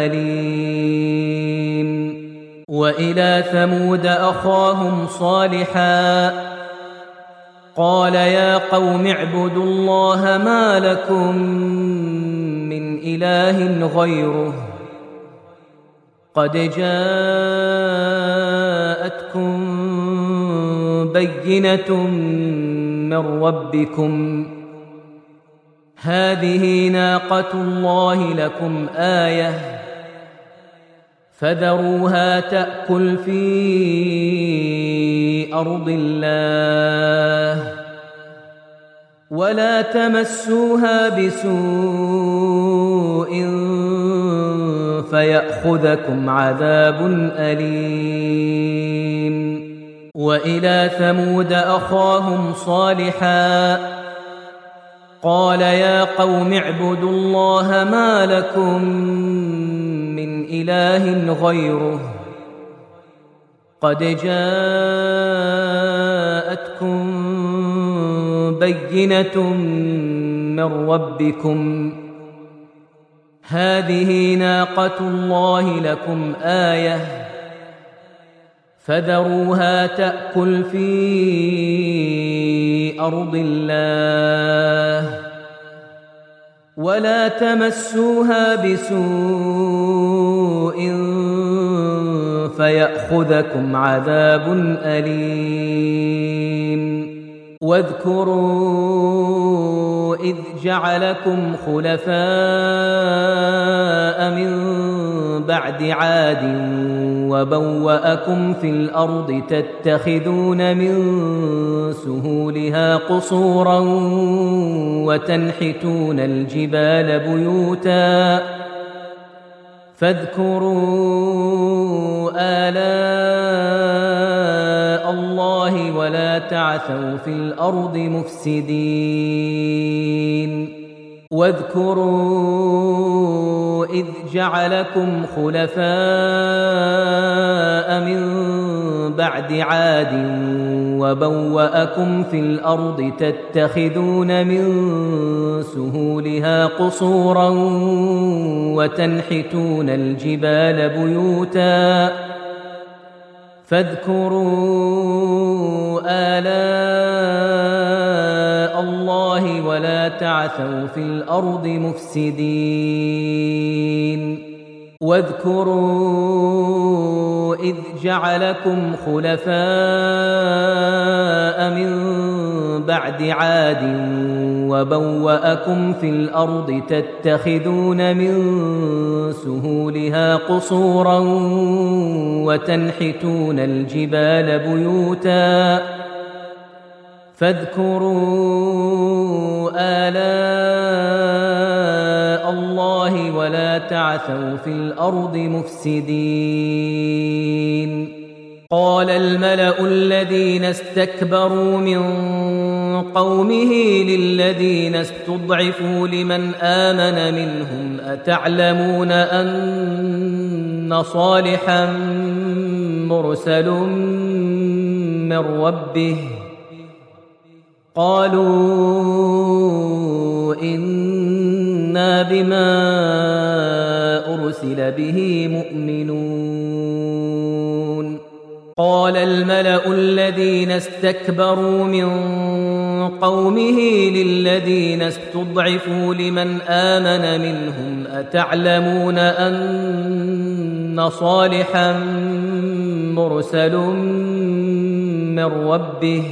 S1: أليم وإلى ثمود أخاهم صالحا قال يا قوم اعبدوا الله ما لكم من إله غيره قد جاءتكم بينة من ربكم هذه ناقة الله لكم آية فذروها تأكل في أرض الله ولا تمسوها بسوء فيأخذكم عذاب أليم وإلى ثمود أخاهم صالحا قال يا قوم اعبدوا الله ما لكم من إله غيره قد جاءتكم بينة من ربكم هذه ناقة الله لكم آية فذروها تأكل في أرض الله ولا تمسوها بسوء فيأخذكم عذاب أليم واذكروا إذ جعلكم خلفاء من بعد عاد وبوأكم في الأرض تتخذون من سهولها قصورا وتنحتون الجبال بيوتا فاذكروا آلاء الله ولا تعثوا في الأرض مفسدين واذكروا إذ جعلكم خلفاء من بعد عاد وبوأكم في الأرض تتخذون من سهولها قصورا وتنحتون الجبال بيوتا فاذكروا آلاء الله ولا تعثوا في الأرض مفسدين واذكروا إذ جعلكم خلفاء من بعد عاد وبوأكم في الأرض تتخذون من سهولها قصورا وتنحتون الجبال بيوتا فاذكروا آلاء الله ولا تعثوا في الأرض مفسدين قال الملأ الذين استكبروا من قومه للذين استضعفوا لمن آمن منهم أتعلمون أن صالحا مرسل من ربه قالوا إنا بما أرسل به مؤمنون قال الملأ الذين استكبروا من قومه للذين استضعفوا لمن آمن منهم أتعلمون أن صالحا مرسل من ربه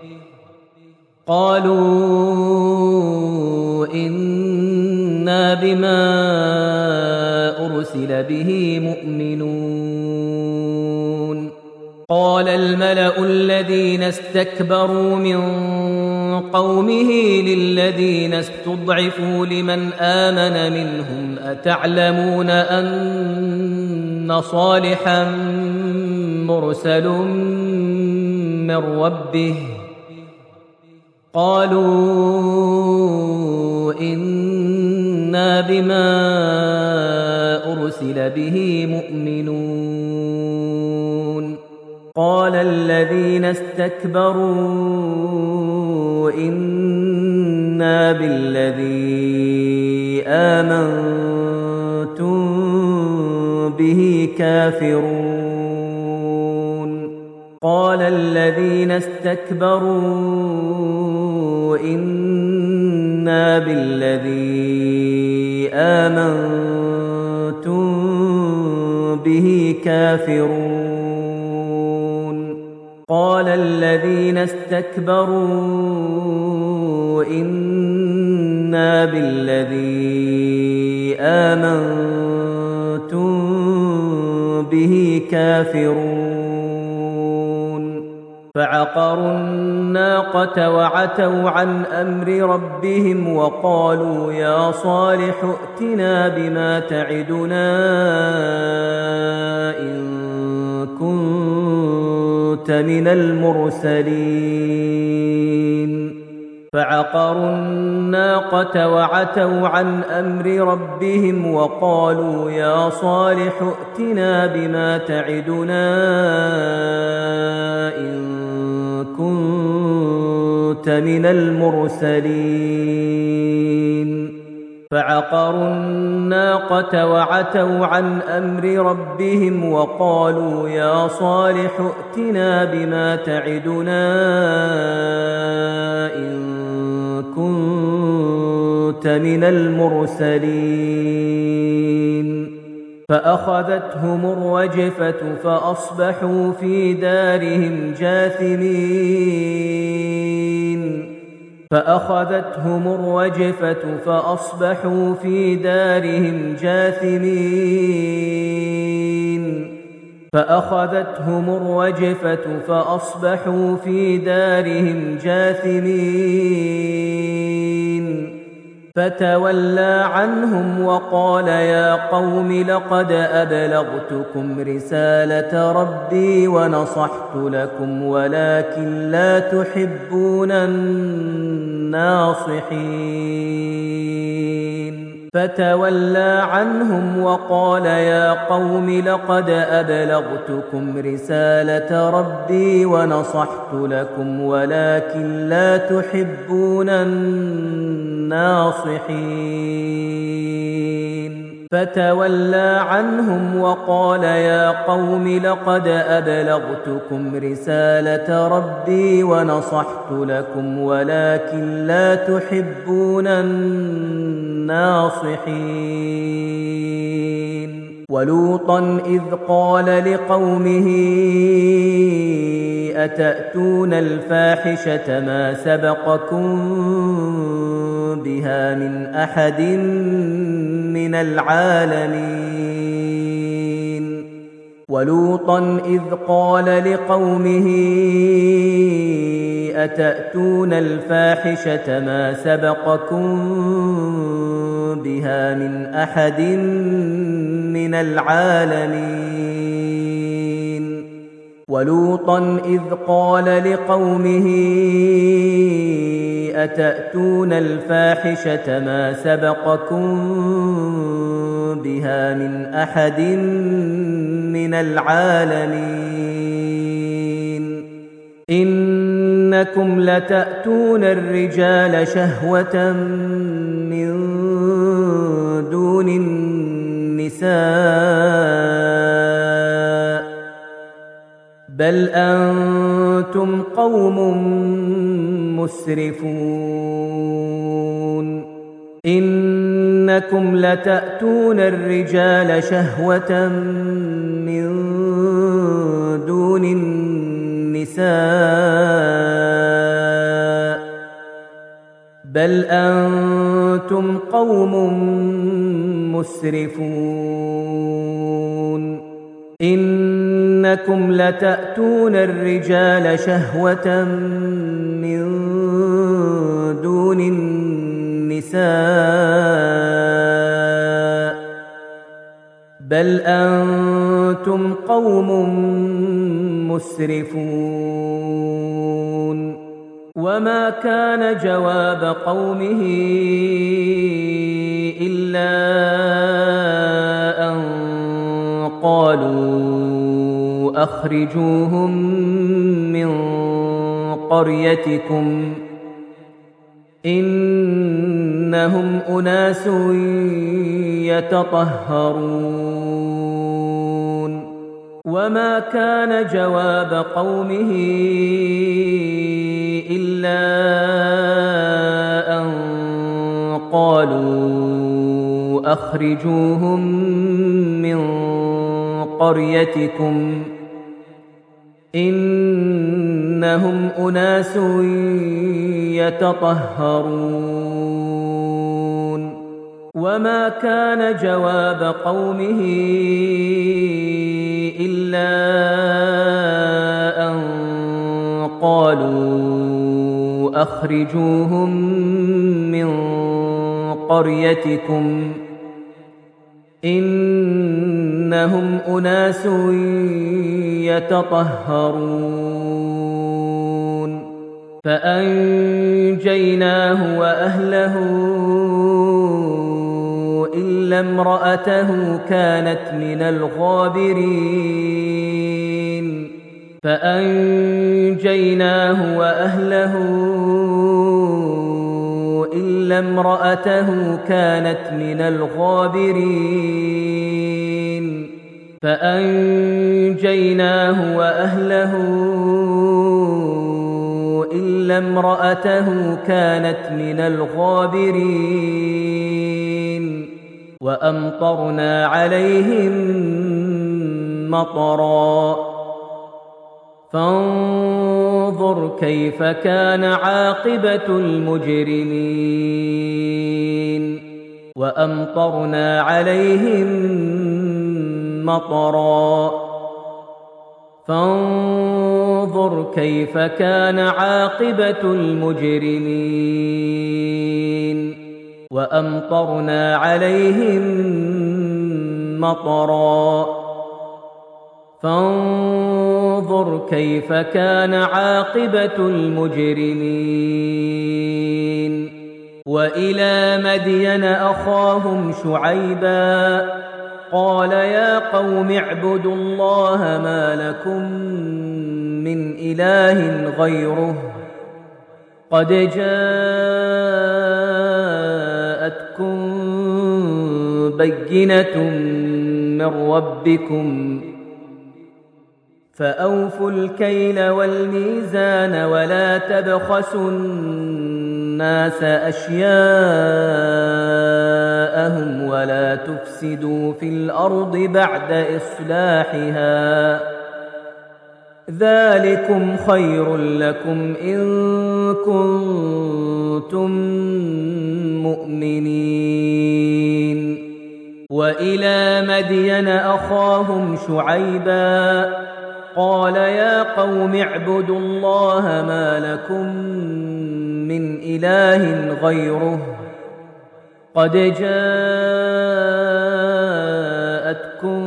S1: قالوا إنا بما أرسل به مؤمنون قال الملأ الذين استكبروا من قومه للذين استضعفوا لمن آمن منهم أتعلمون أن صالحا مرسل من ربه قالوا إنا بما أرسل به مؤمنون قال الذين استكبروا إنا بالذي آمنتم به كافرون قال الذين استكبروا إنا بالذي آمنتم به كافرون قال الذين استكبروا إنا بالذي آمنتم به كافرون فعقروا الناقة وعتوا عن أمر ربهم وقالوا يا صالح ائتنا بما تعدنا إن كنت من المرسلين فعقروا الناقة وعتوا عن أمر ربهم وقالوا يا صالح ائتنا بما تعدنا إن كنت من المرسلين فعقروا الناقة وعتوا عن أمر ربهم وقالوا يا صالح ائتنا بما تعدنا إن كنت من المرسلين فأخذتهم الرجفة فأصبحوا في دارهم جاثمين فأخذتهم الرجفة فأصبحوا في دارهم جاثمين فأخذتهم الرجفة فأصبحوا في دارهم جاثمين فتولى عنهم وقال يا قوم لقد أبلغتكم رسالة ربي ونصحت لكم ولكن لا تحبون الناصحين فتولى عنهم وقال يا قوم لقد أبلغتكم رسالة ربي ونصحت لكم ولكن لا تحبون الناصحين فتولى عنهم وقال يا قوم لقد أبلغتكم رسالة ربي ونصحت لكم ولكن لا تحبون الناصحين ولوطا إذ قال لقومه أتأتون الفاحشة ما سبقكم بها من أحد من العالمين ولوطا إذ قال لقومه أتأتون الفاحشة ما سبقكم بها من أحد من العالمين ولوطا إذ قال لقومه أتأتون الفاحشة ما سبقكم بها من أحد من العالمين إنكم لتأتون الرجال شهوة من دون النساء بل أنتم قوم مسرفون إنكم لتأتون الرجال شهوة من دون النساء بل أنتم قوم مسرفون إنكم لتأتون الرجال شهوة من دون النساء بل أنتم قوم مسرفون وما كان جواب قومه إلا أن قالوا أخرجوهم من قريتكم إنهم أناس يتطهرون وما كان جواب قومه إلا أن قالوا أخرجوهم من قريتكم إنهم أناس يتطهرون وما كان جواب قومه إلا أن قالوا أخرجوهم من قريتكم إنهم أناس يتطهرون فأنجيناه وأهله إلا امرأته كانت من الغابرين فأنجيناه وأهله إلا امرأته كانت من الغابرين فأنجيناه وأهله إلا امرأته كانت من الغابرين وأمطرنا عليهم مطرا فانظر كيف كان عاقبة المجرمين وأمطرنا عليهم مطرا فانظر كيف كان عاقبة المجرمين وأمطرنا عليهم مطرا فانظر كيف كان عاقبة المجرمين وإلى مدين أخاهم شعيبا قال يا قوم اعبدوا الله ما لكم من إله غيره قد جاءتكم بينة من ربكم فأوفوا الكيل والميزان ولا تبخسوا الناس أشياءهم ولا تفسدوا في الأرض بعد إصلاحها ذلكم خير لكم إن كنتم مؤمنين وإلى مدين أخاهم شعيبا قال يا قوم اعبدوا الله ما لكم من إله غيره قد جاءتكم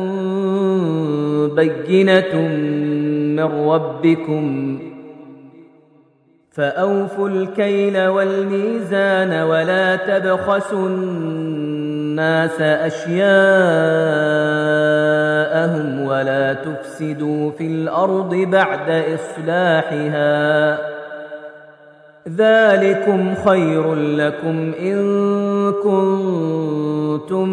S1: بينة من ربكم فأوفوا الكيل والميزان ولا تبخسوا الناس أشياءهم ولا تفسدوا في الأرض بعد إصلاحها ذلكم خير لكم إن كنتم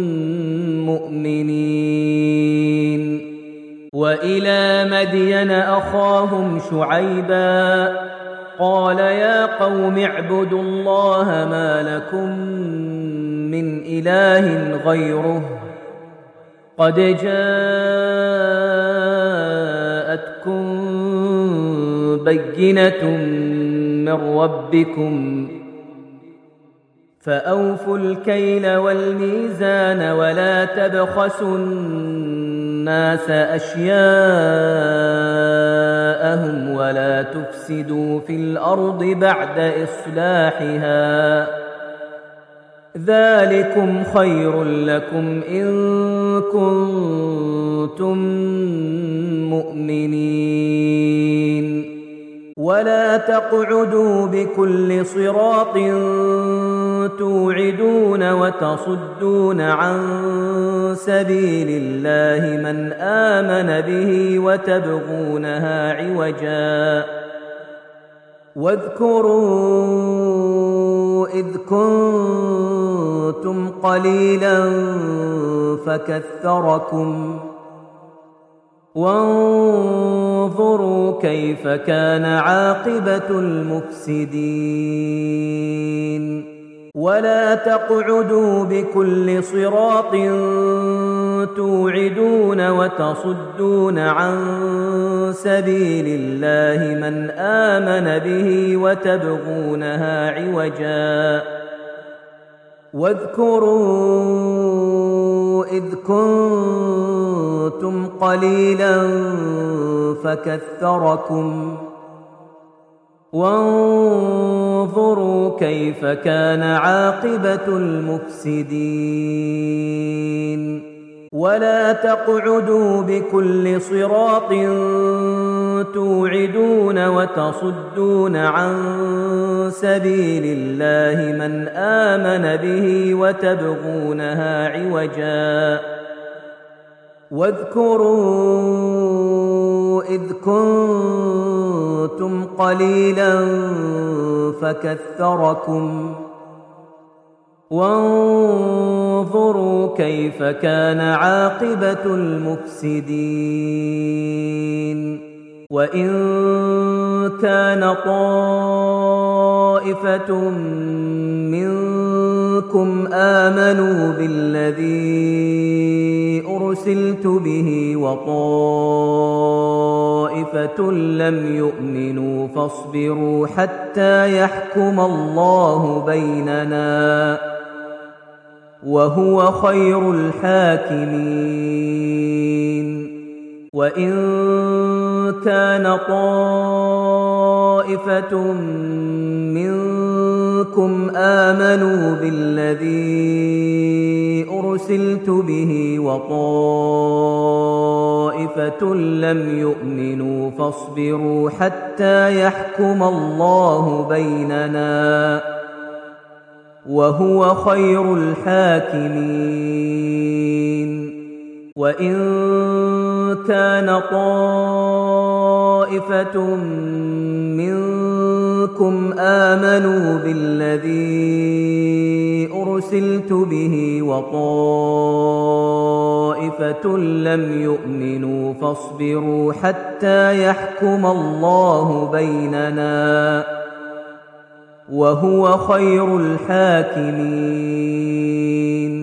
S1: مؤمنين وإلى مدين أخاهم شعيبا قال يا قوم اعبدوا الله ما لكم من إله غيره قد جاءتكم بينة من ربكم فأوفوا الكيل والميزان ولا تبخسوا الناس الناس أشياءهم ولا تفسدوا في الأرض بعد إصلاحها ذلكم خير لكم إن كنتم مؤمنين ولا تقعدوا بكل صراط توعدون وتصدون عن سبيل الله من آمن به وتبغونها عوجا واذكروا إذ كنتم قليلا فكثركم وانظروا كيف كان عاقبة المفسدين ولا تقعدوا بكل صراط توعدون وتصدون عن سبيل الله من آمن به وتبغونها عوجا واذكروا إذ كنتم قليلا فكثركم وانظروا كيف كان عاقبة المفسدين ولا تقعدوا بكل صراط توعدون وتصدون عن سبيل الله من آمن به وتبغونها عوجا واذكروا إذ كنتم قليلا فكثركم وانظروا كيف كان عاقبة المفسدين وإن كان طائفة منكم آمنوا بالذي أرسلت به وطائفة لم يؤمنوا فاصبروا حتى يحكم الله بيننا وهو خير الحاكمين وإن كان طائفة منكم آمنوا بالذي أرسلت به وطائفة لم يؤمنوا فاصبروا حتى يحكم الله بيننا وهو خير الحاكمين وإن كان طائفة منكم آمنوا بالذي أرسلت به وطائفة لم يؤمنوا فاصبروا حتى يحكم الله بيننا وهو خير الحاكمين